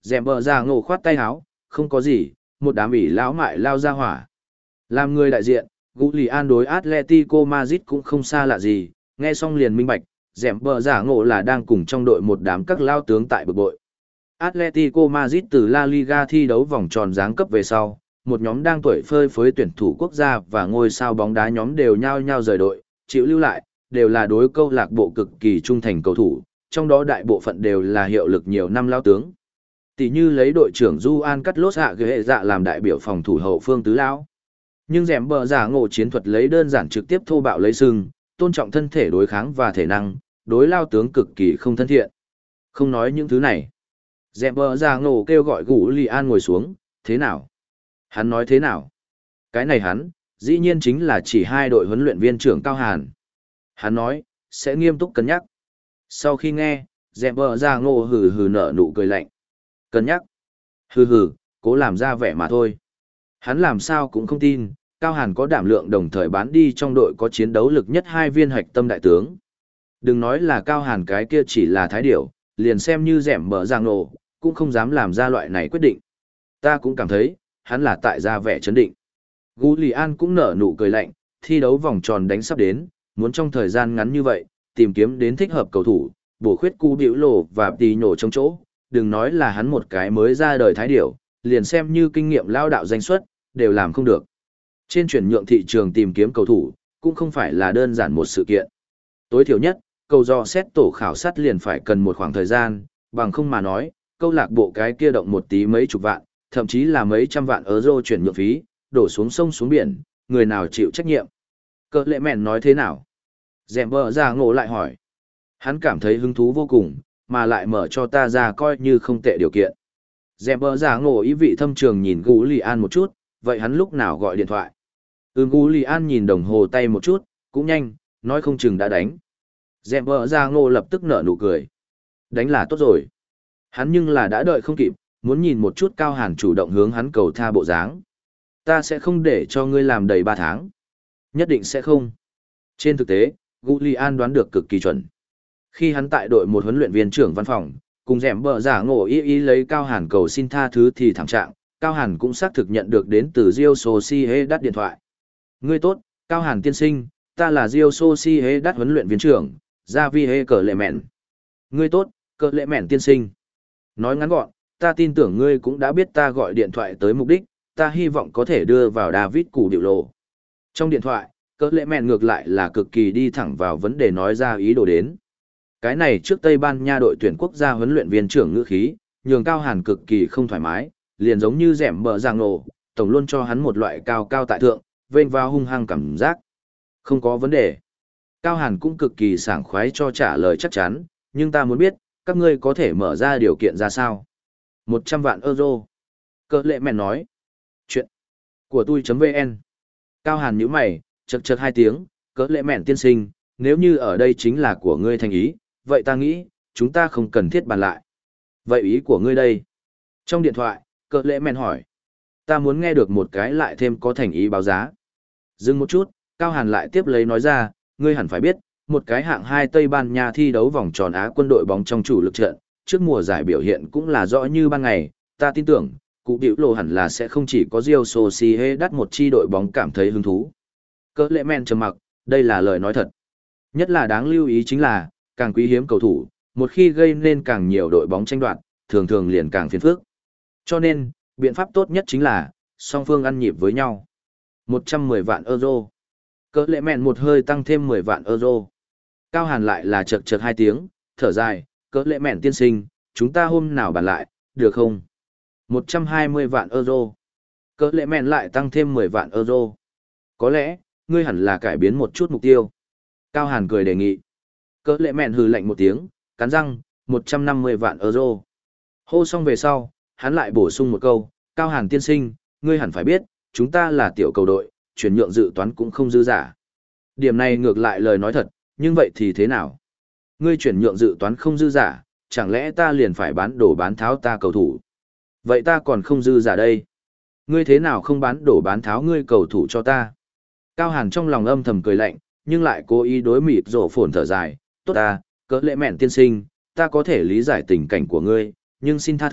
Dẻm bờ ra ngộ khoát tay háo, không có gì, một đám ỉ lão mại lao ra hỏa. Làm người đại diện, Julian đối Atletico Madrid cũng không xa lạ gì, nghe xong liền minh bạch, dẻm bờ giả ngộ là đang cùng trong đội một đám các lao tướng tại bực bội. Atletico Madrid từ La Liga thi đấu vòng tròn giáng cấp về sau, một nhóm đang tuổi phơi phới tuyển thủ quốc gia và ngôi sao bóng đá nhóm đều nhao nhao rời đội, chịu lưu lại, đều là đối câu lạc bộ cực kỳ trung thành cầu thủ, trong đó đại bộ phận đều là hiệu lực nhiều năm lao tướng. Tỷ như lấy đội trưởng Juan Carlos hạ ghế dạ làm đại biểu phòng thủ hậu phương tứ lão. Nhưng dẻm bờ giả ngộ chiến thuật lấy đơn giản trực tiếp thô bạo lấy sừng, tôn trọng thân thể đối kháng và thể năng, đối lao tướng cực kỳ không thân thiện. Không nói những thứ này. Dẻm bờ giả ngộ kêu gọi Gũ Lì An ngồi xuống, thế nào? Hắn nói thế nào? Cái này hắn, dĩ nhiên chính là chỉ hai đội huấn luyện viên trưởng Cao Hàn. Hắn nói, sẽ nghiêm túc cân nhắc. Sau khi nghe, dẻm bờ giả ngộ hừ hừ nở nụ cười lạnh. Cân nhắc. Hừ hừ, cố làm ra vẻ mà thôi. Hắn làm sao cũng không tin, Cao Hàn có đảm lượng đồng thời bán đi trong đội có chiến đấu lực nhất hai viên hạch tâm đại tướng. Đừng nói là Cao Hàn cái kia chỉ là thái điểu, liền xem như dẻm bờ giang nổ, cũng không dám làm ra loại này quyết định. Ta cũng cảm thấy, hắn là tại ra vẻ chấn định. Gú Lì An cũng nở nụ cười lạnh, thi đấu vòng tròn đánh sắp đến, muốn trong thời gian ngắn như vậy, tìm kiếm đến thích hợp cầu thủ, bổ khuyết cu biểu lộ và tì nhổ trong chỗ, đừng nói là hắn một cái mới ra đời thái điểu, liền xem như kinh nghiệm lao đạo danh xuất, đều làm không được. Trên chuyển nhượng thị trường tìm kiếm cầu thủ, cũng không phải là đơn giản một sự kiện. Tối thiểu nhất, cầu do xét tổ khảo sát liền phải cần một khoảng thời gian, bằng không mà nói, câu lạc bộ cái kia động một tí mấy chục vạn, thậm chí là mấy trăm vạn euro chuyển nhượng phí, đổ xuống sông xuống biển, người nào chịu trách nhiệm. Cờ lệ mẹn nói thế nào? Dẻm bờ ra ngộ lại hỏi. Hắn cảm thấy hứng thú vô cùng, mà lại mở cho ta ra coi như không tệ điều kiện. Dẻm bờ ra ngộ ý vị thâm trường nhìn Gú Lì An một chút, vậy hắn lúc nào gọi điện thoại? Ừm Gú Lì An nhìn đồng hồ tay một chút, cũng nhanh, nói không chừng đã đánh. Dẻm bờ ra ngộ lập tức nở nụ cười. Đánh là tốt rồi. Hắn nhưng là đã đợi không kịp, muốn nhìn một chút Cao Hàn chủ động hướng hắn cầu tha bộ dáng. Ta sẽ không để cho ngươi làm đầy ba tháng. Nhất định sẽ không. Trên thực tế, Gú Lì An đoán được cực kỳ chuẩn. Khi hắn tại đội một huấn luyện viên trưởng văn phòng, cùng dẻm bờ giả ngộ ý ý lấy Cao Hàn cầu xin tha thứ thì thảm trạng, Cao Hàn cũng xác thực nhận được đến từ Rio Sociedad điện thoại. Ngươi tốt, Cao Hàn tiên sinh, ta là Rio Sociedad huấn luyện viên trưởng, Javier Cờ Lệ Mẹn. Ngươi tốt, Cờ Lệ Mẹn tiên sinh. Nói ngắn gọn, ta tin tưởng ngươi cũng đã biết ta gọi điện thoại tới mục đích, ta hy vọng có thể đưa vào David Củ Điệu Lộ. Trong điện thoại, Cờ Lệ Mẹn ngược lại là cực kỳ đi thẳng vào vấn đề nói ra ý đồ đến. Cái này trước Tây Ban Nha đội tuyển quốc gia huấn luyện viên trưởng ngữ khí, nhường Cao Hàn cực kỳ không thoải mái, liền giống như dẻm bờ giang nổ, tổng luôn cho hắn một loại cao cao tại thượng, vênh vào hung hăng cảm giác. Không có vấn đề. Cao Hàn cũng cực kỳ sảng khoái cho trả lời chắc chắn, nhưng ta muốn biết, các ngươi có thể mở ra điều kiện ra sao? một trăm vạn euro. Cờ lệ mẹn nói. Chuyện của tôi.vn. Cao Hàn nhíu mày, chật chật hai tiếng, cờ lệ mẹn tiên sinh, nếu như ở đây chính là của ngươi thành ý, vậy ta nghĩ, chúng ta không cần thiết bàn lại. Vậy ý của ngươi đây? Trong điện thoại, cờ lệ mẹn hỏi. Ta muốn nghe được một cái lại thêm có thành ý báo giá. Dừng một chút, Cao Hàn lại tiếp lấy nói ra, ngươi hẳn phải biết, một cái hạng hai Tây Ban Nha thi đấu vòng tròn Á quân đội bóng trong chủ lực trận, trước mùa giải biểu hiện cũng là rõ như ban ngày, ta tin tưởng, cụ biểu lộ hẳn là sẽ không chỉ có Rio Sociedad một chi đội bóng cảm thấy hứng thú. Cờ lệ mẹn trầm mặc, đây là lời nói thật. Nhất là đáng lưu ý chính là, càng quý hiếm cầu thủ, một khi gây nên càng nhiều đội bóng tranh đoạt, thường thường liền càng phiền phức. Cho nên, biện pháp tốt nhất chính là, song phương ăn nhịp với nhau. một trăm mười vạn euro. Cờ lệ mẹn một hơi tăng thêm mười vạn euro. Cao Hàn lại là chật chật hai tiếng, thở dài, cờ lệ mẹn tiên sinh, chúng ta hôm nào bàn lại, được không? một trăm hai mươi vạn euro. Cờ lệ mẹn lại tăng thêm mười vạn euro. Có lẽ, ngươi hẳn là cải biến một chút mục tiêu. Cao Hàn cười đề nghị. Cờ lệ mẹn hừ lạnh một tiếng, cắn răng, một trăm năm mươi vạn euro. Hô xong về sau, hắn lại bổ sung một câu, Cao Hàn tiên sinh, ngươi hẳn phải biết, chúng ta là tiểu cầu đội, chuyển nhượng dự toán cũng không dư giả. Điểm này ngược lại lời nói thật, nhưng vậy thì thế nào? Ngươi chuyển nhượng dự toán không dư giả, chẳng lẽ ta liền phải bán đổ bán tháo ta cầu thủ? Vậy ta còn không dư giả đây. Ngươi thế nào không bán đổ bán tháo ngươi cầu thủ cho ta? Cao Hàn trong lòng âm thầm cười lạnh, nhưng lại cố ý đối mịt rổ phồn thở dài, tốt ta, cỡ lệ mẹn tiên sinh, ta có thể lý giải tình cảnh của ngươi, nhưng xin tha thứ,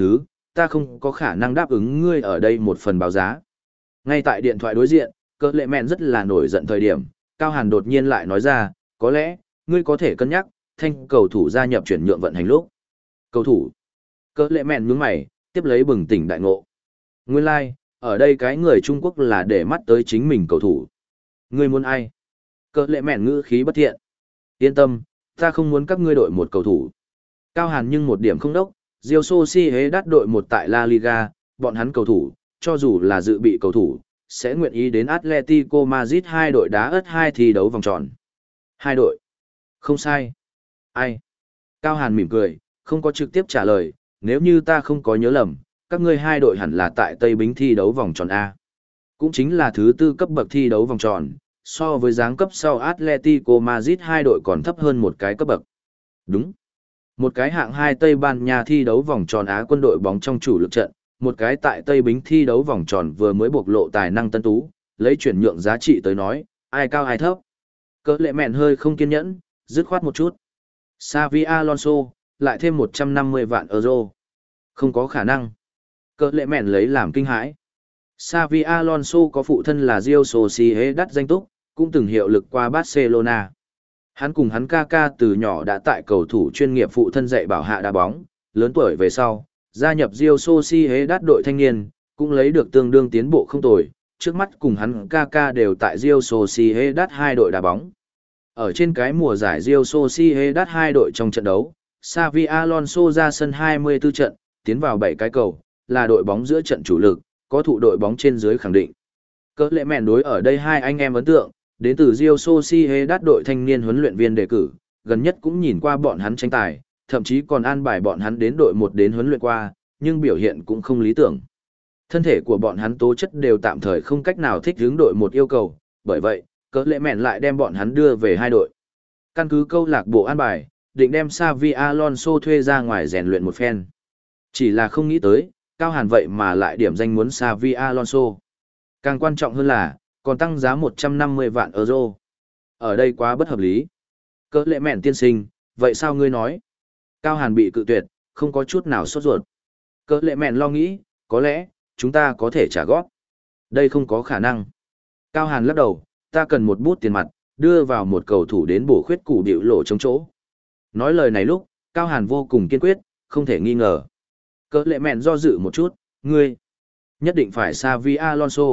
ta không có khả năng đáp ứng ngươi ở đây một phần báo giá. Ngay tại điện thoại đối diện, cỡ lệ mẹn rất là nổi giận thời điểm, Cao Hàn đột nhiên lại nói ra, có lẽ, ngươi có thể cân nhắc, thanh cầu thủ gia nhập chuyển nhượng vận hành lúc. Cầu thủ. Cỡ lệ mẹn nhướng mày, tiếp lấy bừng tỉnh đại ngộ. Nguyên lai, like, ở đây cái người Trung Quốc là để mắt tới chính mình cầu thủ. Ngươi muốn ai? Cỡ lệ mẹn ngữ khí bất thiện. Yên tâm, ta không muốn các ngươi đội một cầu thủ. Cao Hàn nhưng một điểm không đốc, Real Sociedad đội một tại La Liga, bọn hắn cầu thủ, cho dù là dự bị cầu thủ, sẽ nguyện ý đến Atletico Madrid hai đội đá ớt hai thi đấu vòng tròn. Hai đội. Không sai. Ai? Cao Hàn mỉm cười, không có trực tiếp trả lời, nếu như ta không có nhớ lầm, các ngươi hai đội hẳn là tại Tây Bính thi đấu vòng tròn A. Cũng chính là thứ tư cấp bậc thi đấu vòng tròn, so với giáng cấp sau Atletico Madrid hai đội còn thấp hơn một cái cấp bậc. Đúng. Một cái hạng hai Tây Ban Nha thi đấu vòng tròn Á quân đội bóng trong chủ lực trận, một cái tại Tây Bính thi đấu vòng tròn vừa mới bộc lộ tài năng tân tú, lấy chuyển nhượng giá trị tới nói, ai cao ai thấp. Cỡ lệ mẹn hơi không kiên nhẫn, dứt khoát một chút. Xavi Alonso, lại thêm một trăm năm mươi vạn euro. Không có khả năng. Cỡ lệ mẹn lấy làm kinh hãi. Xavi Alonso có phụ thân là Real Sociedad danh túc, cũng từng hiệu lực qua Barcelona. Hắn cùng hắn ca ca từ nhỏ đã tại cầu thủ chuyên nghiệp phụ thân dạy bảo hạ đá bóng, lớn tuổi về sau, gia nhập Real Sociedad đội thanh niên, cũng lấy được tương đương tiến bộ không tồi, trước mắt cùng hắn ca ca đều tại Real Sociedad hai đội đá bóng. Ở trên cái mùa giải Real Sociedad hai đội trong trận đấu, Xavi Alonso ra sân hai mươi tư trận, tiến vào bảy cái cầu, là đội bóng giữa trận chủ lực, có thụ đội bóng trên dưới khẳng định. Cỡ lệ mẹn đối ở đây hai anh em ấn tượng, đến từ Real Sociedad đội thanh niên huấn luyện viên đề cử, gần nhất cũng nhìn qua bọn hắn tranh tài, thậm chí còn an bài bọn hắn đến đội một đến huấn luyện qua, nhưng biểu hiện cũng không lý tưởng. Thân thể của bọn hắn tố chất đều tạm thời không cách nào thích ứng đội một yêu cầu, bởi vậy, cỡ lệ mẹn lại đem bọn hắn đưa về hai đội. Căn cứ câu lạc bộ an bài, định đem Xavi Alonso thuê ra ngoài rèn luyện một phen. Chỉ là không nghĩ tới, Cao Hàn vậy mà lại điểm danh muốn Xavi Alonso. Càng quan trọng hơn là, còn tăng giá một trăm năm mươi vạn euro. Ở đây quá bất hợp lý. Cỡ lệ mẹn tiên sinh, vậy sao ngươi nói? Cao Hàn bị cự tuyệt, không có chút nào sốt ruột. Cỡ lệ mẹn lo nghĩ, có lẽ, chúng ta có thể trả góp. Đây không có khả năng. Cao Hàn lắc đầu, ta cần một bút tiền mặt, đưa vào một cầu thủ đến bổ khuyết củ điệu lộ chống chỗ. Nói lời này lúc, Cao Hàn vô cùng kiên quyết, không thể nghi ngờ. Cỡ lệ mẹn do dự một chút, ngươi nhất định phải Xavi Alonso.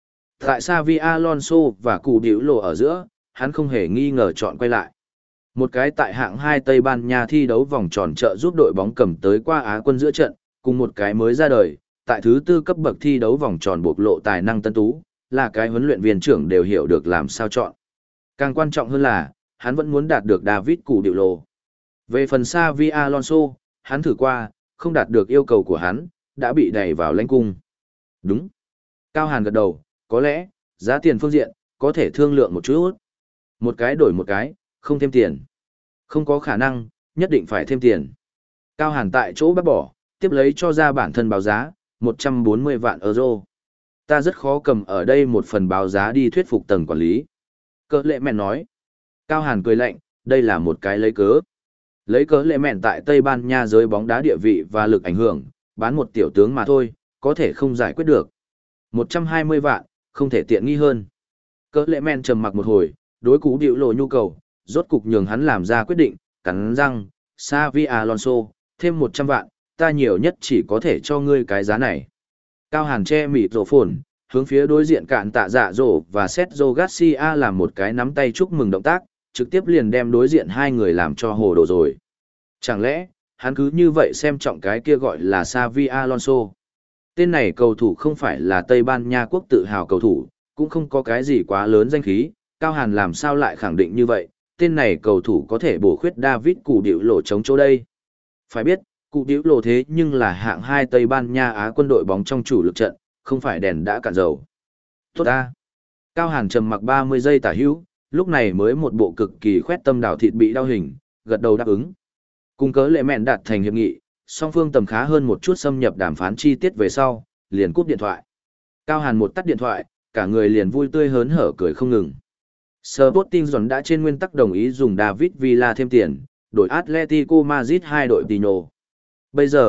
Tại Xavi Alonso và củ điệu lộ ở giữa, hắn không hề nghi ngờ chọn quay lại. Một cái tại hạng hai Tây Ban Nha thi đấu vòng tròn trợ giúp đội bóng cầm tới qua Á quân giữa trận, cùng một cái mới ra đời, tại thứ tư cấp bậc thi đấu vòng tròn bộc lộ tài năng tân tú, là cái huấn luyện viên trưởng đều hiểu được làm sao chọn. Càng quan trọng hơn là, hắn vẫn muốn đạt được David Củ Điệu Lồ. Về phần Xavi Alonso, hắn thử qua, không đạt được yêu cầu của hắn, đã bị đẩy vào lãnh cung. Đúng. Cao Hàn gật đầu, có lẽ, giá tiền phương diện, có thể thương lượng một chút. Một cái đổi một cái, không thêm tiền. Không có khả năng, nhất định phải thêm tiền. Cao Hàn tại chỗ bắt bỏ, tiếp lấy cho ra bản thân báo giá, một trăm bốn mươi vạn euro. Ta rất khó cầm ở đây một phần báo giá đi thuyết phục tầng quản lý. Cỡ lệ mẹn nói. Cao Hàn cười lạnh, đây là một cái lấy cớ. Lấy cớ lệ mẹn tại Tây Ban Nha giới bóng đá địa vị và lực ảnh hưởng, bán một tiểu tướng mà thôi, có thể không giải quyết được. một trăm hai mươi vạn, không thể tiện nghi hơn. Cỡ lệ mẹn trầm mặc một hồi, đối cú điệu lộ nhu cầu, rốt cục nhường hắn làm ra quyết định, cắn răng, Xavi Alonso, thêm một trăm vạn, ta nhiều nhất chỉ có thể cho ngươi cái giá này. Cao Hàn che mịt rổ phồn, hướng phía đối diện cạn tạ dạ rổ và Sergio Garcia làm một cái nắm tay chúc mừng động tác, trực tiếp liền đem đối diện hai người làm cho hồ đồ rồi. Chẳng lẽ, hắn cứ như vậy xem trọng cái kia gọi là Xavi Alonso. Tên này cầu thủ không phải là Tây Ban Nha quốc tự hào cầu thủ, cũng không có cái gì quá lớn danh khí, Cao Hàn làm sao lại khẳng định như vậy, tên này cầu thủ có thể bổ khuyết David Củ Điệu Lộ chống chỗ đây. Phải biết, Củ Điệu Lộ thế nhưng là hạng hai Tây Ban Nha Á quân đội bóng trong chủ lực trận, không phải đèn đã cạn dầu. Tốt ta. Cao Hàn trầm mặc ba mươi giây tả hữu, lúc này mới một bộ cực kỳ khoét tâm đảo thịt bị đau hình, gật đầu đáp ứng. Cùng cớ lệ mẹn đạt thành hiệp nghị, song phương tầm khá hơn một chút xâm nhập đàm phán chi tiết về sau, liền cúp điện thoại. Cao Hàn một tắt điện thoại, cả người liền vui tươi hớn hở cười không ngừng. Sporting Giòn đã trên nguyên tắc đồng ý dùng David Villa thêm tiền, đổi Atletico Madrid hai đội Tino. Bây giờ,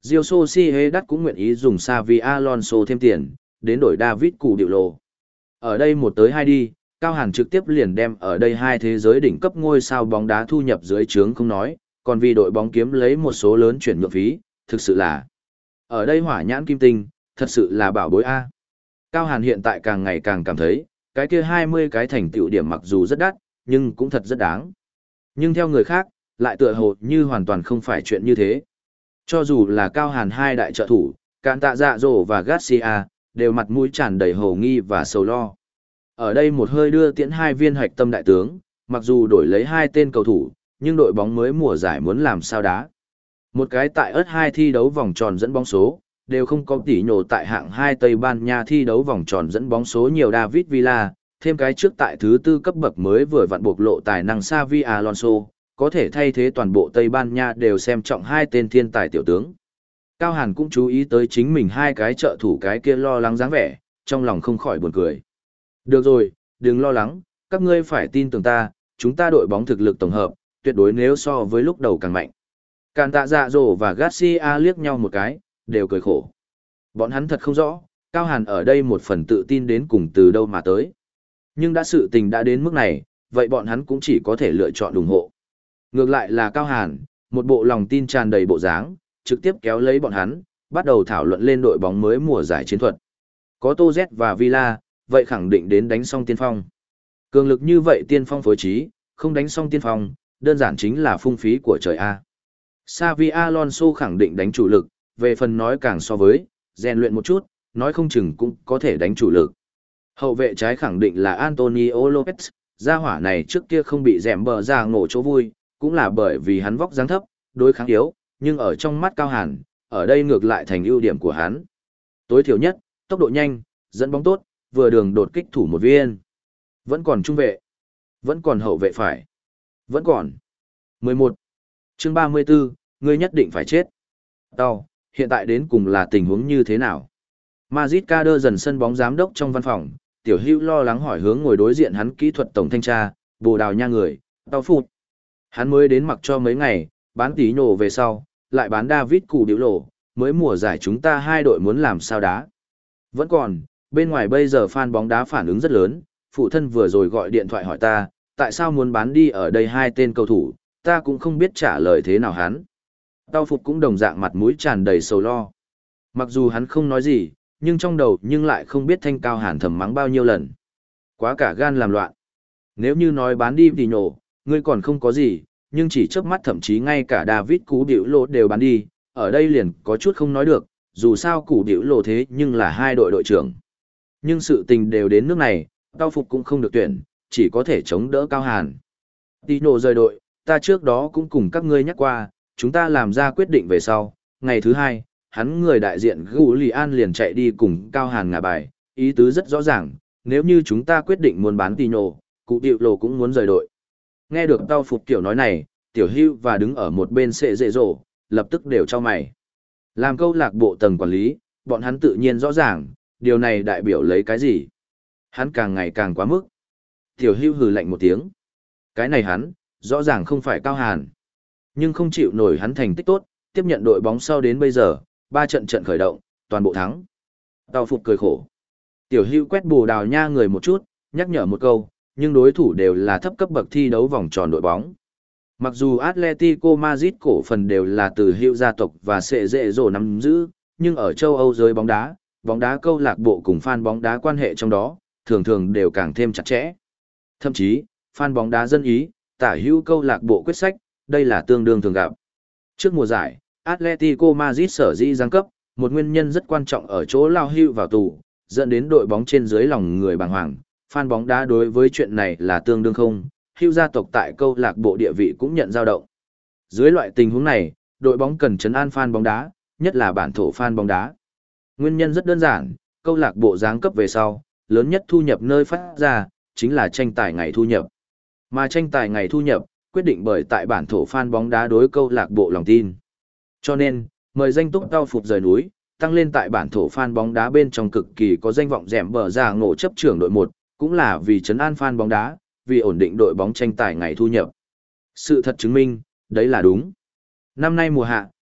Real Sociedad cũng nguyện ý dùng Xavi Alonso thêm tiền, đến đổi David Cù Điệu Lồ. Ở đây một tới hai đi, Cao Hàn trực tiếp liền đem ở đây hai thế giới đỉnh cấp ngôi sao bóng đá thu nhập dưới trướng không nói, còn vì đội bóng kiếm lấy một số lớn chuyển nhượng phí, thực sự là ở đây hỏa nhãn kim tinh, thật sự là bảo bối A. Cao Hàn hiện tại càng ngày càng cảm thấy, cái kia hai mươi cái thành tựu điểm mặc dù rất đắt, nhưng cũng thật rất đáng. Nhưng theo người khác, lại tựa hồ như hoàn toàn không phải chuyện như thế. Cho dù là Cao Hàn hai đại trợ thủ, Cạn Tạ Dạ Dỗ và Garcia, đều mặt mũi tràn đầy hồ nghi và sầu lo. Ở đây một hơi đưa tiễn hai viên hạch tâm đại tướng, mặc dù đổi lấy hai tên cầu thủ, nhưng đội bóng mới mùa giải muốn làm sao đá. Một cái tại ớt hai thi đấu vòng tròn dẫn bóng số, đều không có tỉ nhổ tại hạng hai Tây Ban Nha thi đấu vòng tròn dẫn bóng số nhiều David Villa, thêm cái trước tại thứ tư cấp bậc mới vừa vặn bộc lộ tài năng Xavi Alonso, có thể thay thế toàn bộ Tây Ban Nha đều xem trọng hai tên thiên tài tiểu tướng. Cao Hàn cũng chú ý tới chính mình hai cái trợ thủ cái kia lo lắng dáng vẻ, trong lòng không khỏi buồn cười. Được rồi, đừng lo lắng, các ngươi phải tin tưởng ta, chúng ta đội bóng thực lực tổng hợp, tuyệt đối nếu so với lúc đầu càng mạnh. Càn Tạ Dạ Dỗ và Garcia liếc nhau một cái, đều cười khổ. Bọn hắn thật không rõ, Cao Hàn ở đây một phần tự tin đến cùng từ đâu mà tới. Nhưng đã sự tình đã đến mức này, vậy bọn hắn cũng chỉ có thể lựa chọn ủng hộ. Ngược lại là Cao Hàn, một bộ lòng tin tràn đầy bộ dáng, trực tiếp kéo lấy bọn hắn, bắt đầu thảo luận lên đội bóng mới mùa giải chiến thuật. Có Tô Z và Villa, vậy khẳng định đến đánh xong tiên phong. Cường lực như vậy tiên phong phối trí, không đánh xong tiên phong, đơn giản chính là phung phí của trời A. Xavi Alonso khẳng định đánh chủ lực, về phần nói càng so với, rèn luyện một chút, nói không chừng cũng có thể đánh chủ lực. Hậu vệ trái khẳng định là Antonio Lopez, gia hỏa này trước kia không bị dẻm bờ ra ngộ chỗ vui, cũng là bởi vì hắn vóc dáng thấp, đối kháng yếu, nhưng ở trong mắt Cao Hàn, ở đây ngược lại thành ưu điểm của hắn. Tối thiểu nhất, tốc độ nhanh, dẫn bóng tốt, vừa đường đột kích thủ một viên. Vẫn còn trung vệ, vẫn còn hậu vệ phải, vẫn còn. mười một. Chương ba mươi tư, ngươi nhất định phải chết. Tao, hiện tại đến cùng là tình huống như thế nào? Madrid Kader dần sân bóng giám đốc trong văn phòng, Tiểu Hữu lo lắng hỏi hướng ngồi đối diện hắn kỹ thuật tổng thanh tra, Bồ Đào Nha người, tao phụt. Hắn mới đến mặc cho mấy ngày, bán tí nhổ về sau, lại bán David Cù Điệu Lồ, mới mùa giải chúng ta hai đội muốn làm sao đá. Vẫn còn, bên ngoài bây giờ fan bóng đá phản ứng rất lớn, phụ thân vừa rồi gọi điện thoại hỏi ta, tại sao muốn bán đi ở đây hai tên cầu thủ, ta cũng không biết trả lời thế nào hắn. Tao Phục cũng đồng dạng mặt mũi tràn đầy sầu lo. Mặc dù hắn không nói gì, nhưng trong đầu nhưng lại không biết Thanh Cao Hàn thầm mắng bao nhiêu lần. Quá cả gan làm loạn. Nếu như nói bán đi thì nhổ, ngươi còn không có gì, nhưng chỉ chớp mắt thậm chí ngay cả David Cú Điệu Lô đều bán đi, ở đây liền có chút không nói được, dù sao Cú Điệu Lô thế nhưng là hai đội đội trưởng. Nhưng sự tình đều đến nước này, Tao Phục cũng không được tuyển, chỉ có thể chống đỡ Cao Hàn. Tino rời đội, ta trước đó cũng cùng các ngươi nhắc qua, chúng ta làm ra quyết định về sau, ngày thứ hai, hắn người đại diện Julian liền chạy đi cùng Cao Hàn ngả bài, ý tứ rất rõ ràng, nếu như chúng ta quyết định muốn bán Tino, cụ Điệu Lô cũng muốn rời đội. Nghe được Tao Phục kiểu nói này, Tiểu Hưu và đứng ở một bên sệ dễ rổ, lập tức đều cho mày. Làm câu lạc bộ tầng quản lý, bọn hắn tự nhiên rõ ràng, điều này đại biểu lấy cái gì. Hắn càng ngày càng quá mức. Tiểu Hưu hừ lạnh một tiếng. Cái này hắn, rõ ràng không phải Cao Hàn. Nhưng không chịu nổi hắn thành tích tốt, tiếp nhận đội bóng sau đến bây giờ, ba trận trận khởi động, toàn bộ thắng. Tao Phục cười khổ. Tiểu Hưu quét Bồ Đào Nha người một chút, nhắc nhở một câu, nhưng đối thủ đều là thấp cấp bậc thi đấu vòng tròn đội bóng. Mặc dù Atletico Madrid cổ phần đều là từ Hưu gia tộc và sẽ dễ dỗ nắm giữ, nhưng ở châu Âu giới bóng đá, bóng đá câu lạc bộ cùng fan bóng đá quan hệ trong đó, thường thường đều càng thêm chặt chẽ. Thậm chí, fan bóng đá dân ý, tả hữu câu lạc bộ quyết sách, đây là tương đương thường gặp. Trước mùa giải, Atletico Madrid sở dĩ giáng cấp, một nguyên nhân rất quan trọng ở chỗ lao hưu vào tù, dẫn đến đội bóng trên dưới lòng người bàng hoàng. Fan bóng đá đối với chuyện này là tương đương không, hưu gia tộc tại câu lạc bộ địa vị cũng nhận dao động. Dưới loại tình huống này, đội bóng cần trấn an fan bóng đá, nhất là bản thổ fan bóng đá. Nguyên nhân rất đơn giản, câu lạc bộ giáng cấp về sau, lớn nhất thu nhập nơi phát ra, chính là tranh tài ngày thu nhập. Mà tranh tài ngày thu nhập, quyết định bởi tại bản thổ fan bóng đá đối câu lạc bộ lòng tin. Cho nên, mời danh túc Tao Phục rời núi, tăng lên tại bản thổ fan bóng đá bên trong cực kỳ có danh vọng dẻm bờ ra ngộ chấp trưởng đội một, cũng là vì trấn an fan bóng đá, vì ổn định đội bóng tranh tài ngày thu nhập. Sự thật chứng minh, đấy là đúng. Năm nay mùa hạ,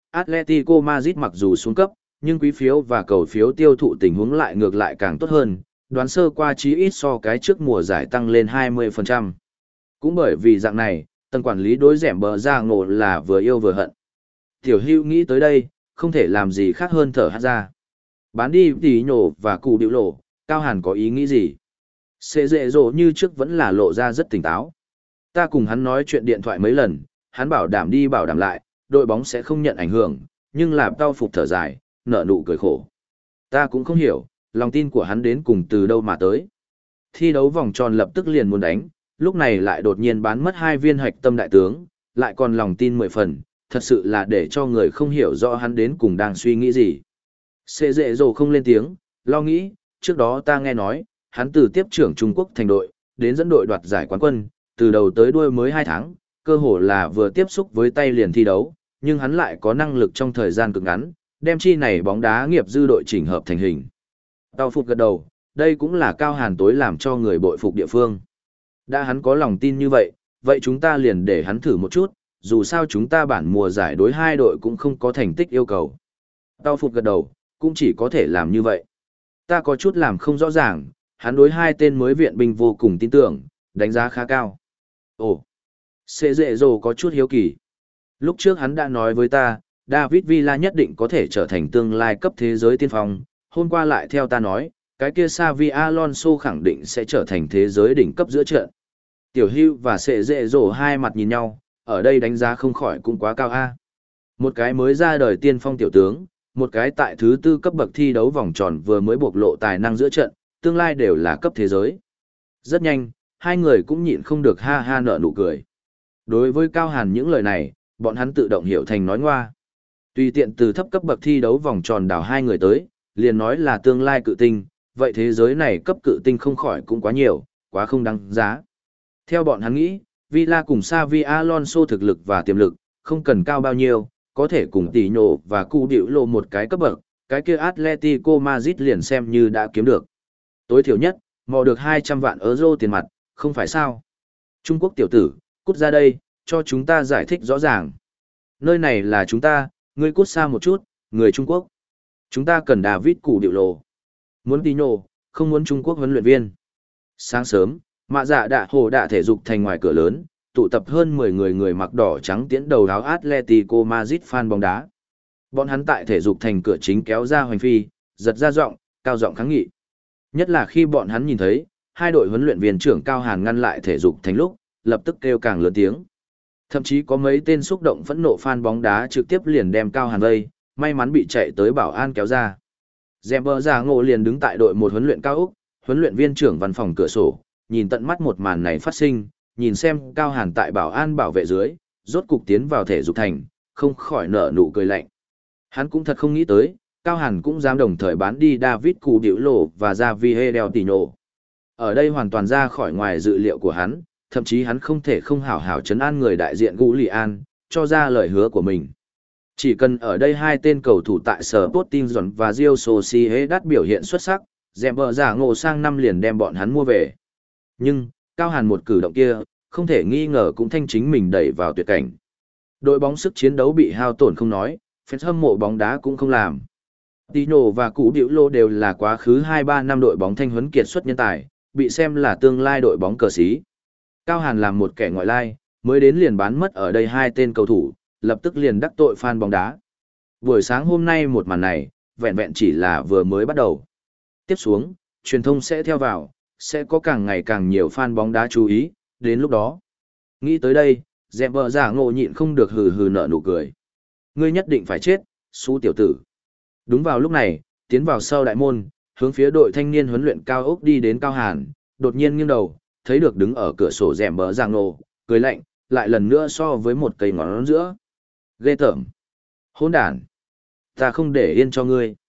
Atletico Madrid mặc dù xuống cấp, nhưng quý phiếu và cầu phiếu tiêu thụ tình huống lại ngược lại càng tốt hơn, đoán sơ qua chí ít so cái trước mùa giải tăng lên hai mươi phần trăm. Cũng bởi vì dạng này, tầng quản lý đối dẻm bờ ra ngộ là vừa yêu vừa hận. Tiểu Hưu nghĩ tới đây, không thể làm gì khác hơn thở hát ra. Bán đi tí nhổ và cụ điệu lộ, Cao Hàn có ý nghĩ gì? Sẽ dễ dỗ như trước vẫn là lộ ra rất tỉnh táo. Ta cùng hắn nói chuyện điện thoại mấy lần, hắn bảo đảm đi bảo đảm lại, đội bóng sẽ không nhận ảnh hưởng, nhưng làm tao phục thở dài, nở nụ cười khổ. Ta cũng không hiểu, lòng tin của hắn đến cùng từ đâu mà tới. Thi đấu vòng tròn lập tức liền muốn đánh, lúc này lại đột nhiên bán mất hai viên hạch tâm đại tướng, lại còn lòng tin mười phần, thật sự là để cho người không hiểu rõ hắn đến cùng đang suy nghĩ gì. Sẽ dễ dồ không lên tiếng, lo nghĩ, trước đó ta nghe nói, hắn từ tiếp trưởng Trung Quốc thành đội, đến dẫn đội đoạt giải quán quân, từ đầu tới đuôi mới hai tháng, cơ hồ là vừa tiếp xúc với tay liền thi đấu, nhưng hắn lại có năng lực trong thời gian cực ngắn, đem chi này bóng đá nghiệp dư đội chỉnh hợp thành hình. Tao phục gật đầu, đây cũng là Cao Hàn tối làm cho người bội phục địa phương. Đã hắn có lòng tin như vậy, vậy chúng ta liền để hắn thử một chút, dù sao chúng ta bản mùa giải đối hai đội cũng không có thành tích yêu cầu. Tao phục gật đầu, cũng chỉ có thể làm như vậy. Ta có chút làm không rõ ràng, hắn đối hai tên mới viện binh vô cùng tin tưởng, đánh giá khá cao. Ồ, sẽ dễ dồ có chút hiếu kỳ. Lúc trước hắn đã nói với ta, David Villa nhất định có thể trở thành tương lai cấp thế giới tiên phong, hôm qua lại theo ta nói, cái kia Xavi Alonso khẳng định sẽ trở thành thế giới đỉnh cấp giữa trận. Tiểu Hưu và sẽ dễ dồ hai mặt nhìn nhau, ở đây đánh giá không khỏi cũng quá cao a. Một cái mới ra đời tiên phong tiểu tướng, một cái tại thứ tư cấp bậc thi đấu vòng tròn vừa mới bộc lộ tài năng giữa trận, tương lai đều là cấp thế giới. Rất nhanh, hai người cũng nhịn không được ha ha nở nụ cười. Đối với Cao Hàn những lời này, bọn hắn tự động hiểu thành nói ngoa. Tùy tiện từ thấp cấp bậc thi đấu vòng tròn đào hai người tới, liền nói là tương lai cự tinh, vậy thế giới này cấp cự tinh không khỏi cũng quá nhiều, quá không đáng giá. Theo bọn hắn nghĩ, Villa cùng Xavi Alonso thực lực và tiềm lực, không cần cao bao nhiêu, có thể cùng tỷ nhổ và cụ điệu lộ một cái cấp bậc, cái kia Atletico Madrid liền xem như đã kiếm được. Tối thiểu nhất, mò được hai trăm vạn euro tiền mặt, không phải sao. Trung Quốc tiểu tử, cút ra đây, cho chúng ta giải thích rõ ràng. Nơi này là chúng ta, ngươi cút xa một chút, người Trung Quốc. Chúng ta cần David cụ điệu lộ. Muốn tí nhổ, không muốn Trung Quốc huấn luyện viên. Sáng sớm, mạ dạ đạ hồ đạ thể dục thành ngoài cửa lớn, tụ tập hơn mười người người mặc đỏ trắng tiễn đầu áo Atletico Madrid fan bóng đá. Bọn hắn tại thể dục thành cửa chính kéo ra hoành phi, giật ra giọng, cao giọng kháng nghị. Nhất là khi bọn hắn nhìn thấy, hai đội huấn luyện viên trưởng Cao Hàn ngăn lại thể dục thành lúc, lập tức kêu càng lớn tiếng. Thậm chí có mấy tên xúc động phẫn nộ fan bóng đá trực tiếp liền đem Cao Hàn vây, may mắn bị chạy tới bảo an kéo ra. Dèm Giả Ngộ liền đứng tại đội một huấn luyện cao ốc, huấn luyện viên trưởng văn phòng cửa sổ, nhìn tận mắt một màn này phát sinh, nhìn xem Cao Hàn tại bảo an bảo vệ dưới, rốt cục tiến vào thể dục thành, không khỏi nở nụ cười lạnh. Hắn cũng thật không nghĩ tới, Cao Hàn cũng dám đồng thời bán đi David Cú Điểu Lộ và Javier Del Tino. Ở đây hoàn toàn ra khỏi ngoài dự liệu của hắn, thậm chí hắn không thể không hảo hảo trấn an người đại diện Gulian, cho ra lời hứa của mình. Chỉ cần ở đây hai tên cầu thủ tại Sporting Giòn và Real Sociedad biểu hiện xuất sắc, Dèm Giả Ngộ sang năm liền đem bọn hắn mua về. Nhưng, Cao Hàn một cử động kia, không thể nghi ngờ cũng thanh chính mình đẩy vào tuyệt cảnh. Đội bóng sức chiến đấu bị hao tổn không nói, fans hâm mộ bóng đá cũng không làm. Tino và Cú Điểu Lô đều là quá khứ hai ba năm đội bóng thanh huấn kiệt xuất nhân tài, bị xem là tương lai đội bóng cờ sĩ. Cao Hàn làm một kẻ ngoại lai, mới đến liền bán mất ở đây hai tên cầu thủ, lập tức liền đắc tội fan bóng đá. Buổi sáng hôm nay một màn này, vẹn vẹn chỉ là vừa mới bắt đầu. Tiếp xuống, truyền thông sẽ theo vào, sẽ có càng ngày càng nhiều fan bóng đá chú ý, đến lúc đó. Nghĩ tới đây, Dèm Giả Ngộ nhịn không được hừ hừ nở nụ cười. Ngươi nhất định phải chết, xú tiểu tử. Đúng vào lúc này, tiến vào sau đại môn, hướng phía đội thanh niên huấn luyện cao ốc đi đến Cao Hàn, đột nhiên nghiêng đầu, thấy được đứng ở cửa sổ Dèm Giả Ngộ, cười lạnh, lại lần nữa so với một cây ngón giữa. Ghê tởm. Hỗn đản. Ta không để yên cho ngươi.